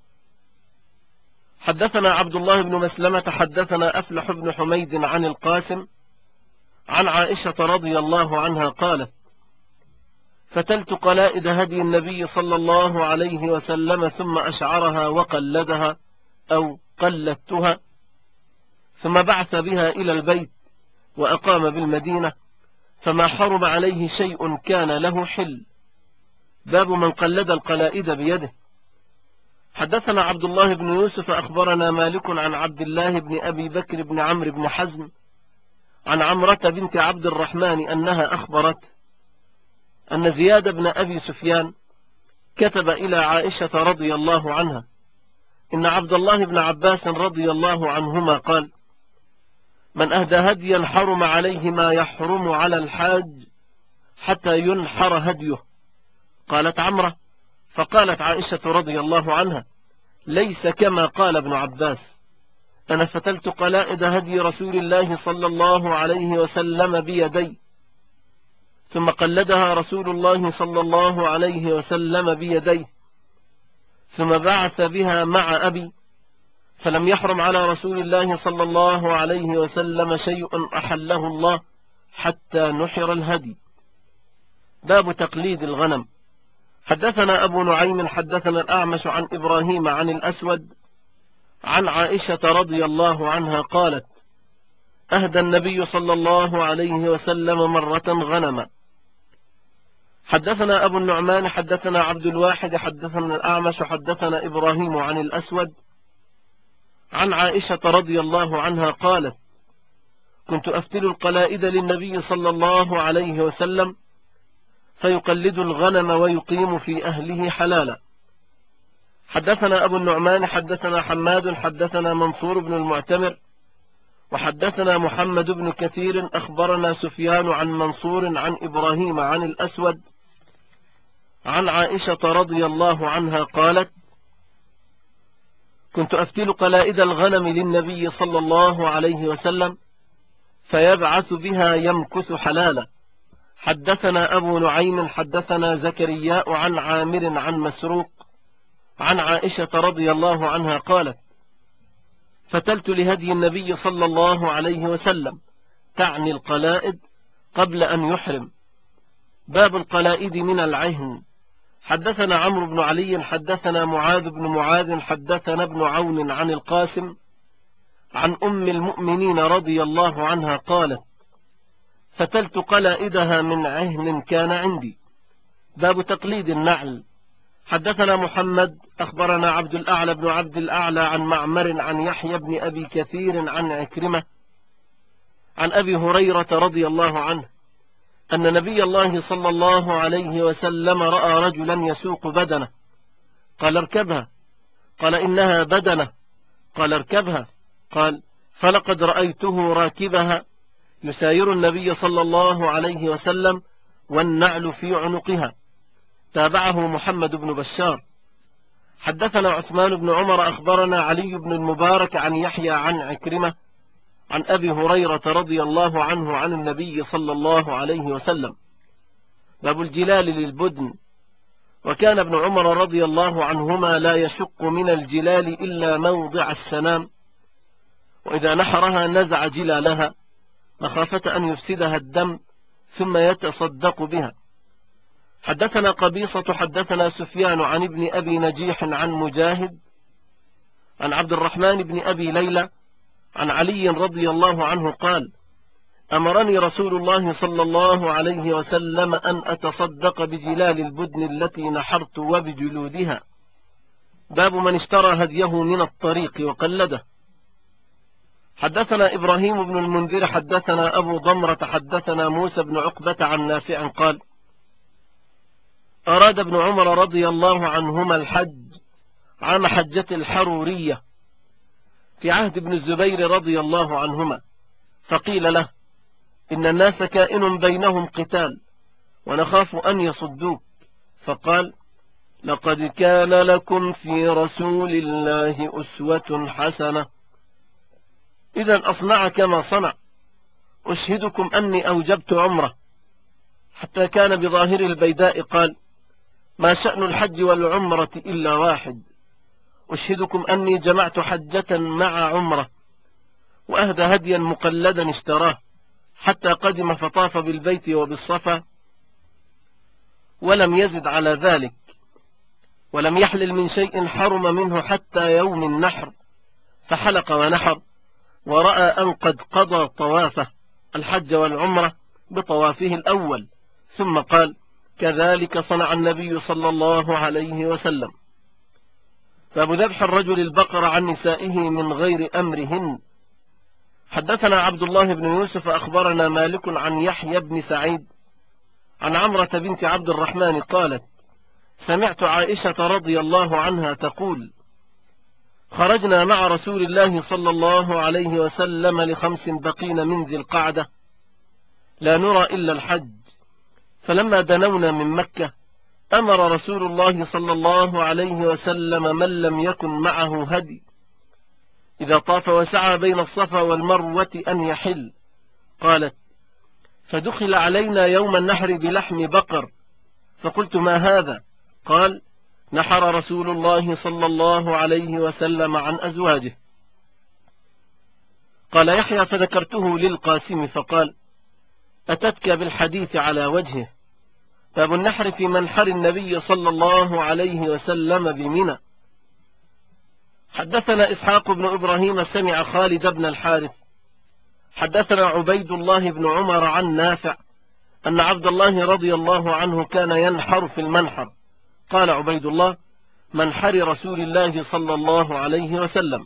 حدثنا عبد الله بن مسلمة حدثنا أفلح بن حميد عن القاسم عن عائشة رضي الله عنها قالت: فتلت قلائد هدي النبي صلى الله عليه وسلم ثم أشعرها وقلدها أو قلدتها، ثم بعث بها إلى البيت وأقام بالمدينة، فما حرم عليه شيء كان له حل. باب من قلد القلائد بيده. حدثنا عبد الله بن يوسف أخبرنا مالك عن عبد الله بن أبي بكر بن عمرو بن حزم عن عمرة بنت عبد الرحمن أنها أخبرت أن زياد بن أبي سفيان كتب إلى عائشة رضي الله عنها إن عبد الله بن عباس رضي الله عنهما قال: من أهدى هديا حرم عليه ما يحرم على الحاج حتى ينحر هديه. قالت عمرة: فقالت عائشة رضي الله عنها: ليس كما قال ابن عباس، أنا فتلت قلائد هدي رسول الله صلى الله عليه وسلم بيدي، ثم قلدها رسول الله صلى الله عليه وسلم بيديه، ثم بعث بها مع أبي، فلم يحرم على رسول الله صلى الله عليه وسلم شيء أحله الله حتى نحر الهدي. باب تقليد الغنم. حدثنا أبو نعيم حدثنا الأعمش عن إبراهيم عن الأسود عن عائشة رضي الله عنها قالت: أهدى النبي صلى الله عليه وسلم مرة غنما. حدثنا أبو النعمان حدثنا عبد الواحد حدثنا الأعمش حدثنا إبراهيم عن الأسود عن عائشة رضي الله عنها قالت: كنت أفتل القلائد للنبي صلى الله عليه وسلم، فيقلد الغنم ويقيم في أهله حلالا. حدثنا أبو النعمان حدثنا حماد حدثنا منصور بن المعتمر وحدثنا محمد بن كثير أخبرنا سفيان عن منصور عن إبراهيم عن الأسود عن عائشة رضي الله عنها قالت: كنت أفتل قلائد الغنم للنبي صلى الله عليه وسلم، فيبعث بها يمكث حلالا. حدثنا أبو نعيم حدثنا زكرياء عن عامر عن مسروق عن عائشة رضي الله عنها قالت: فتلت لهدي النبي صلى الله عليه وسلم، تعني القلائد قبل أن يحرم. باب القلائد من العهن. حدثنا عمرو بن علي حدثنا معاذ بن معاذ حدثنا ابن عون عن القاسم عن أم المؤمنين رضي الله عنها قالت: فتلت قلائدها من عهن كان عندي. باب تقليد النعل. حدثنا محمد أخبرنا عبد الأعلى بن عبد الأعلى عن معمر عن يحيى بن أبي كثير عن عكرمة عن أبي هريرة رضي الله عنه أن نبي الله صلى الله عليه وسلم رأى رجلا يسوق بدنه، قال اركبها، قال إنها بدنه، قال اركبها، قال فلقد رأيته راكبها يساير النبي صلى الله عليه وسلم والنعل في عنقها. تابعه محمد بن بشار. حدثنا عثمان بن عمر أخبرنا علي بن المبارك عن يحيى عن عكرمة عن أبي هريرة رضي الله عنه عن النبي صلى الله عليه وسلم. باب الجلال للبدن. وكان ابن عمر رضي الله عنهما لا يشق من الجلال إلا موضع السنام، وإذا نحرها نزع جلالها مخافة أن يفسدها الدم ثم يتصدق بها. حدثنا قبيصة حدثنا سفيان عن ابن أبي نجيح عن مجاهد عن عبد الرحمن بن أبي ليلى عن علي رضي الله عنه قال أمرني رسول الله صلى الله عليه وسلم أن أتصدق بجلال البدن التي نحرت وبجلودها. باب من اشترى هديه من الطريق وقلده. حدثنا إبراهيم بن المنذر حدثنا أبو ضمرة حدثنا موسى بن عقبة عن نافع قال أراد ابن عمر رضي الله عنهما الحج عام حجة الحرورية في عهد ابن الزبير رضي الله عنهما، فقيل له إن الناس كائن بينهم قتال ونخاف أن يصدوك، فقال لقد كان لكم في رسول الله أسوة حسنة. إذا أصنع كما صنع. أشهدكم أني أوجبت عمره، حتى كان بظاهر البيداء قال ما شأن الحج والعمرة إلا واحد. أشهدكم أني جمعت حجة مع عمرة، وأهدى هديا مقلدا اشتراه حتى قدم فطاف بالبيت وبالصفا ولم يزد على ذلك، ولم يحلل من شيء حرم منه حتى يوم النحر، فحلق ونحر، ورأى أن قد قضى طوافه الحج والعمرة بطوافه الأول، ثم قال كذلك صنع النبي صلى الله عليه وسلم. باب ذبح الرجل البقر عن نسائه من غير أمرهن. حدثنا عبد الله بن يوسف أخبرنا مالك عن يحيى بن سعيد عن عمرة بنت عبد الرحمن قالت سمعت عائشة رضي الله عنها تقول خرجنا مع رسول الله صلى الله عليه وسلم ل5 بقين من ذي القعدة لا نرى إلا الحج، فلما دنونا من مكة أمر رسول الله صلى الله عليه وسلم من لم يكن معه هدي إذا طاف وسعى بين الصفا والمروة أن يحل. قالت فدخل علينا يوم النحر بلحم بقر، فقلت ما هذا؟ قال نحر رسول الله صلى الله عليه وسلم عن أزواجه. قال يحيى فذكرته للقاسم فقال أتتك بالحديث على وجهه. باب النحر في منحر النبي صلى الله عليه وسلم بمنى. حدثنا إسحاق بن إبراهيم سمع خالد بن الحارث حدثنا عبيد الله بن عمر عن نافع أن عبد الله رضي الله عنه كان ينحر في المنحر. قال عبيد الله منحر رسول الله صلى الله عليه وسلم.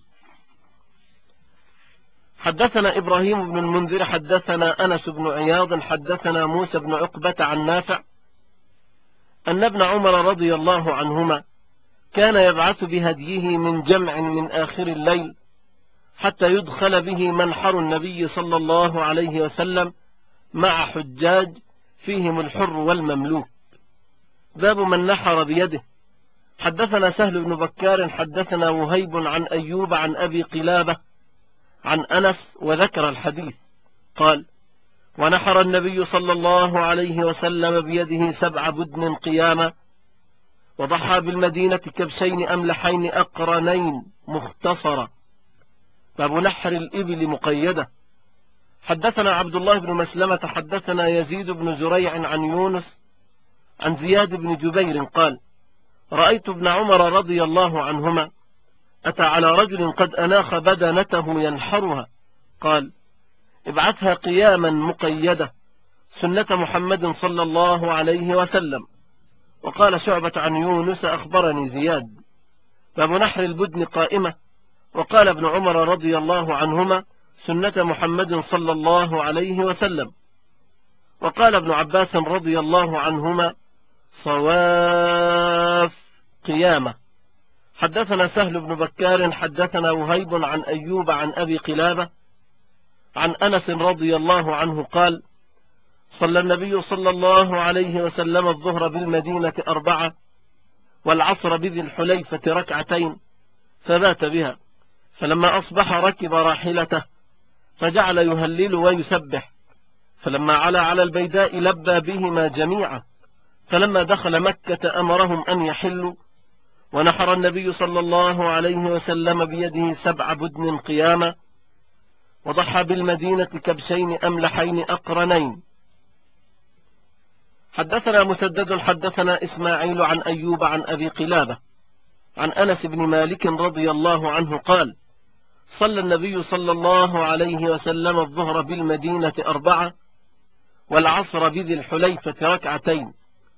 حدثنا إبراهيم بن المنذر حدثنا أنس بن عياض حدثنا موسى بن عقبة عن نافع أن ابن عمر رضي الله عنهما كان يبعث بهديه من جمع من آخر الليل حتى يدخل به منحر النبي صلى الله عليه وسلم مع حجاج فيهم الحر والمملوك. باب من نحر بيده. حدثنا سهل بن بكار حدثنا وهيب عن أيوب عن أبي قلابة عن أنس وذكر الحديث قال ونحر النبي صلى الله عليه وسلم بيده 7 بدن قياما، وضحى بالمدينة كبشين أملحين أقرنين مختصرة. باب نحر الإبل مقيدة. حدثنا عبد الله بن مسلمة حدثنا يزيد بن زريع عن يونس عن زياد بن جبير قال رأيت ابن عمر رضي الله عنهما أتى على رجل قد أناخ بدنته ينحرها، قال ابعثها قياما مقيدة سنة محمد صلى الله عليه وسلم، وقال شعبة عن يونس أخبرني زياد. باب نحر البدن قائمة. وقال ابن عمر رضي الله عنهما سنة محمد صلى الله عليه وسلم. وقال ابن عباس رضي الله عنهما صواف قيامة. حدثنا سهل بن بكار حدثنا وهيب عن أيوب عن أبي قلابة عن أنس رضي الله عنه قال صلى النبي صلى الله عليه وسلم الظهر بالمدينة 4 والعصر بذي الحليفة 2 فبات بها، فلما أصبح ركب راحلته فجعل يهلل ويسبح، فلما علا على البيداء لبى بهما جميعا، فلما دخل مكة أمرهم أن يحلوا، ونحر النبي صلى الله عليه وسلم بيده 7 بدن قياما، وضحى بالمدينة كبشين أملحين أقرنين. حدثنا مسدد حدثنا إسماعيل عن أيوب عن أبي قلابة عن أنس بن مالك رضي الله عنه قال صلى النبي صلى الله عليه وسلم الظهر بالمدينة 4 والعصر بذي الحليفة 2.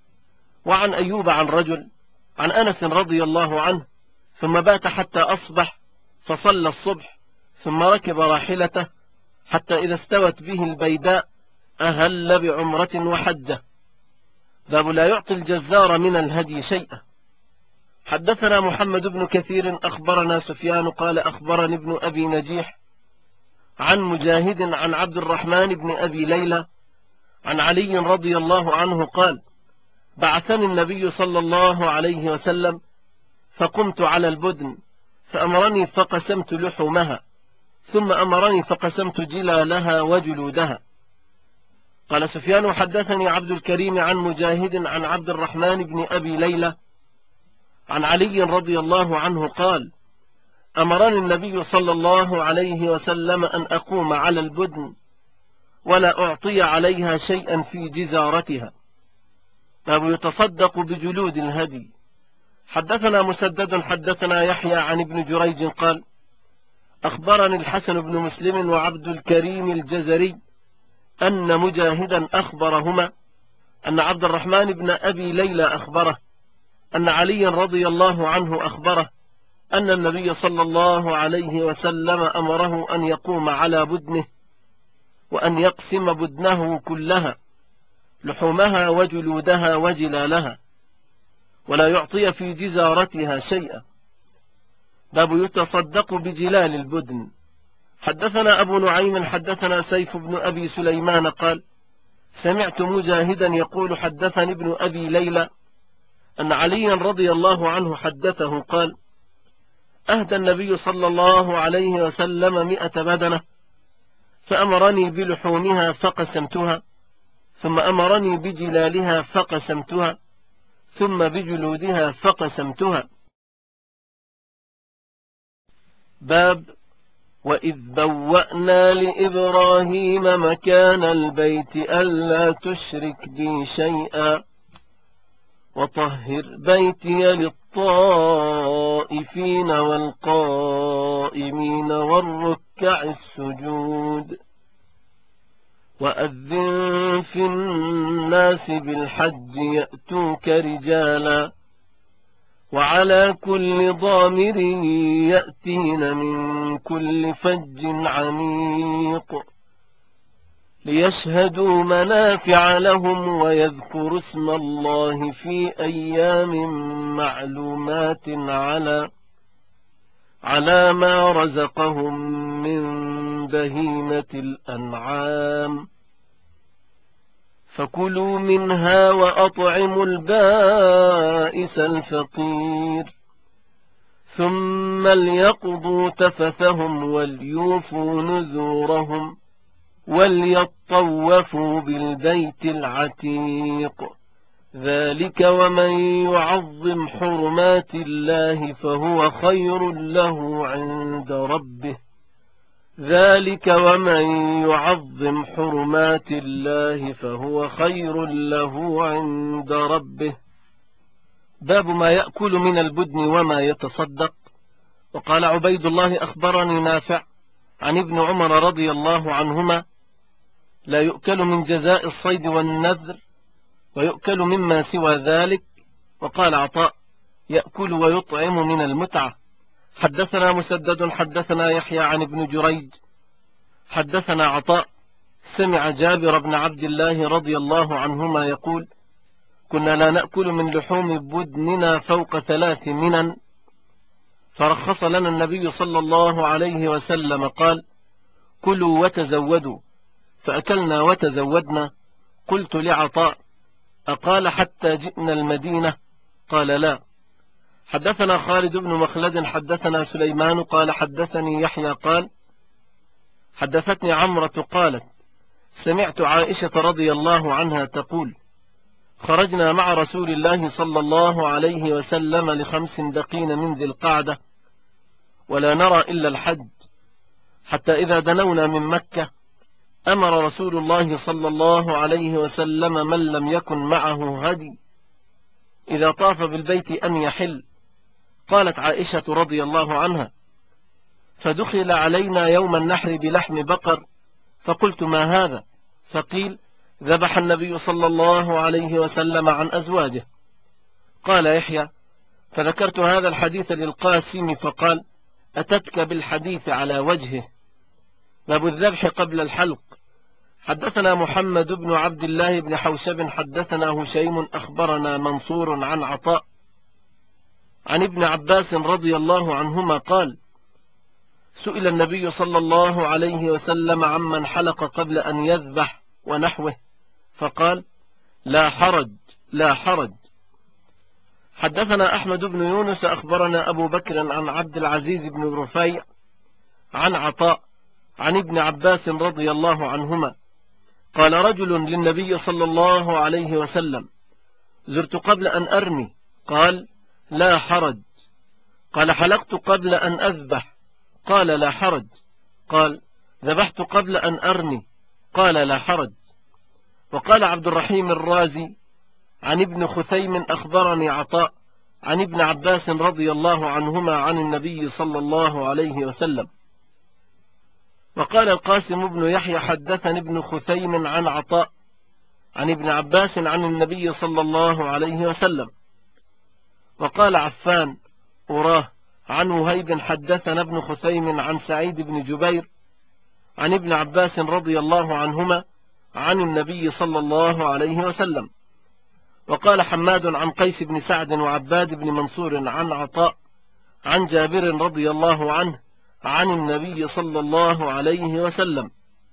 وعن أيوب عن رجل عن أنس رضي الله عنه ثم بات حتى أصبح فصلى الصبح، ثم ركب راحلته حتى إذا استوت به البيداء أهل بعمرة وحجة. باب لا يعطي الجزار من الهدي شيئا. حدثنا محمد بن كثير أخبرنا سفيان قال أخبرني ابن أبي نجيح عن مجاهد عن عبد الرحمن بن أبي ليلى عن علي رضي الله عنه قال بعثني النبي صلى الله عليه وسلم فقمت على البدن فأمرني فقسمت لحومها، ثم أمرني فقسمت جلالها وجلودها. قال سفيان حدثني عبد الكريم عن مجاهد عن عبد الرحمن بن أبي ليلى عن علي رضي الله عنه قال أمرني النبي صلى الله عليه وسلم أن أقوم على البدن ولا أعطي عليها شيئا في جزارتها. باب يتصدق بجلود الهدي. حدثنا مسدد حدثنا يحيى عن ابن جريج قال أخبرني الحسن بن مسلم وعبد الكريم الجزري أن مجاهدا أخبرهما أن عبد الرحمن بن أبي ليلى أخبره أن علي رضي الله عنه أخبره أن النبي صلى الله عليه وسلم أمره أن يقوم على بدنه وأن يقسم بدنه كلها لحومها وجلودها وجلالها ولا يعطي في جزارتها شيئا. باب يتصدق بجلال البدن. حدثنا أبو نعيم حدثنا سيف بن أبي سليمان قال سمعت مجاهدا يقول حدثني ابن أبي ليلى أن عليا رضي الله عنه حدثه قال أهدى النبي صلى الله عليه وسلم 100 بدنة، فأمرني بلحومها فقسمتها، ثم أمرني بجلالها فقسمتها، ثم بجلودها فقسمتها. باب وإذ بوأنا لإبراهيم مكان البيت ألا تشرك بي شيئا وطهر بيتي للطائفين والقائمين والركع السجود. وأذن في الناس بالحج يأتوك رجالا وعلى كل ضامر يأتين من كل فج عميق ليشهدوا منافع لهم ويذكروا اسم الله في أيام معلومات على ما رزقهم من بهيمة الأنعام فكلوا منها وأطعموا البائس الفقير ثم ليقضوا تفثهم وليوفوا نذورهم وليطوفوا بالبيت العتيق. ذلك ومن يعظم حرمات الله فهو خير له عند ربه. ذلك ومن يعظم حرمات الله فهو خير له عند ربه. باب ما يأكل من البدن وما يتصدق. وقال عبيد الله أخبرني نافع عن ابن عمر رضي الله عنهما لا يؤكل من جزاء الصيد والنذر ويؤكل مما سوى ذلك وقال عطاء: يأكل ويطعم من المتعة. حدثنا مسدد حدثنا يحيى عن ابن جريج حدثنا عطاء سمع جابر بن عبد الله رضي الله عنهما يقول: كنا لا نأكل من لحوم بدننا فوق 3 منن، فرخص لنا النبي صلى الله عليه وسلم قال: كلوا وتزودوا، فأكلنا وتزودنا. قلت لعطاء: أقال حتى جئنا المدينة؟ قال: لا. حدثنا خالد بن مخلد حدثنا سليمان قال حدثني يحيى قال: حدثتني عمرة قالت: سمعت عائشة رضي الله عنها تقول: خرجنا مع رسول الله صلى الله عليه وسلم ل5 دقين من ذي القعدة، ولا نرى إلا الحج، حتى إذا دنونا من مكة أمر رسول الله صلى الله عليه وسلم من لم يكن معه هدي إذا طاف بالبيت أن يحل. قالت عائشة رضي الله عنها: فدخل علينا يوم النحر بلحم بقر، فقلت: ما هذا؟ فقيل: ذبح النبي صلى الله عليه وسلم عن أزواجه. قال يحيى: فذكرت هذا الحديث للقاسم فقال: أتتك بالحديث على وجهه. باب الذبح قبل الحلق. حدثنا محمد بن عبد الله بن حوشب حدثنا هشيم أخبرنا منصور عن عطاء عن ابن عباس رضي الله عنهما قال: سئل النبي صلى الله عليه وسلم عمن حلق قبل أن يذبح ونحوه، فقال: لا حرج لا حرج. حدثنا أحمد بن يونس أخبرنا أبو بكر عن عبد العزيز بن رفيع عن عطاء عن ابن عباس رضي الله عنهما قال رجل للنبي صلى الله عليه وسلم: زرت قبل أن أرمي؟ قال: لا حرج. قال: حلقت قبل أن أذبح؟ قال: لا حرج. قال: ذبحت قبل أن أرمي؟ قال: لا حرج. وقال عبد الرحيم الرازي عن ابن خثيم أخبرني عطاء عن ابن عباس رضي الله عنهما عن النبي صلى الله عليه وسلم. وقال القاسم بن يحيى حدثني ابن خثيم عن عطاء عن ابن عباس عن النبي صلى الله عليه وسلم. وقال عفان أراه عن وهيب حدثنا ابن خثيم عن سعيد بن جبير عن ابن عباس رضي الله عنهما عن النبي صلى الله عليه وسلم. وقال حماد عن قيس بن سعد وعباد بن منصور عن عطاء عن جابر رضي الله عنه عن النبي صلى الله عليه وسلم.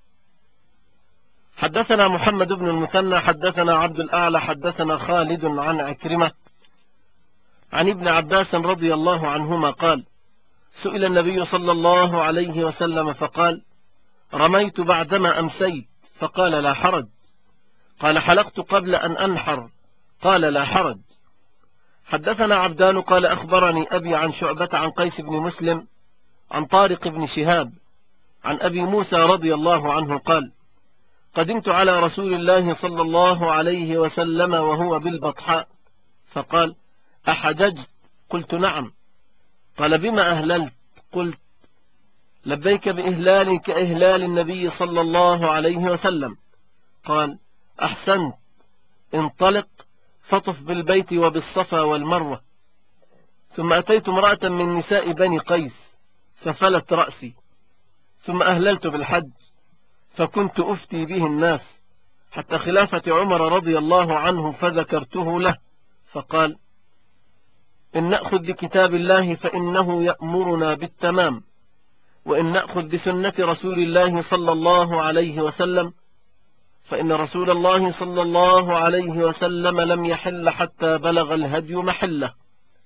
حدثنا محمد بن المثنى حدثنا عبد الأعلى حدثنا خالد عن عكرمة عن ابن عباس رضي الله عنهما قال: سئل النبي صلى الله عليه وسلم فقال: رميت بعدما أمسيت؟ فقال: لا حرج. قال: حلقت قبل أن أنحر؟ قال: لا حرج. حدثنا عبدان قال أخبرني أبي عن شعبة عن قيس بن مسلم عن طارق بن شهاب عن أبي موسى رضي الله عنه قال: قدمت على رسول الله صلى الله عليه وسلم وهو بالبطحاء، فقال: أحججت؟ قلت: نعم. قال: بما أهللت؟ قلت: لبيك بإهلال كإهلال النبي صلى الله عليه وسلم. قال: أحسنت، انطلق فطف بالبيت وبالصفا والمروة. ثم أتيت امرأة من نساء بني قيس ففلت رأسي، ثم أهللت بالحج، فكنت أفتي به الناس حتى خلافة عمر رضي الله عنه، فذكرته له فقال: إن نأخذ بكتاب الله فإنه يأمرنا بالتمام، وإن نأخذ بسنة رسول الله صلى الله عليه وسلم فإن رسول الله صلى الله عليه وسلم لم يحل حتى بلغ الهدي محله.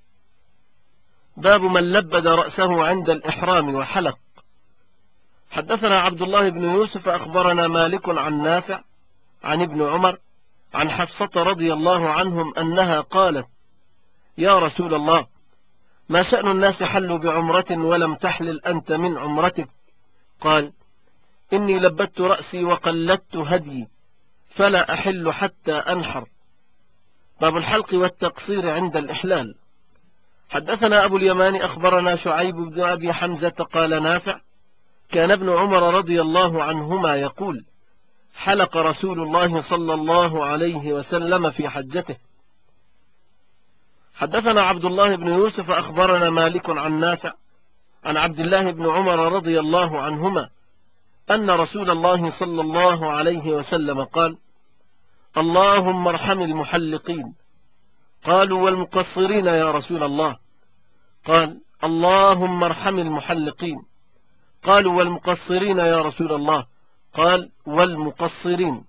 باب من لبد رأسه عند الإحرام وحلق. حدثنا عبد الله بن يوسف أخبرنا مالك عن نافع عن ابن عمر عن حفصة رضي الله عنهم أنها قالت: يا رسول الله، ما شأن الناس حلوا بعمرة ولم تحلل أنت من عمرتك؟ قال: إني لبدت رأسي وقلدت هدي، فلا أحل حتى أنحر. باب الحلق والتقصير عند الإحلال. حدثنا أبو اليمان أخبرنا شعيب بن أبي حمزة قال نافع: كان ابن عمر رضي الله عنهما يقول: حلق رسول الله صلى الله عليه وسلم في حجته. حدثنا عبد الله بن يوسف أخبرنا مالك عن نافع عن عبد الله بن عمر رضي الله عنهما أن رسول الله صلى الله عليه وسلم قال: اللهم ارحم المحلقين. قالوا: والمقصرين يا رسول الله؟ قال: اللهم ارحم المحلقين. قالوا: والمقصرين يا رسول الله؟ قال: والمقصرين.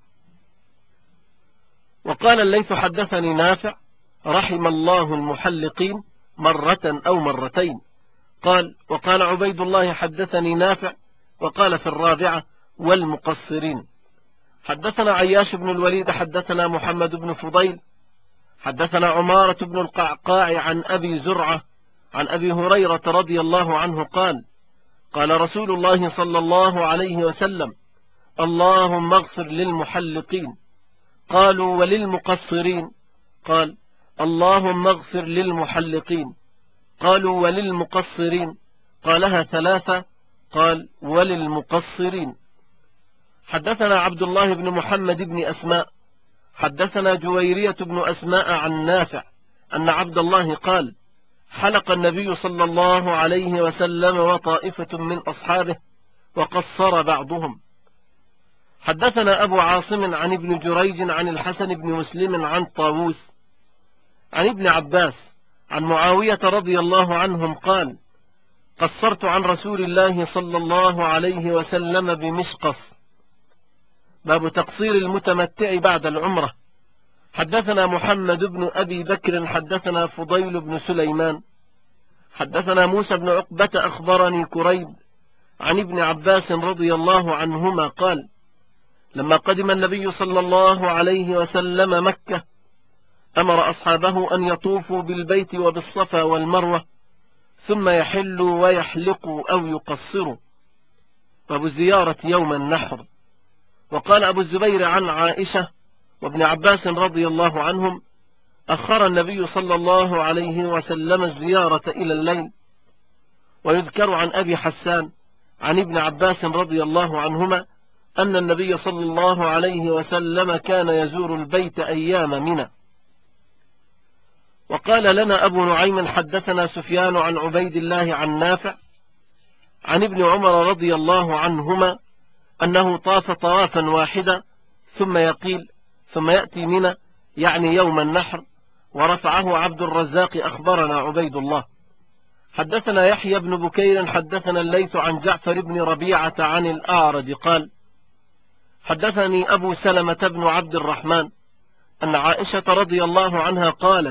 وقال الليث: حدثني نافع: رحم الله المحلقين مرة أو مرتين. قال: وقال عبيد الله: حدثني نافع، وقال في الرابعة: والمقصرين. حدثنا عياش بن الوليد حدثنا محمد بن فضيل حدثنا عمارة بن القعقاع عن أبي زرعة عن أبي هريرة رضي الله عنه قال: قال رسول الله صلى الله عليه وسلم: اللهم اغفر للمحلقين. قالوا: وللمقصرين؟ قال: اللهم اغفر للمحلقين. قالوا: وللمقصرين؟ قالها ثلاثة. قال: وللمقصرين. حدثنا عبد الله بن محمد بن أسماء حدثنا جويرية بن أسماء عن نافع أن عبد الله قال: حلق النبي صلى الله عليه وسلم وطائفة من أصحابه وقصر بعضهم. حدثنا أبو عاصم عن ابن جريج عن الحسن بن مسلم عن طاووس عن ابن عباس عن معاوية رضي الله عنهم قال: قصرت عن رسول الله صلى الله عليه وسلم بمشقص. باب تقصير المتمتع بعد العمرة. حدثنا محمد بن أبي بكر حدثنا فضيل بن سليمان حدثنا موسى بن عقبة أخبرني كريب عن ابن عباس رضي الله عنهما قال: لما قدم النبي صلى الله عليه وسلم مكة أمر أصحابه أن يطوفوا بالبيت وبالصفا والمروة ثم يحلوا ويحلقوا أو يقصروا. باب زيارة يوم النحر. وقال أبو الزبير عن عائشة وابن عباس رضي الله عنهم: أخر النبي صلى الله عليه وسلم الزيارة إلى الليل. ويذكر عن أبي حسان عن ابن عباس رضي الله عنهما أن النبي صلى الله عليه وسلم كان يزور البيت أيام منى. وقال لنا أبو نعيم حدثنا سفيان عن عبيد الله عن نافع عن ابن عمر رضي الله عنهما أنه طاف طوافا واحدا ثم يقيل ثم يأتي منى، يعني يوم النحر. ورفعه عبد الرزاق أخبرنا عبيد الله. حدثنا يحيى بن بكير حدثنا الليث عن جعفر بن ربيعة عن الأعرج قال: حدثني أبو سلمة بن عبد الرحمن أن عائشة رضي الله عنها قالت: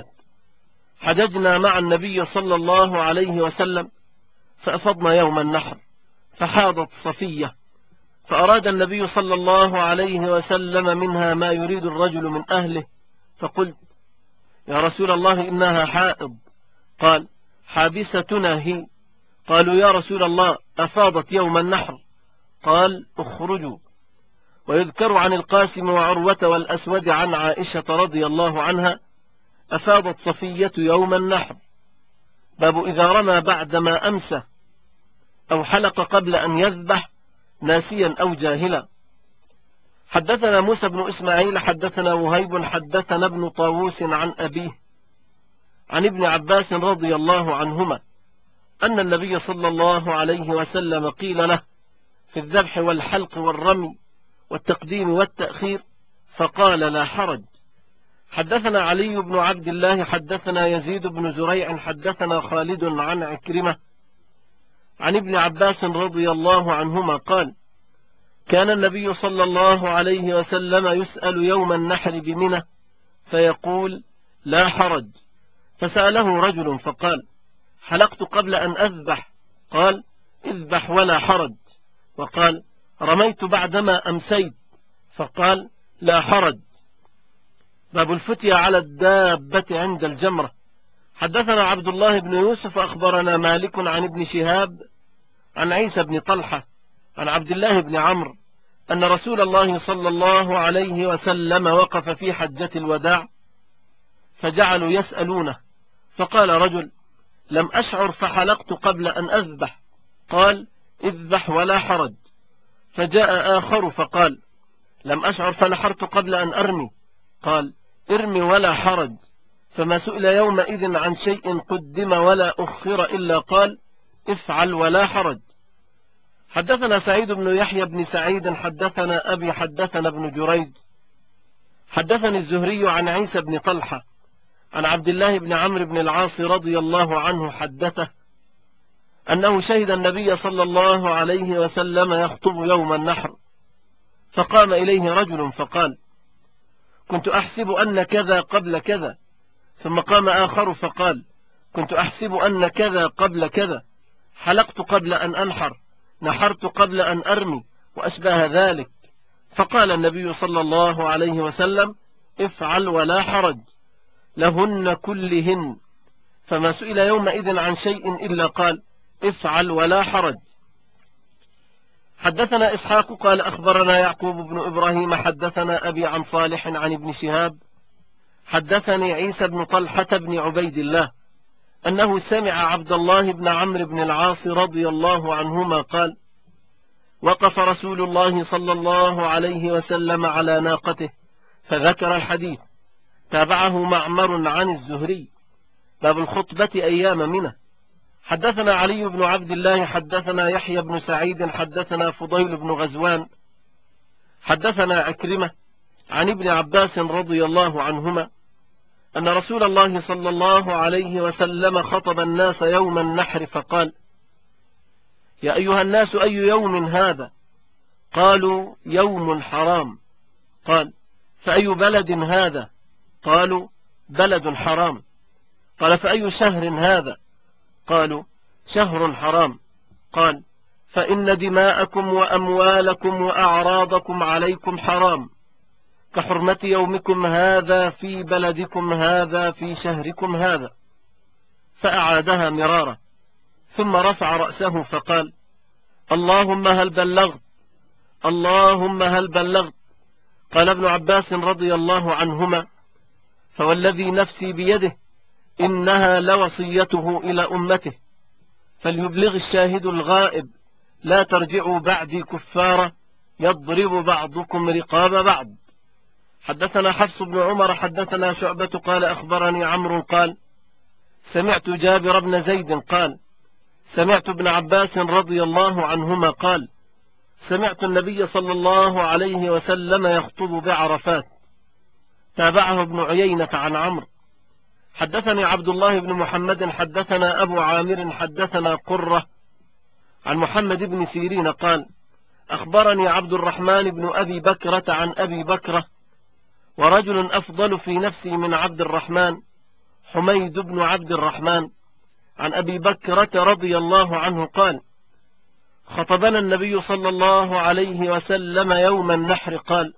حججنا مع النبي صلى الله عليه وسلم فأفضنا يوم النحر فحاضت صفية، فأراد النبي صلى الله عليه وسلم منها ما يريد الرجل من أهله، فقلت: يا رسول الله إنها حائض. قال: حابستنا هي. قالوا: يا رسول الله أفاضت يوم النحر؟ قال: اخرجوا. ويذكر عن القاسم وعروة والأسود عن عائشة رضي الله عنها: أفاضت صفية يوم النحر. باب إذا رمى بعدما أمسى أو حلق قبل أن يذبح ناسيا أو جاهلا. حدثنا موسى بن إسماعيل حدثنا وهيب حدثنا ابن طاووس عن أبيه عن ابن عباس رضي الله عنهما أن النبي صلى الله عليه وسلم قيل له في الذبح والحلق والرمي والتقديم والتأخير فقال: لا حرج. حدثنا علي بن عبد الله حدثنا يزيد بن زريع حدثنا خالد عن عكرمة عن ابن عباس رضي الله عنهما قال: كان النبي صلى الله عليه وسلم يسأل يوم النحر بمنى فيقول: لا حرج. فسأله رجل فقال: حلقت قبل أن أذبح. قال: اذبح ولا حرج. وقال: رميت بعدما أمسيت. فقال: لا حرج. باب الفتية على الدابة عند الجمرة. حدثنا عبد الله بن يوسف أخبرنا مالك عن ابن شهاب عن عيسى بن طلحة عن عبد الله بن عمرو أن رسول الله صلى الله عليه وسلم وقف في حجة الوداع فجعلوا يسألونه، فقال رجل: لم أشعر فحلقت قبل أن أذبح. قال: اذبح ولا حرج. فجاء آخر فقال: لم أشعر فنحرت قبل أن أرمي. قال: ارمي ولا حرج. فما سئل يومئذ عن شيء قدم ولا أخر إلا قال افعل ولا حرج. حدثنا سعيد بن يحيى بن سعيد حدثنا أبي حدثنا ابن جريج حدثني الزهري عن عيسى بن طلحة عن عبد الله بن عمرو بن العاص رضي الله عنه حدثه أنه شهد النبي صلى الله عليه وسلم يخطب يوم النحر، فقام إليه رجل فقال: كنت أحسب أن كذا قبل كذا. ثم قام آخر فقال: كنت أحسب أن كذا قبل كذا، حلقت قبل أن أنحر، نحرت قبل أن أرمي، وأشبه ذلك. فقال النبي صلى الله عليه وسلم: افعل ولا حرج، لهن كلهن. فما سئل يومئذ عن شيء إلا قال افعل ولا حرج. حدثنا إسحاق قال أخبرنا يعقوب بن إبراهيم حدثنا أبي عن صالح عن ابن شهاب حدثني عيسى بن طلحة بن عبيد الله أنه سمع عبد الله بن عمرو بن العاص رضي الله عنهما قال: وقف رسول الله صلى الله عليه وسلم على ناقته فذكر الحديث. تابعه معمر عن الزهري. باب الخطبة أيام منه. حدثنا علي بن عبد الله حدثنا يحيى بن سعيد حدثنا فضيل بن غزوان حدثنا عكرمة عن ابن عباس رضي الله عنهما أن رسول الله صلى الله عليه وسلم خطب الناس يوم النحر فقال: يا أيها الناس أي يوم هذا؟ قالوا: يوم حرام. قال: فأي بلد هذا؟ قالوا: بلد حرام. قال: فأي شهر هذا؟ قالوا: شهر حرام. قال: فإن دماءكم وأموالكم وأعراضكم عليكم حرام كحرمة يومكم هذا في بلدكم هذا في شهركم هذا. فأعادها مرارا ثم رفع رأسه فقال: اللهم هل بلغت؟ اللهم هل بلغت؟ قال ابن عباس رضي الله عنهما: فوالذي نفسي بيده إنها لوصيته إلى أمته، فليبلغ الشاهد الغائب، لا ترجعوا بعدي كفارا يضرب بعضكم رقاب بعض. حدثنا حفص بن عمر حدثنا شعبة قال أخبرني عمرو قال: سمعت جابر بن زيد قال: سمعت ابن عباس رضي الله عنهما قال: سمعت النبي صلى الله عليه وسلم يخطب بعرفات. تابعه ابن عيينة عن عمرو. حدثني عبد الله بن محمد حدثنا أبو عامر حدثنا قرة عن محمد بن سيرين قال: أخبرني عبد الرحمن بن أبي بكرة عن أبي بكرة، ورجل أفضل في نفسي من عبد الرحمن، حميد بن عبد الرحمن، عن أبي بكرة رضي الله عنه قال: خطبنا النبي صلى الله عليه وسلم يوم النحر قال: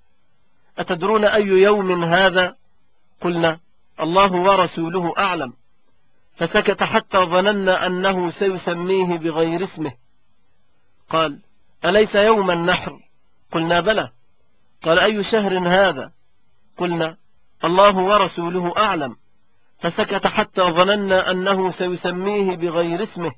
أتدرون أي يوم هذا؟ قلنا: الله ورسوله أعلم. فسكت حتى ظننا أنه سيسميه بغير اسمه. قال: أليس يوم النحر؟ قلنا: بلى. قال: أي شهر هذا؟ قلنا: الله ورسوله أعلم. فسكت حتى ظننا أنه سيسميه بغير اسمه.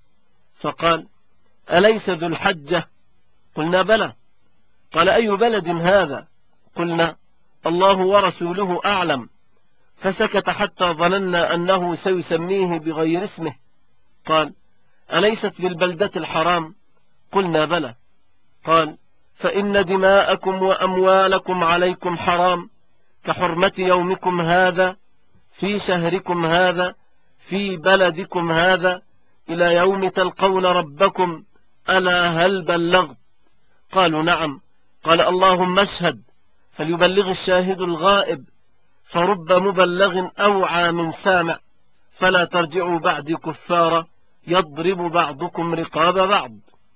فقال: أليس ذو الحجة؟ قلنا: بلى. قال: أي بلد هذا؟ قلنا: الله ورسوله أعلم. فسكت حتى ظننا أنه سيسميه بغير اسمه. قال: أليست بالبلدة الحرام؟ قلنا: بلى. قال: فإن دماءكم وأموالكم عليكم حرام كحرمة يومكم هذا في شهركم هذا في بلدكم هذا إلى يوم تلقون ربكم، ألا هل بلغت؟ قالوا: نعم. قال: اللهم اشهد، فليبلغ الشاهد الغائب، فرب مبلغ أوعى من سامع، فلا ترجعوا بعدي كفارا يضرب بعضكم رقاب بعض.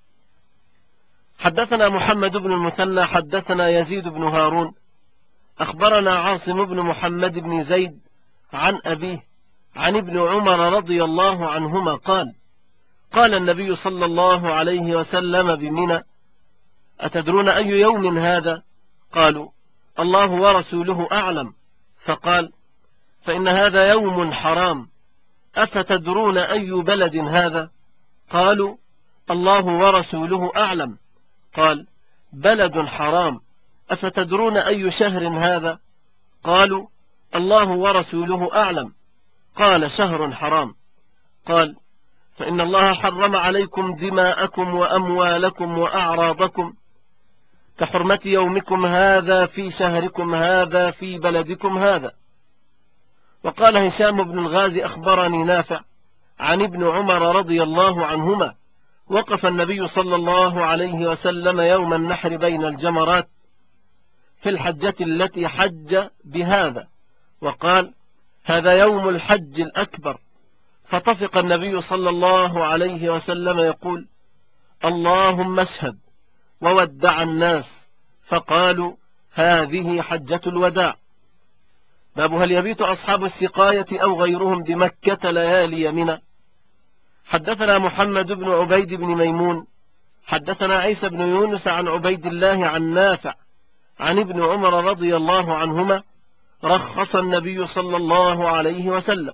حدثنا محمد بن المثنى حدثنا يزيد بن هارون أخبرنا عاصم بن محمد بن زيد عن أبيه عن ابن عمر رضي الله عنهما قال: قال النبي صلى الله عليه وسلم بمنى: أتدرون أي يوم هذا؟ قالوا: الله ورسوله أعلم. فقال: فإن هذا يوم حرام. أفتدرون أي بلد هذا؟ قالوا: الله ورسوله أعلم. قال: بلد حرام. أفتدرون أي شهر هذا؟ قالوا: الله ورسوله أعلم. قال شهر حرام. قال فإن الله حرم عليكم دماءكم وأموالكم وأعراضكم كحرمة يومكم هذا في شهركم هذا في بلدكم هذا. وقال هشام بن الغازي أخبرني نافع عن ابن عمر رضي الله عنهما وقف النبي صلى الله عليه وسلم يوم النحر بين الجمرات في الحجة التي حج بهذا وقال هذا يوم الحج الأكبر، فطفق النبي صلى الله عليه وسلم يقول اللهم اشهد، وودع الناس فقالوا هذه حجة الوداع. باب هل يبيت أصحاب السقاية أو غيرهم بمكة ليالي منى؟ حدثنا محمد بن عبيد بن ميمون حدثنا عيسى بن يونس عن عبيد الله عن نافع عن ابن عمر رضي الله عنهما رخص النبي صلى الله عليه وسلم.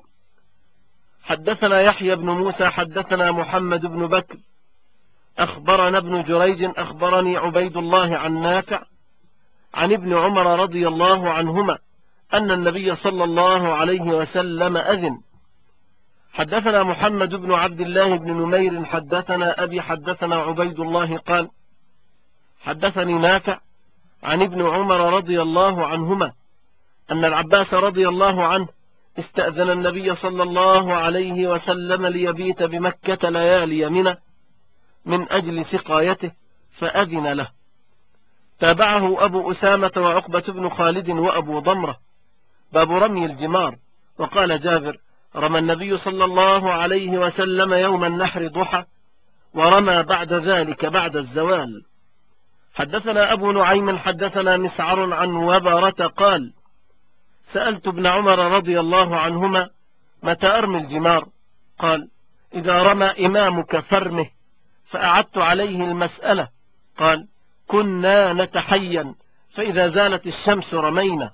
حدثنا يحيى بن موسى حدثنا محمد بن بكر أخبرنا ابن جريج أخبرني عبيد الله عن نافع عن ابن عمر رضي الله عنهما أن النبي صلى الله عليه وسلم أذن. حدثنا محمد بن عبد الله بن نمير حدثنا أبي حدثنا عبيد الله قال حدثني نافع عن ابن عمر رضي الله عنهما أن العباس رضي الله عنه استأذن النبي صلى الله عليه وسلم ليبيت بمكة ليالي منى من أجل سقايته فأذن له. تابعه أبو أسامة وعقبة بن خالد وأبو ضمرة. باب رمي الجمار. وقال جابر رمى النبي صلى الله عليه وسلم يوم النحر ضحى ورمى بعد ذلك بعد الزوال. حدثنا أبو نعيم حدثنا مسعر عن وبرة قال سألت ابن عمر رضي الله عنهما متى أرمي الجمار؟ قال إذا رمى إمامك فرمه. فأعدت عليه المسألة قال كنا نتحين فإذا زالت الشمس رمينا.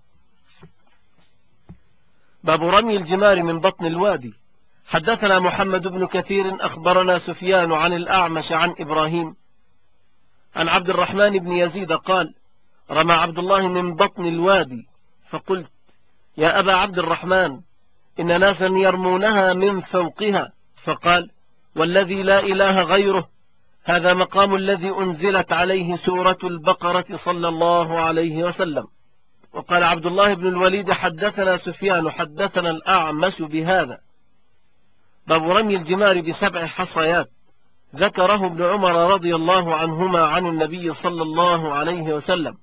باب رمي الجمار من بطن الوادي. حدثنا محمد بن كثير أخبرنا سفيان عن الأعمش عن إبراهيم عن عبد الرحمن بن يزيد قال رمى عبد الله من بطن الوادي فقلت يا أبا عبد الرحمن إن ناسا يرمونها من فوقها، فقال والذي لا إله غيره هذا مقام الذي أنزلت عليه سورة البقرة صلى الله عليه وسلم. وقال عبد الله بن الوليد حدثنا سفيان حدثنا الأعمش بهذا. باب رمي الجمار ب7 حصيات ذكره ابن عمر رضي الله عنهما عن النبي صلى الله عليه وسلم.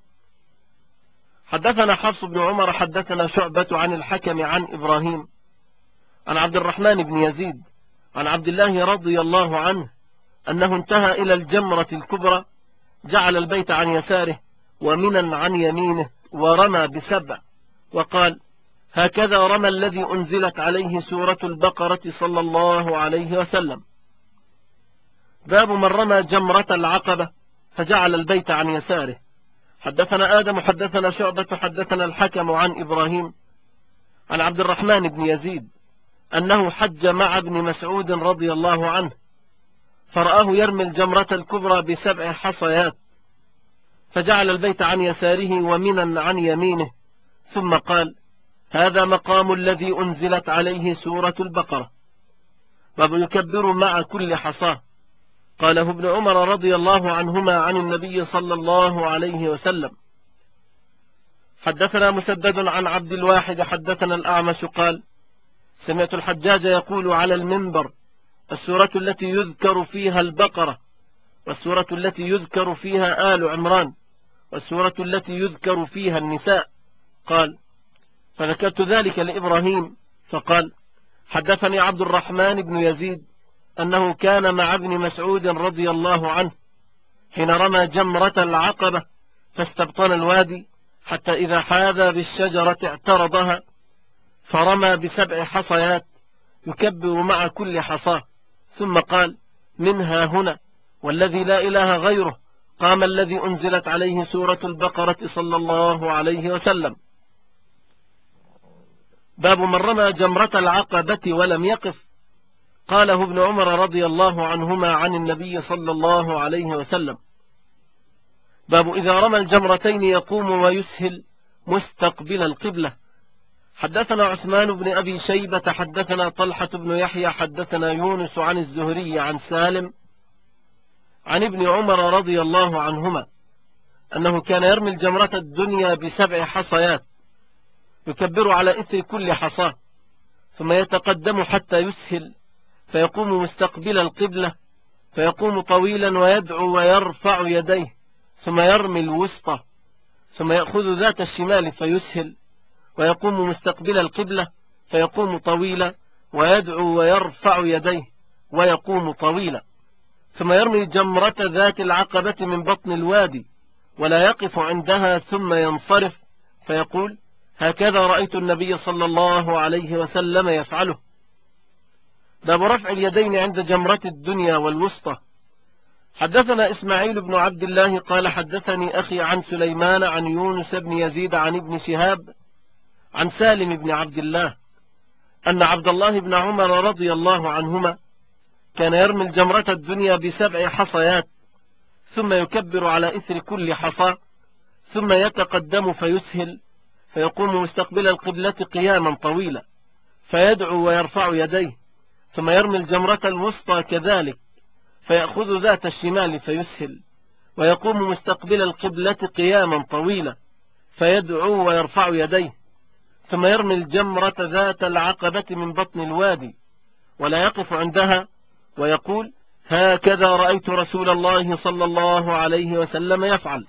حدثنا حفص بن عمر حدثنا شعبة عن الحكم عن إبراهيم عن عبد الرحمن بن يزيد عن عبد الله رضي الله عنه أنه انتهى إلى الجمرة الكبرى جعل البيت عن يساره ومنا عن يمينه ورمى ب7 وقال هكذا رمى الذي أنزلت عليه سورة البقرة صلى الله عليه وسلم. باب من رمى جمرة العقبة فجعل البيت عن يساره. حدثنا آدم حدثنا شعبة حدثنا الحكم عن إبراهيم عن عبد الرحمن بن يزيد أنه حج مع ابن مسعود رضي الله عنه فرآه يرمي الجمرة الكبرى ب7 حصيات فجعل البيت عن يساره ومنا عن يمينه ثم قال هذا مقام الذي أنزلت عليه سورة البقرة. باب يكبر مع كل حصاه. قاله ابن عمر رضي الله عنهما عن النبي صلى الله عليه وسلم. حدثنا مسدد عن عبد الواحد حدثنا الأعمش قال سمعت الحجاج يقول على المنبر السورة التي يذكر فيها البقرة والسورة التي يذكر فيها آل عمران والسورة التي يذكر فيها النساء. قال فذكرت ذلك لإبراهيم فقال حدثني عبد الرحمن بن يزيد أنه كان مع ابن مسعود رضي الله عنه حين رمى جمرة العقبة فاستبطن الوادي حتى إذا حاذى بالشجرة اعترضها فرمى ب7 حصيات يكبر مع كل حصاه ثم قال منها هنا والذي لا إله غيره قام الذي أنزلت عليه سورة البقرة صلى الله عليه وسلم. باب من رمى جمرة العقبة ولم يقف. قاله ابن عمر رضي الله عنهما عن النبي صلى الله عليه وسلم. باب إذا رمى الجمرتين يقوم ويسهل مستقبل القبلة. حدثنا عثمان بن أبي شيبة حدثنا طلحة بن يحيى حدثنا يونس عن الزهري عن سالم عن ابن عمر رضي الله عنهما أنه كان يرمي الجمرة الدنيا ب7 حصيات يكبر على إثر كل حصاة، ثم يتقدم حتى يسهل فيقوم مستقبل القبلة فيقوم طويلا ويدعو ويرفع يديه، ثم يرمي الوسطى، ثم يأخذ ذات الشمال فيسهل ويقوم مستقبل القبلة فيقوم طويلا ويدعو ويرفع يديه ويقوم طويلا، ثم يرمي جمرة ذات العقبة من بطن الوادي ولا يقف عندها، ثم ينصرف فيقول: هكذا رأيت النبي صلى الله عليه وسلم يفعله. باب رفع اليدين عند جمرة الدنيا والوسطى. حدثنا إسماعيل بن عبد الله قال حدثني أخي عن سليمان عن يونس بن يزيد عن ابن شهاب عن سالم بن عبد الله أن عبد الله بن عمر رضي الله عنهما كان يرمي الجمرة الدنيا ب7 حصيات، ثم يكبر على إثر كل حصى، ثم يتقدم فيسهل فيقوم مستقبل القبلة قياما طويلا فيدعو ويرفع يديه، ثم يرمي الجمرة الوسطى كذلك فيأخذ ذات الشمال فيسهل ويقوم مستقبل القبلة قياما طويلا فيدعو ويرفع يديه، ثم يرمي الجمرة ذات العقبة من بطن الوادي ولا يقف عندها ويقول: هكذا رأيت رسول الله صلى الله عليه وسلم يفعل.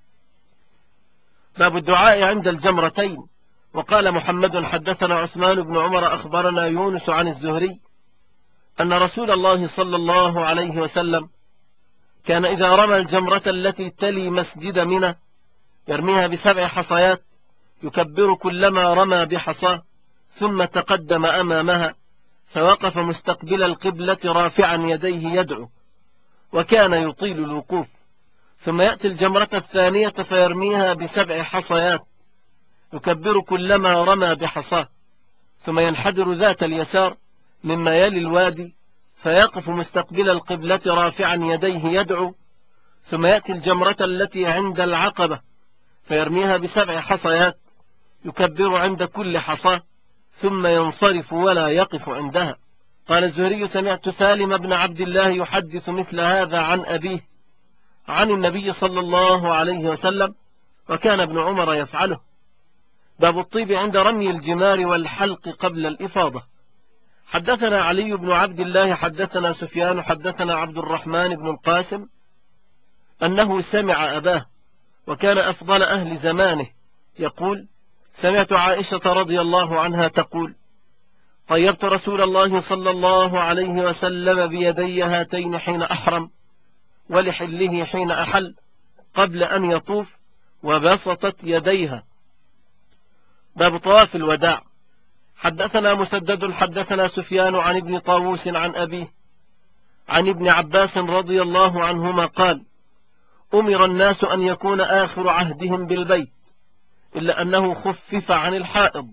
باب الدعاء عند الجمرتين. وقال محمد حدثنا عثمان بن عمر أخبرنا يونس عن الزهري أن رسول الله صلى الله عليه وسلم كان إذا رمى الجمرة التي تلي مسجد منى يرميها ب7 حصيات يكبر كلما رمى بحصاه، ثم تقدم أمامها فوقف مستقبل القبلة رافعا يديه يدعو، وكان يطيل الوقوف، ثم يأتي الجمرة الثانية فيرميها ب7 حصيات يكبر كلما رمى بحصاه، ثم ينحدر ذات اليسار مما يلي الوادي فيقف مستقبل القبلة رافعا يديه يدعو، ثم يأتي الجمرة التي عند العقبة فيرميها ب7 حصيات يكبر عند كل حصاه، ثم ينصرف ولا يقف عندها. قال الزهري: سمعت سالم بن عبد الله يحدث مثل هذا عن أبيه عن النبي صلى الله عليه وسلم، وكان ابن عمر يفعله. باب الطيب عند رمي الجمار والحلق قبل الإفاضة. حدثنا علي بن عبد الله حدثنا سفيان حدثنا عبد الرحمن بن القاسم أنه سمع أباه وكان أفضل أهل زمانه يقول: سمعت عائشة رضي الله عنها تقول: طيبت رسول الله صلى الله عليه وسلم بيدي هاتين حين أحرم ولحله حين أحل قبل أن يطوف، وبسطت يديها. باب طواف الوداع. حدثنا مسدد حدثنا سفيان عن ابن طاووس عن أبيه عن ابن عباس رضي الله عنهما قال: أمر الناس أن يكون آخر عهدهم بالبيت إلا أنه خفف عن الحائض.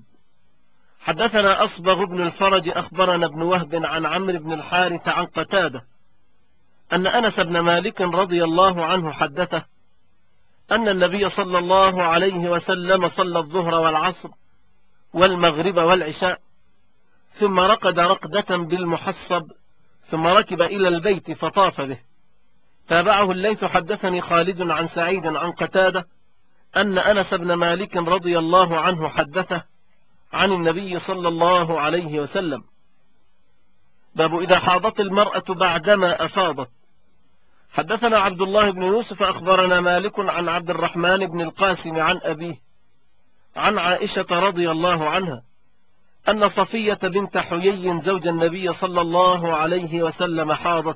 حدثنا أصبغ بن الفرج أخبرنا ابن وهب عن عمرو بن الحارث عن قتادة أن أنس بن مالك رضي الله عنه حدثه أن النبي صلى الله عليه وسلم صلى الظهر والعصر والمغرب والعشاء، ثم رقد رقدة بالمحصب، ثم ركب إلى البيت فطاف به. تابعه الليث حدثني خالد عن سعيد عن قتادة أن أنس بن مالك رضي الله عنه حدثه عن النبي صلى الله عليه وسلم. باب إذا حاضت المرأة بعدما أفاضت. حدثنا عبد الله بن يوسف أخبرنا مالك عن عبد الرحمن بن القاسم عن أبيه عن عائشة رضي الله عنها أن صفية بنت حيي زوج النبي صلى الله عليه وسلم حاضت،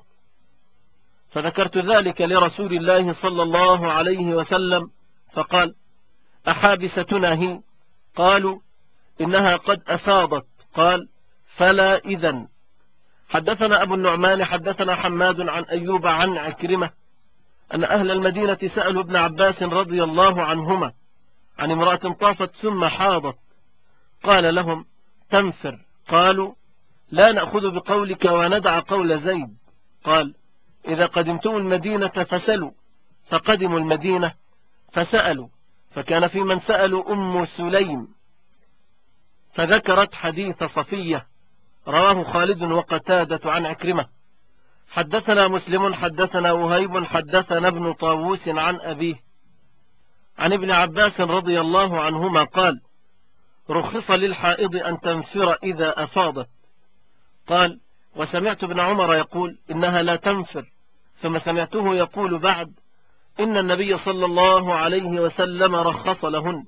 فذكرت ذلك لرسول الله صلى الله عليه وسلم فقال: أحابستنا هي؟ قالوا: إنها قد أفاضت. قال: فلا إذن. حدثنا أبو النعمان حدثنا حماد عن أيوب عن عكرمة أن أهل المدينة سألوا ابن عباس رضي الله عنهما عن امرأة طافت ثم حاضت، قال لهم: تنفر. قالوا: لا نأخذ بقولك وندع قول زيد. قال: إذا قدمتم المدينة فسلوا، فقدموا المدينة فسألوا، فكان في من سألوا أم سليم، فذكرت حديث صفية رواه خالد وقتادة عن عكرمة. حدثنا مسلم حدثنا وهيب حدثنا ابن طاووس عن أبيه عن ابن عباس رضي الله عنهما قال: رخص للحائض أن تنفر إذا أفاضت. قال: وسمعت ابن عمر يقول إنها لا تنفر، ثم سمعته يقول بعد: إن النبي صلى الله عليه وسلم رخص لهن.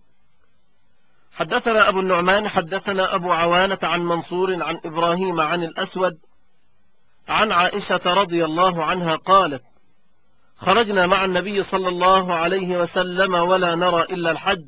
حدثنا أبو النعمان حدثنا أبو عوانة عن منصور عن إبراهيم عن الأسود عن عائشة رضي الله عنها قالت: خرجنا مع النبي صلى الله عليه وسلم ولا نرى إلا الحج،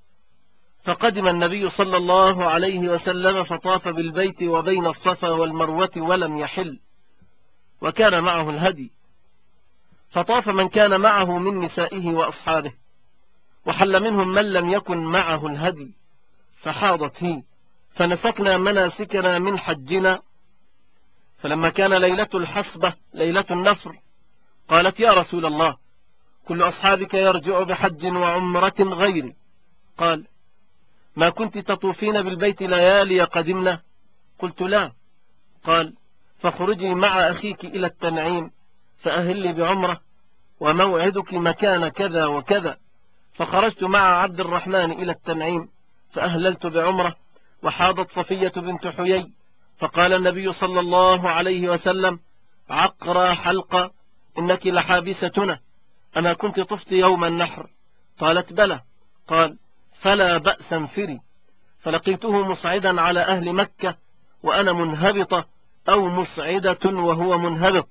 فقدم النبي صلى الله عليه وسلم فطاف بالبيت وبين الصفا والمروة ولم يحل، وكان معه الهدي، فطاف من كان معه من نسائه وأصحابه، وحل منهم من لم يكن معه الهدي، فحاضت هي، فنسكنا مناسكنا من حجنا. فلما كان ليلة الحصبة ليلة النفر قالت: يا رسول الله، كل أصحابك يرجع بحج وعمرة غيري. قال: ما كنت تطوفين بالبيت ليالي قدمنا؟ قلت: لا. قال: فخرجي مع أخيك إلى التنعيم فأهلي بعمرة، وموعدك مكان كذا وكذا. فخرجت مع عبد الرحمن إلى التنعيم فأهللت بعمرة، وحاضت صفية بنت حيي، فقال النبي صلى الله عليه وسلم: عقرى حلقة، إنك لحابستنا، أما كنت طفت يوم النحر؟ قالت: بلى. قال: فلا بأس انفري. فلقيته مصعدا على أهل مكة وأنا منهبطة، أو مسعدة وهو منهبط.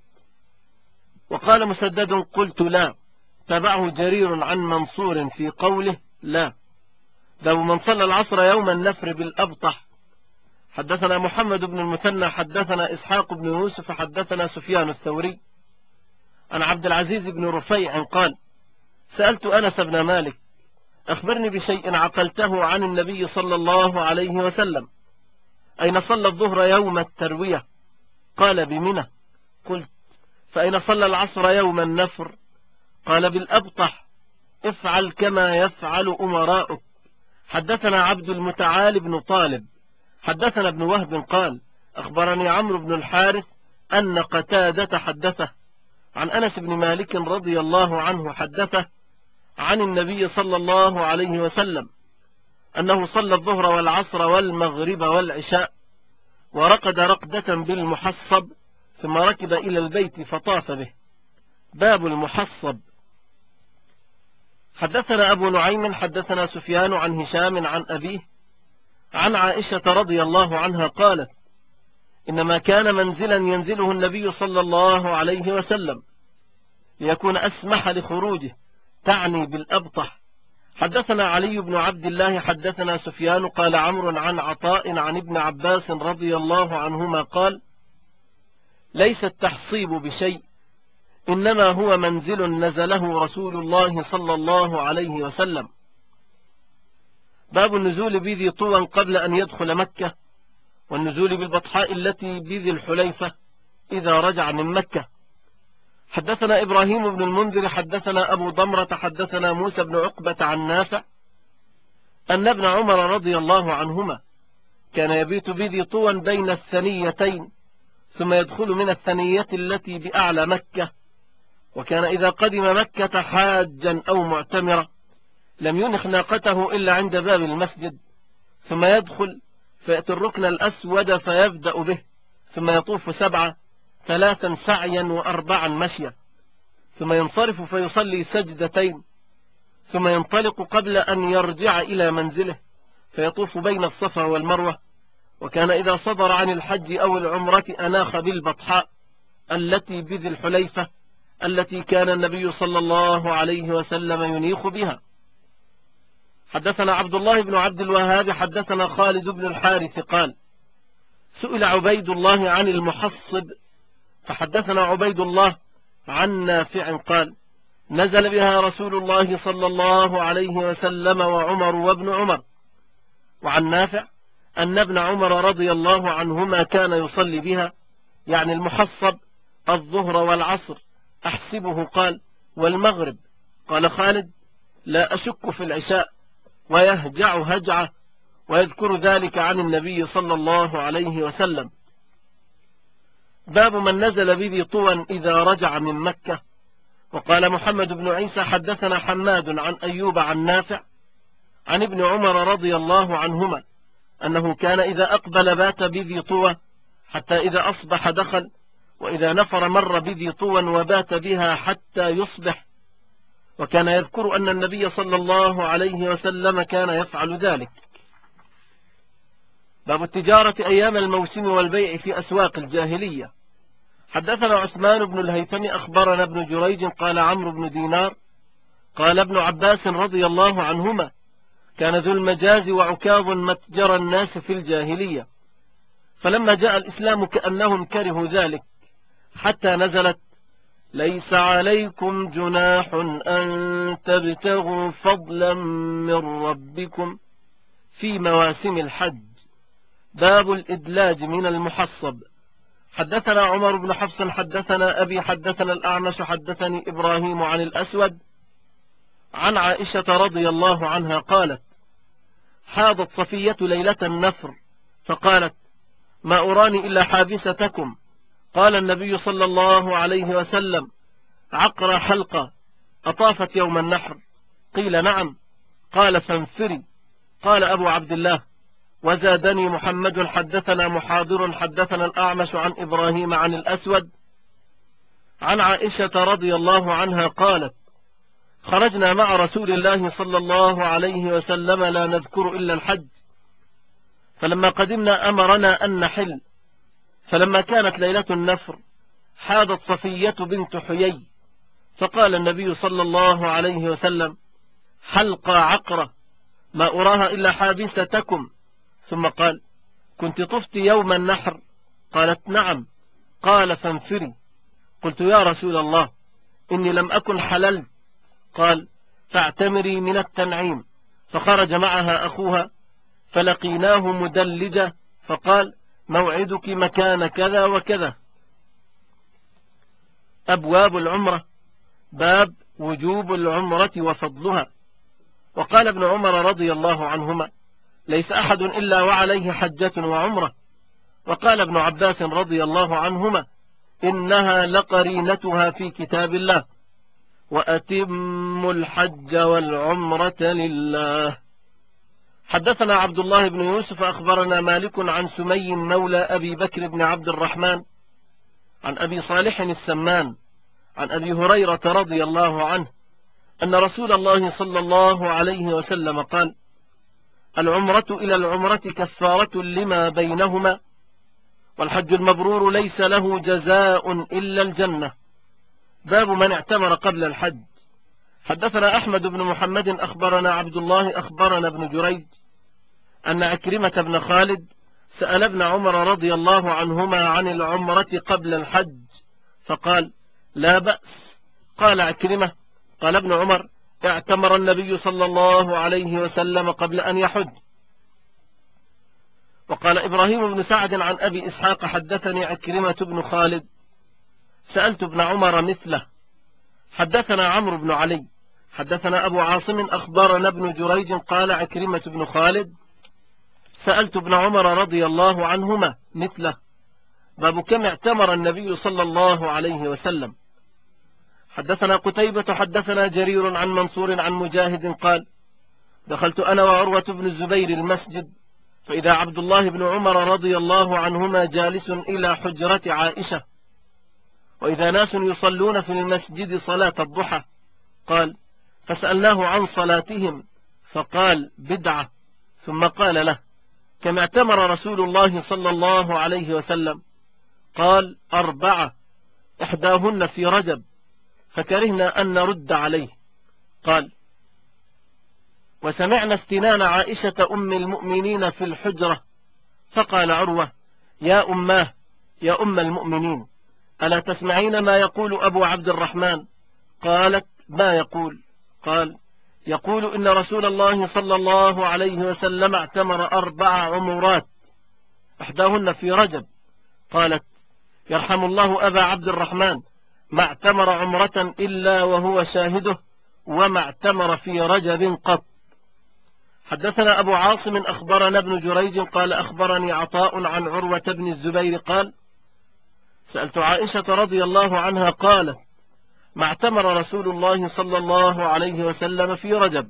وقال مسدد: قلت: لا. تبعه جرير عن منصور في قوله لا. باب من صلى العصر يوم النفر بالأبطح. حدثنا محمد بن المثنى حدثنا إسحاق بن يوسف حدثنا سفيان الثوري عن عبد العزيز بن رفيع قال: سألت أنس بن مالك: أخبرني بشيء عقلته عن النبي صلى الله عليه وسلم، أين صلى الظهر يوم التروية؟ قال: بمنى. قلت: فأين صلى العصر يوم النفر؟ قال: بالأبطح. افعل كما يفعل أمراؤك. حدثنا عبد المتعال بن طالب حدثنا ابن وهب قال: أخبرني عمرو بن الحارث أن قتادة حدثه عن أنس بن مالك رضي الله عنه حدثه عن النبي صلى الله عليه وسلم أنه صلى الظهر والعصر والمغرب والعشاء، ورقد رقدة بالمحصب، ثم ركب إلى البيت فطاف به. باب المحصب. حدثنا أبو نعيم حدثنا سفيان عن هشام عن أبيه عن عائشة رضي الله عنها قالت: إنما كان منزلا ينزله النبي صلى الله عليه وسلم ليكون أسمح لخروجه، تعني بالأبطح. حدثنا علي بن عبد الله حدثنا سفيان قال عمرو عن عطاء عن ابن عباس رضي الله عنهما قال: ليس التحصيب بشيء، إنما هو منزل نزله رسول الله صلى الله عليه وسلم. باب النزول بذي طوى قبل أن يدخل مكة، والنزول بالبطحاء التي بذي الحليفة إذا رجع من مكة. حدثنا إبراهيم بن المنذر حدثنا أبو ضمرة حدثنا موسى بن عقبة عن نافع أن ابن عمر رضي الله عنهما كان يبيت بذي طوى بين الثنيتين، ثم يدخل من الثنية التي بأعلى مكة، وكان إذا قدم مكة حاجا أو معتمرا لم ينخ ناقته إلا عند باب المسجد، ثم يدخل فيأتي الركن الأسود فيبدأ به، ثم يطوف 7 3 سعيا و4 مشيا، ثم ينصرف فيصلي سجدتين، ثم ينطلق قبل أن يرجع إلى منزله فيطوف بين الصفا والمروة. وكان إذا صدر عن الحج أو العمرة أناخ بالبطحاء التي بذي الحليفة التي كان النبي صلى الله عليه وسلم ينيخ بها. حدثنا عبد الله بن عبد الوهاب حدثنا خالد بن الحارث قال: سئل عبيد الله عن المحصب، فحدثنا عبيد الله عن نافع قال: نزل بها رسول الله صلى الله عليه وسلم وعمر وابن عمر. وعن نافع أن ابن عمر رضي الله عنهما كان يصلي بها، يعني المحصب، الظهر والعصر. أحسبه قال: والمغرب. قال خالد: لا أشك في العشاء، ويهجع هجعة، ويذكر ذلك عن النبي صلى الله عليه وسلم. باب من نزل بذي طوى إذا رجع من مكة. وقال محمد بن عيسى حدثنا حماد عن أيوب عن نافع عن ابن عمر رضي الله عنهما أنه كان إذا أقبل بات بذي طوى حتى إذا أصبح دخل، وإذا نفر مر بذي طوى وبات بها حتى يصبح، وكان يذكر أن النبي صلى الله عليه وسلم كان يفعل ذلك. باب التجارة أيام الموسم والبيع في أسواق الجاهلية. حدثنا عثمان بن الهيثم أخبرنا ابن جريج قال عمرو بن دينار قال ابن عباس رضي الله عنهما كان ذو المجاز وعكاظ متجر الناس في الجاهلية، فلما جاء الإسلام كأنهم كرهوا ذلك حتى نزلت ليس عليكم جناح أن تبتغوا فضلا من ربكم في مواسم الحج. باب الإدلاج من المحصب. حدثنا عمر بن حفص حدثنا أبي حدثنا الأعمش حدثني إبراهيم عن الأسود عن عائشة رضي الله عنها قالت حاضت صفية ليلة النفر فقالت ما أراني إلا حابستكم. قال النبي صلى الله عليه وسلم عقر حلقة أطافت يوم النحر؟ قيل نعم. قال فانفري. قال أبو عبد الله وزادني محمد حدثنا محاضر حدثنا الأعمش عن إبراهيم عن الأسود عن عائشة رضي الله عنها قالت خرجنا مع رسول الله صلى الله عليه وسلم لا نذكر إلا الحج، فلما قدمنا أمرنا أن نحل، فلما كانت ليلة النفر حاضت صفية بنت حيي، فقال النبي صلى الله عليه وسلم حلقة عقرة ما أراها إلا حابستكم، ثم قال كنت طفت يوم النحر؟ قالت نعم. قال فانفري. قلت يا رسول الله إني لم أكن حللت. قال فاعتمري من التنعيم. فخرج معها أخوها فلقيناه مدلجة فقال موعدك مكان كذا وكذا. أبواب العمرة. باب وجوب العمرة وفضلها. وقال ابن عمر رضي الله عنهما ليس أحد إلا وعليه حجة وعمرة. وقال ابن عباس رضي الله عنهما إنها لقرينتها في كتاب الله وأتموا الحج والعمرة لله. حدثنا عبد الله بن يوسف أخبرنا مالك عن سمي مولى أبي بكر بن عبد الرحمن عن أبي صالح السمان عن أبي هريرة رضي الله عنه أن رسول الله صلى الله عليه وسلم قال العمرة إلى العمرة كفارة لما بينهما، والحج المبرور ليس له جزاء إلا الجنة. باب من اعتمر قبل الحج. حدثنا أحمد بن محمد أخبرنا عبد الله أخبرنا ابن جريج أن عكرمة بن خالد سأل ابن عمر رضي الله عنهما عن العمرة قبل الحج فقال لا بأس. قال عكرمة قال ابن عمر اعتمر النبي صلى الله عليه وسلم قبل أن يحج. وقال إبراهيم بن سعد عن أبي إسحاق حدثني عكرمة بن خالد سألت ابن عمر مثله. حدثنا عمرو بن علي حدثنا أبو عاصم أخبرنا ابن جريج قال عكرمة بن خالد سألت ابن عمر رضي الله عنهما مثله. باب كم اعتمر النبي صلى الله عليه وسلم. حدثنا قتيبة حدثنا جرير عن منصور عن مجاهد قال دخلت أنا وعروة بن الزبير المسجد فإذا عبد الله بن عمر رضي الله عنهما جالس إلى حجرة عائشة، وإذا ناس يصلون في المسجد صلاة الضحى. قال فسألناه عن صلاتهم فقال بدعة، ثم قال له كم اعتمر رسول الله صلى الله عليه وسلم؟ قال 4 إحداهن في رجب، فكرهنا أن نرد عليه. قال وسمعنا استنان عائشة أم المؤمنين في الحجرة، فقال عروة يا أماه يا أم المؤمنين ألا تسمعين ما يقول أبو عبد الرحمن؟ قالت ما يقول؟ قال يقول إن رسول الله صلى الله عليه وسلم اعتمر 4 عمرات إحداهن في رجب. قالت يرحم الله أبا عبد الرحمن ما اعتمر عمرة إلا وهو شاهده وما اعتمر في رجب قط. حدثنا أبو عاصم أخبرنا ابن جريج قال أخبرني عطاء عن عروة بن الزبير قال سألت عائشة رضي الله عنها قالت ما اعتمر رسول الله صلى الله عليه وسلم في رجب.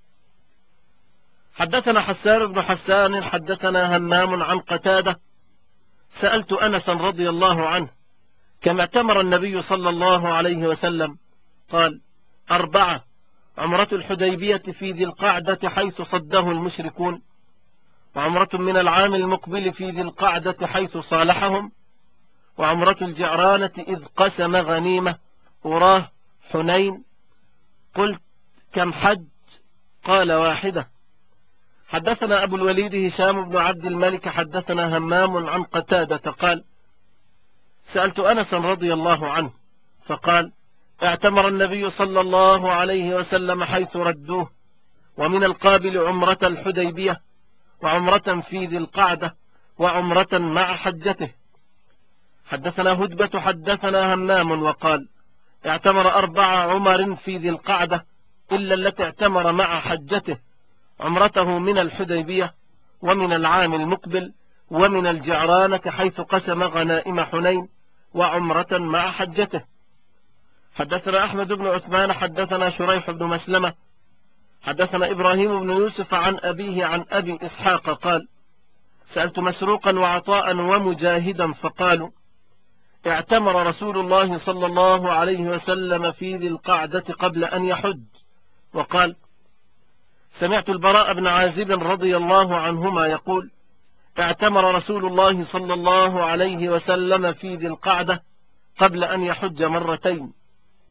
حدثنا حسان بن حسان حدثنا همام عن قتادة سألت أنس رضي الله عنه كم اعتمر النبي صلى الله عليه وسلم؟ قال 4: عمرة الحديبية في ذي القعدة حيث صده المشركون، وعمرة من العام المقبل في ذي القعدة حيث صالحهم، وعمرة الجعرانة إذ قسم غنيمة، وراه حنين. قلت كم حج؟ قال 1. حدثنا أبو الوليد هشام بن عبد الملك حدثنا همام عن قتادة قال سألت أنس رضي الله عنه فقال اعتمر النبي صلى الله عليه وسلم حيث ردوه، ومن القابل عمرة الحديبية، وعمرة في ذي القعدة، وعمرة مع حجته. حدثنا هدبة حدثنا همام وقال اعتمر 4 عمر في ذي القعدة إلا التي اعتمر مع حجته، عمرته من الحديبية ومن العام المقبل ومن الجعرانة حيث قسم غنائم حنين، وعمرة مع حجته. حدثنا أحمد بن عثمان حدثنا شريح بن مسلمة حدثنا إبراهيم بن يوسف عن أبيه عن أبي إسحاق قال سألت مسروقا وعطاء ومجاهدا فقالوا اعتمر رسول الله صلى الله عليه وسلم في ذي القعدة قبل أن يحج. وقال سمعت البراء بن عازب رضي الله عنهما يقول اعتمر رسول الله صلى الله عليه وسلم في ذي القعدة قبل أن يحج 2 مرتين.